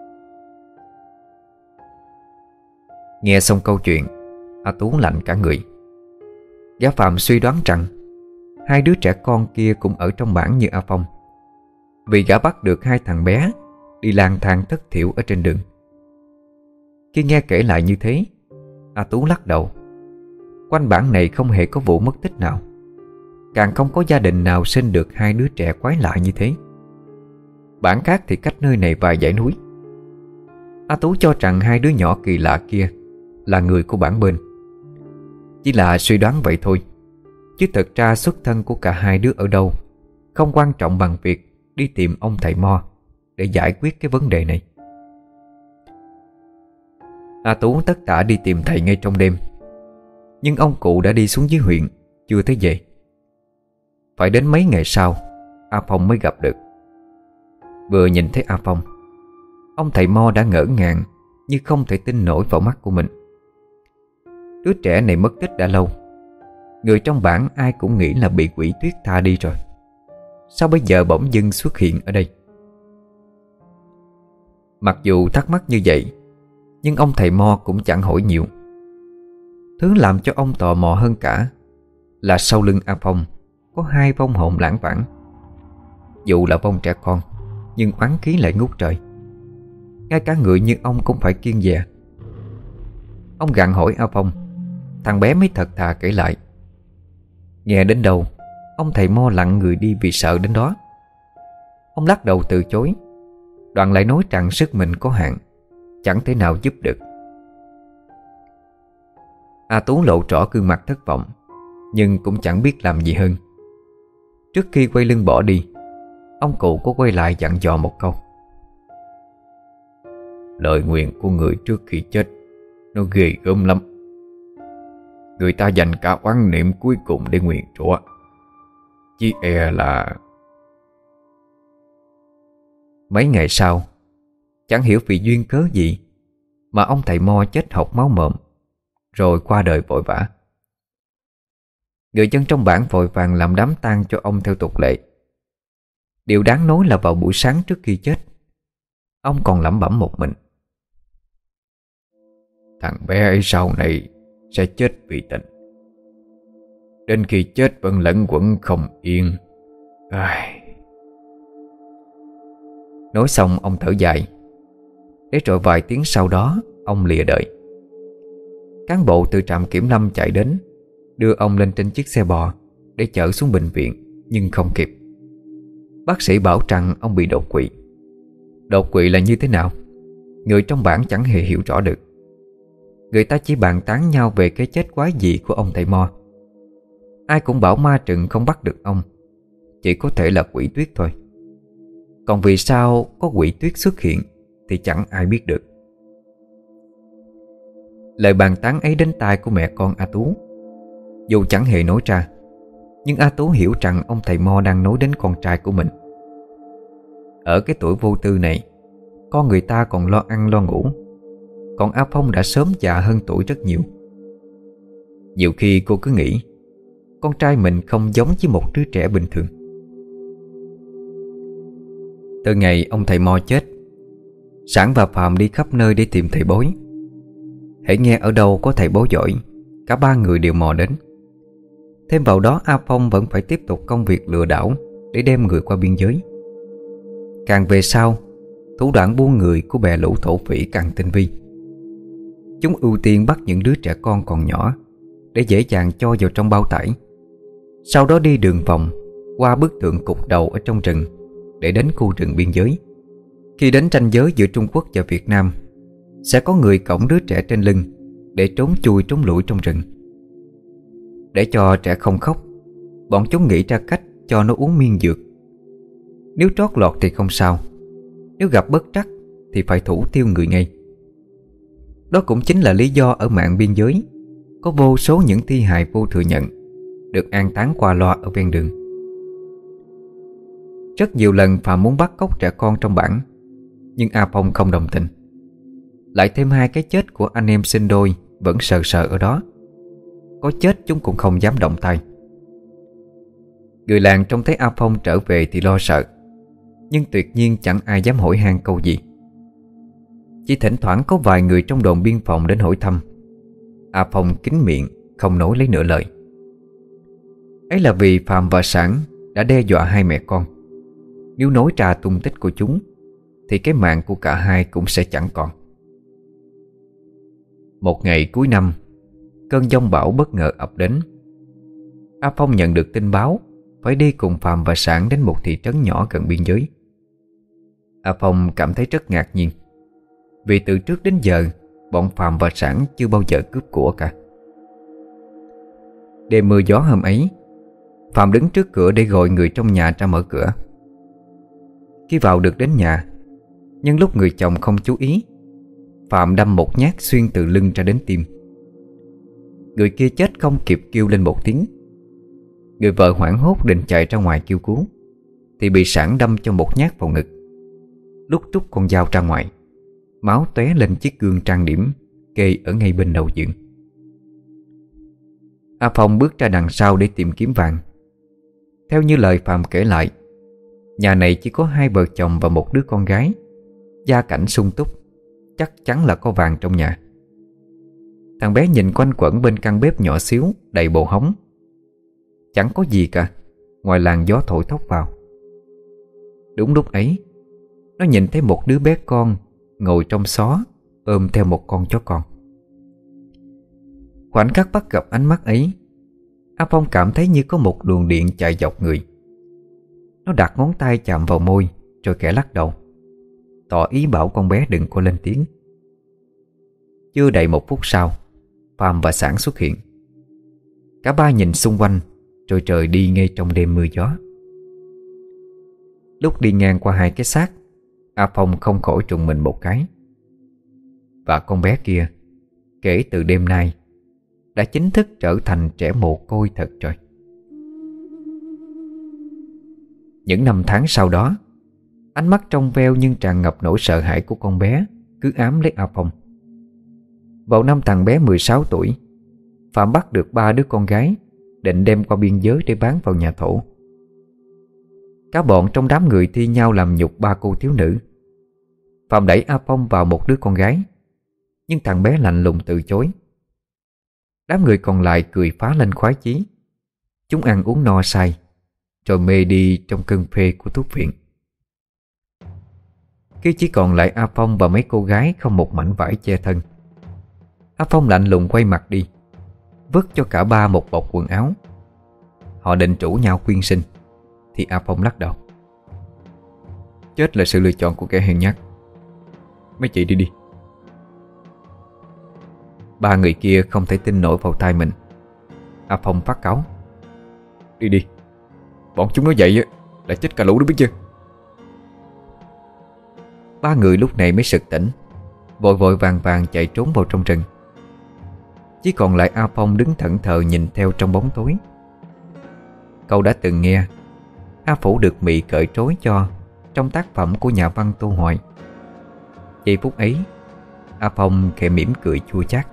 Nghe xong câu chuyện, A Tú lạnh cả người. Gã phàm suy đoán rằng hai đứa trẻ con kia cũng ở trong bản như A Phong, vì gã bắt được hai thằng bé đi lang thang thất thiểu ở trên đường. Khi nghe kể lại như thế, A Tú lắc đầu. Quanh bản này không hề có vụ mất tích nào, càng không có gia đình nào sinh được hai đứa trẻ quái lạ như thế. Bản khác thì cách nơi này vài dãy núi. A Tú cho rằng hai đứa nhỏ kỳ lạ kia là người của bản bên. Chỉ là suy đoán vậy thôi, chứ thật ra xuất thân của cả hai đứa ở đâu không quan trọng bằng việc đi tìm ông thầy Mo để giải quyết cái vấn đề này. A Tú tất tả đi tìm thầy ngay trong đêm, nhưng ông cụ đã đi xuống dưới huyện, chưa thấy về. Phải đến mấy ngày sau, A Phong mới gặp được. Vừa nhìn thấy A Phong, ông thầy Mo đã ngỡ ngàng như không thể tin nổi vào mắt của mình. Đứa trẻ này mất tích đã lâu, người trong bản ai cũng nghĩ là bị quỷ tuyết tha đi rồi. Sao bây giờ bỗng dưng xuất hiện ở đây? Mặc dù thắc mắc như vậy, nhưng ông thầy Mo cũng chẳng hỏi nhiều. Thứ làm cho ông tò mò hơn cả là sau lưng A Phong có hai vong hồn lãng vãng. Dù là vong trẻ con, nhưng oán khí lại ngút trời. Ngay cả người như ông cũng phải kiêng dè. Ông gặng hỏi A Phong, thằng bé mới thật thà kể lại. Nghe đến đâu, ông thầy Mo lặng người đi vì sợ đến đó. Ông lắc đầu từ chối, đoạn lại nói rằng sức mình có hạn, chẳng thể nào giúp được. A Tú lộ rõ gương mặt thất vọng, nhưng cũng chẳng biết làm gì hơn. Trước khi quay lưng bỏ đi, ông cụ có quay lại dặn dò một câu. Lời nguyện của người trước khi chết nó ghê gớm lắm. Người ta dành cả oán niệm cuối cùng để nguyện rủa, chỉ e là... Mấy ngày sau, chẳng hiểu vì duyên cớ gì mà ông thầy Mo chết học máu mồm, rồi qua đời vội vã. Người dân trong bản vội vàng làm đám tang cho ông theo tục lệ. Điều đáng nói là vào buổi sáng trước khi chết, ông còn lẩm bẩm một mình. Thằng bé ấy sau này sẽ chết vì tình, đến khi chết vẫn lẫn quẩn không yên. Ai... Nói xong ông thở dài, để rồi vài tiếng sau đó ông lìa đời. Cán bộ từ trạm kiểm lâm chạy đến, đưa ông lên trên chiếc xe bò để chở xuống bệnh viện, nhưng không kịp. Bác sĩ bảo rằng ông bị đột quỵ. Đột quỵ là như thế nào, người trong bản chẳng hề hiểu rõ được. Người ta chỉ bàn tán nhau về cái chết quái dị của ông thầy Mo. Ai cũng bảo ma trừng không bắt được ông, chỉ có thể là quỷ tuyết thôi. Còn vì sao có quỷ tuyết xuất hiện thì chẳng ai biết được. Lời bàn tán ấy đến tai của mẹ con A Tú. Dù chẳng hề nói ra, nhưng A Tú hiểu rằng ông thầy Mo đang nói đến con trai của mình. Ở cái tuổi vô tư này, con người ta còn lo ăn lo ngủ, còn A Phong đã sớm già hơn tuổi rất nhiều. Nhiều khi cô cứ nghĩ con trai mình không giống với một đứa trẻ bình thường. Từ ngày ông thầy Mo chết, Sản và Phàm đi khắp nơi để tìm thầy bói. Hễ nghe ở đâu có thầy bói giỏi, cả ba người đều mò đến. Thêm vào đó A Phong vẫn phải tiếp tục công việc lừa đảo để đem người qua biên giới. Càng về sau, thủ đoạn buôn người của bè lũ thổ phỉ càng tinh vi. Chúng ưu tiên bắt những đứa trẻ con còn nhỏ để dễ dàng cho vào trong bao tải, sau đó đi đường vòng qua bức tượng cục đầu ở trong rừng để đến khu rừng biên giới. Khi đến ranh giới giữa Trung Quốc và Việt Nam, sẽ có người cõng đứa trẻ trên lưng để trốn chui trốn lủi trong rừng. Để cho trẻ không khóc, bọn chúng nghĩ ra cách cho nó uống miên dược. Nếu trót lọt thì không sao, nếu gặp bất trắc thì phải thủ tiêu người ngay. Đó cũng chính là lý do ở mạn biên giới có vô số những thi hài vô thừa nhận được an táng qua loa ở ven đường. Rất nhiều lần Phạm muốn bắt cóc trẻ con trong bản, nhưng A Phong không đồng tình. Lại thêm hai cái chết của anh em sinh đôi vẫn sờ sờ ở đó. Có chết chúng cũng không dám động tay. Người làng trông thấy A Phong trở về thì lo sợ, nhưng tuyệt nhiên chẳng ai dám hỏi han câu gì. Chỉ thỉnh thoảng có vài người trong đồn biên phòng đến hỏi thăm. A Phong kín miệng không nói lấy nửa lời. Ấy là vì Phạm và Sản đã đe dọa hai mẹ con. Nếu nói ra tung tích của chúng thì cái mạng của cả hai cũng sẽ chẳng còn. Một ngày cuối năm, cơn giông bão bất ngờ ập đến. A Phong nhận được tin báo phải đi cùng Phạm và Sản đến một thị trấn nhỏ gần biên giới. A Phong cảm thấy rất ngạc nhiên, vì từ trước đến giờ bọn Phạm và Sản chưa bao giờ cướp của cả. Đêm mưa gió hôm ấy, Phạm đứng trước cửa để gọi người trong nhà ra mở cửa. Khi vào được đến nhà, nhưng lúc người chồng không chú ý, Phạm đâm một nhát xuyên từ lưng ra đến tim. Người kia chết không kịp kêu lên một tiếng. Người vợ hoảng hốt định chạy ra ngoài kêu cứu, thì bị Sản đâm cho một nhát vào ngực. Lúc rút con dao ra ngoài, máu tóe lên chiếc gương trang điểm kê ở ngay bên đầu giường. A Phong bước ra đằng sau để tìm kiếm vàng. Theo như lời Phạm kể lại, nhà này chỉ có hai vợ chồng và một đứa con gái, gia cảnh sung túc, chắc chắn là có vàng trong nhà. Thằng bé nhìn quanh quẩn bên căn bếp nhỏ xíu đầy bồ hóng. Chẳng có gì cả ngoài làn gió thổi thốc vào. Đúng lúc ấy, nó nhìn thấy một đứa bé con ngồi trong xó ôm theo một con chó con. Khoảnh khắc bắt gặp ánh mắt ấy, A Phong cảm thấy như có một luồng điện chạy dọc người. Nó đặt ngón tay chạm vào môi rồi khẽ lắc đầu, tỏ ý bảo con bé đừng có lên tiếng. Chưa đầy một phút sau, Phạm và Sản xuất hiện. Cả ba nhìn xung quanh rồi trời đi ngay trong đêm mưa gió. Lúc đi ngang qua hai cái xác, A Phong không khỏi trùng mình một cái. Và con bé kia, kể từ đêm nay, đã chính thức trở thành trẻ mồ côi thật rồi. Những năm tháng sau đó, ánh mắt trong veo nhưng tràn ngập nỗi sợ hãi của con bé cứ ám lấy A Phong. Vào năm thằng bé mười sáu tuổi, Phạm bắt được ba đứa con gái, định đem qua biên giới để bán vào nhà thổ. Cả bọn trong đám người thi nhau làm nhục ba cô thiếu nữ. Phạm đẩy A Phong vào một đứa con gái, nhưng thằng bé lạnh lùng từ chối. Đám người còn lại cười phá lên khoái chí. Chúng ăn uống no say, rồi mê đi trong cơn phê của thuốc viện. Khi chỉ còn lại A Phong và mấy cô gái không một mảnh vải che thân, A Phong lạnh lùng quay mặt đi, vứt cho cả ba một bọc quần áo. Họ định rủ nhau quyên sinh, thì A Phong lắc đầu. Chết là sự lựa chọn của kẻ hèn nhát. Mấy chị đi đi. Ba người kia không thể tin nổi vào tai mình. A Phong phát cáu. Đi đi, bọn chúng nói vậy là chết cả lũ đó biết chưa. Ba người lúc này mới sực tỉnh, vội vội vàng vàng chạy trốn vào trong rừng. Chỉ còn lại A Phong đứng thẫn thờ nhìn theo trong bóng tối. Cậu đã từng nghe A Phủ được Mị cởi trói cho trong tác phẩm của nhà văn Tô Hoài. Giây phút ấy, A Phong khẽ mỉm cười chua chát.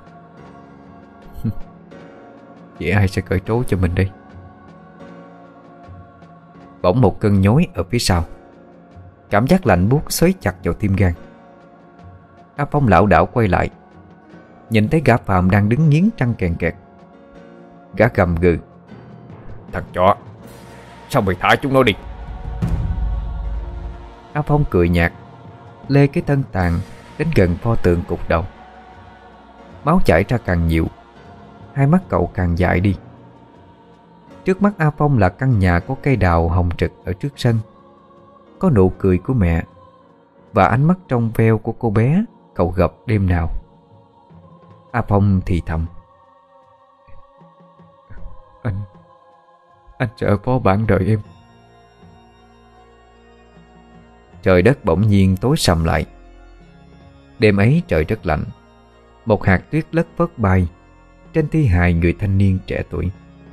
Vậy ai sẽ cởi trói cho mình đây? Bỗng một cơn nhói ở phía sau, cảm giác lạnh buốt xới chặt vào tim gan. A Phong lảo đảo quay lại, nhìn thấy gã Phạm đang đứng nghiến răng kèn kẹt. Gã gầm gừ. Thằng chó, sao mày thả chúng nó đi? A Phong cười nhạt, lê cái thân tàn đến gần pho tượng cục đầu. Máu chảy ra càng nhiều, hai mắt cậu càng dại đi. Trước mắt A Phong là căn nhà có cây đào hồng trực ở trước sân, có nụ cười của mẹ và ánh mắt trong veo của cô bé cậu gặp đêm nào. A Phong thì thầm. Anh Anh sợ phó bản đợi em. Trời đất bỗng nhiên tối sầm lại. Đêm ấy trời rất lạnh. một hạt tuyết lất phất bay trên thi hài người thanh niên trẻ tuổi.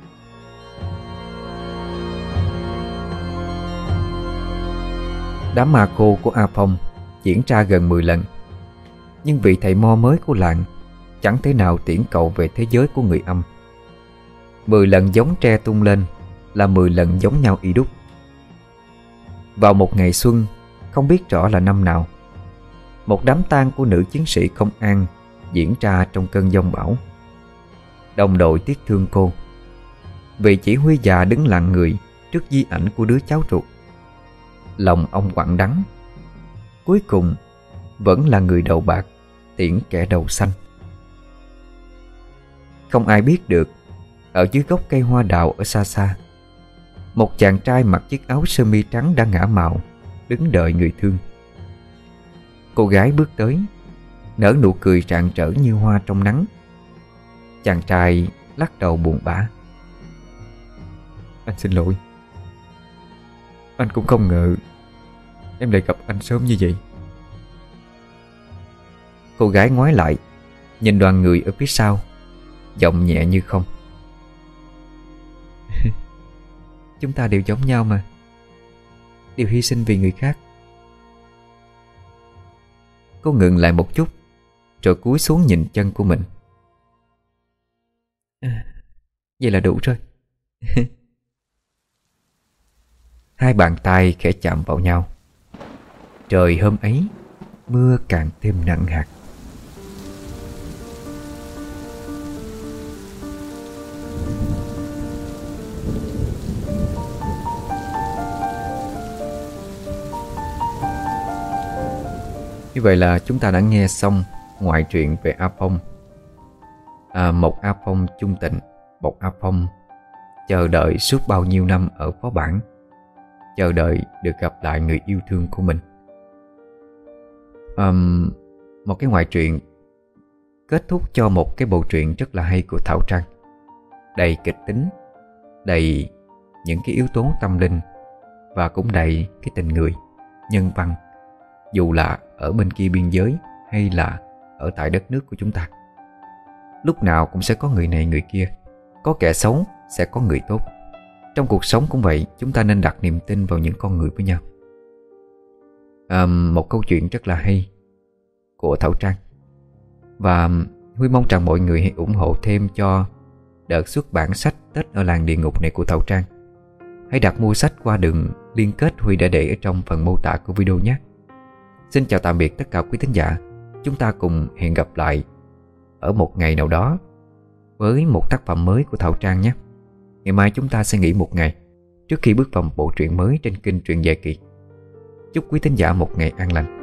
Đám ma khô của A Phong diễn ra gần mười lần, nhưng vị thầy mo mới của làng chẳng thể nào tiễn cậu về thế giới của người âm. Mười lần giống tre tung lên là mười lần giống nhau y đúc. Vào một ngày xuân, không biết rõ là năm nào, một đám tang của nữ chiến sĩ công an diễn ra trong cơn giông bão. Đồng đội tiếc thương cô. Vị chỉ huy già đứng lặng người trước di ảnh của đứa cháu ruột. Lòng ông quặn đắng. Cuối cùng vẫn là người đầu bạc tiễn kẻ đầu xanh. Không ai biết được, ở dưới gốc cây hoa đào ở xa xa, một chàng trai mặc chiếc áo sơ mi trắng đã ngả màu, đứng đợi người thương. Cô gái bước tới, nở nụ cười rạng rỡ như hoa trong nắng. Chàng trai lắc đầu buồn bã. Anh xin lỗi. Anh cũng không ngờ em lại gặp anh sớm như vậy. Cô gái ngoái lại, nhìn đoàn người ở phía sau, giọng nhẹ như không. Chúng ta đều giống nhau mà, đều hy sinh vì người khác. Cô ngừng lại một chút, rồi cúi xuống nhìn chân của mình. À, vậy là đủ rồi. Hai bàn tay khẽ chạm vào nhau. Trời hôm ấy mưa càng thêm nặng hạt. Như vậy là chúng ta đã nghe xong ngoại truyện về A Phong. à, Một A Phong chung tình, một A Phong chờ đợi suốt bao nhiêu năm ở phó bản, chờ đợi được gặp lại người yêu thương của mình. à, Một cái ngoại truyện kết thúc cho một cái bộ truyện rất là hay của Thảo Trang, đầy kịch tính, đầy những cái yếu tố tâm linh, và cũng đầy cái tình người, nhân văn, dù là ở bên kia biên giới hay là ở tại đất nước của chúng ta. Lúc nào cũng sẽ có người này người kia, có kẻ xấu sẽ có người tốt. Trong cuộc sống cũng vậy, chúng ta nên đặt niềm tin vào những con người với nhau. à, Một câu chuyện rất là hay của Thảo Trang. Và Huy mong rằng mọi người hãy ủng hộ thêm cho đợt xuất bản sách Tết ở làng địa ngục này của Thảo Trang. Hãy đặt mua sách qua đường liên kết Huy đã để ở trong phần mô tả của video nhé. Xin chào tạm biệt tất cả quý thính giả. Chúng ta cùng hẹn gặp lại ở một ngày nào đó với một tác phẩm mới của Thảo Trang nhé. Ngày mai chúng ta sẽ nghỉ một ngày trước khi bước vào một bộ truyện mới trên kênh Truyện Dài Kỳ. Chúc quý thính giả một ngày an lành.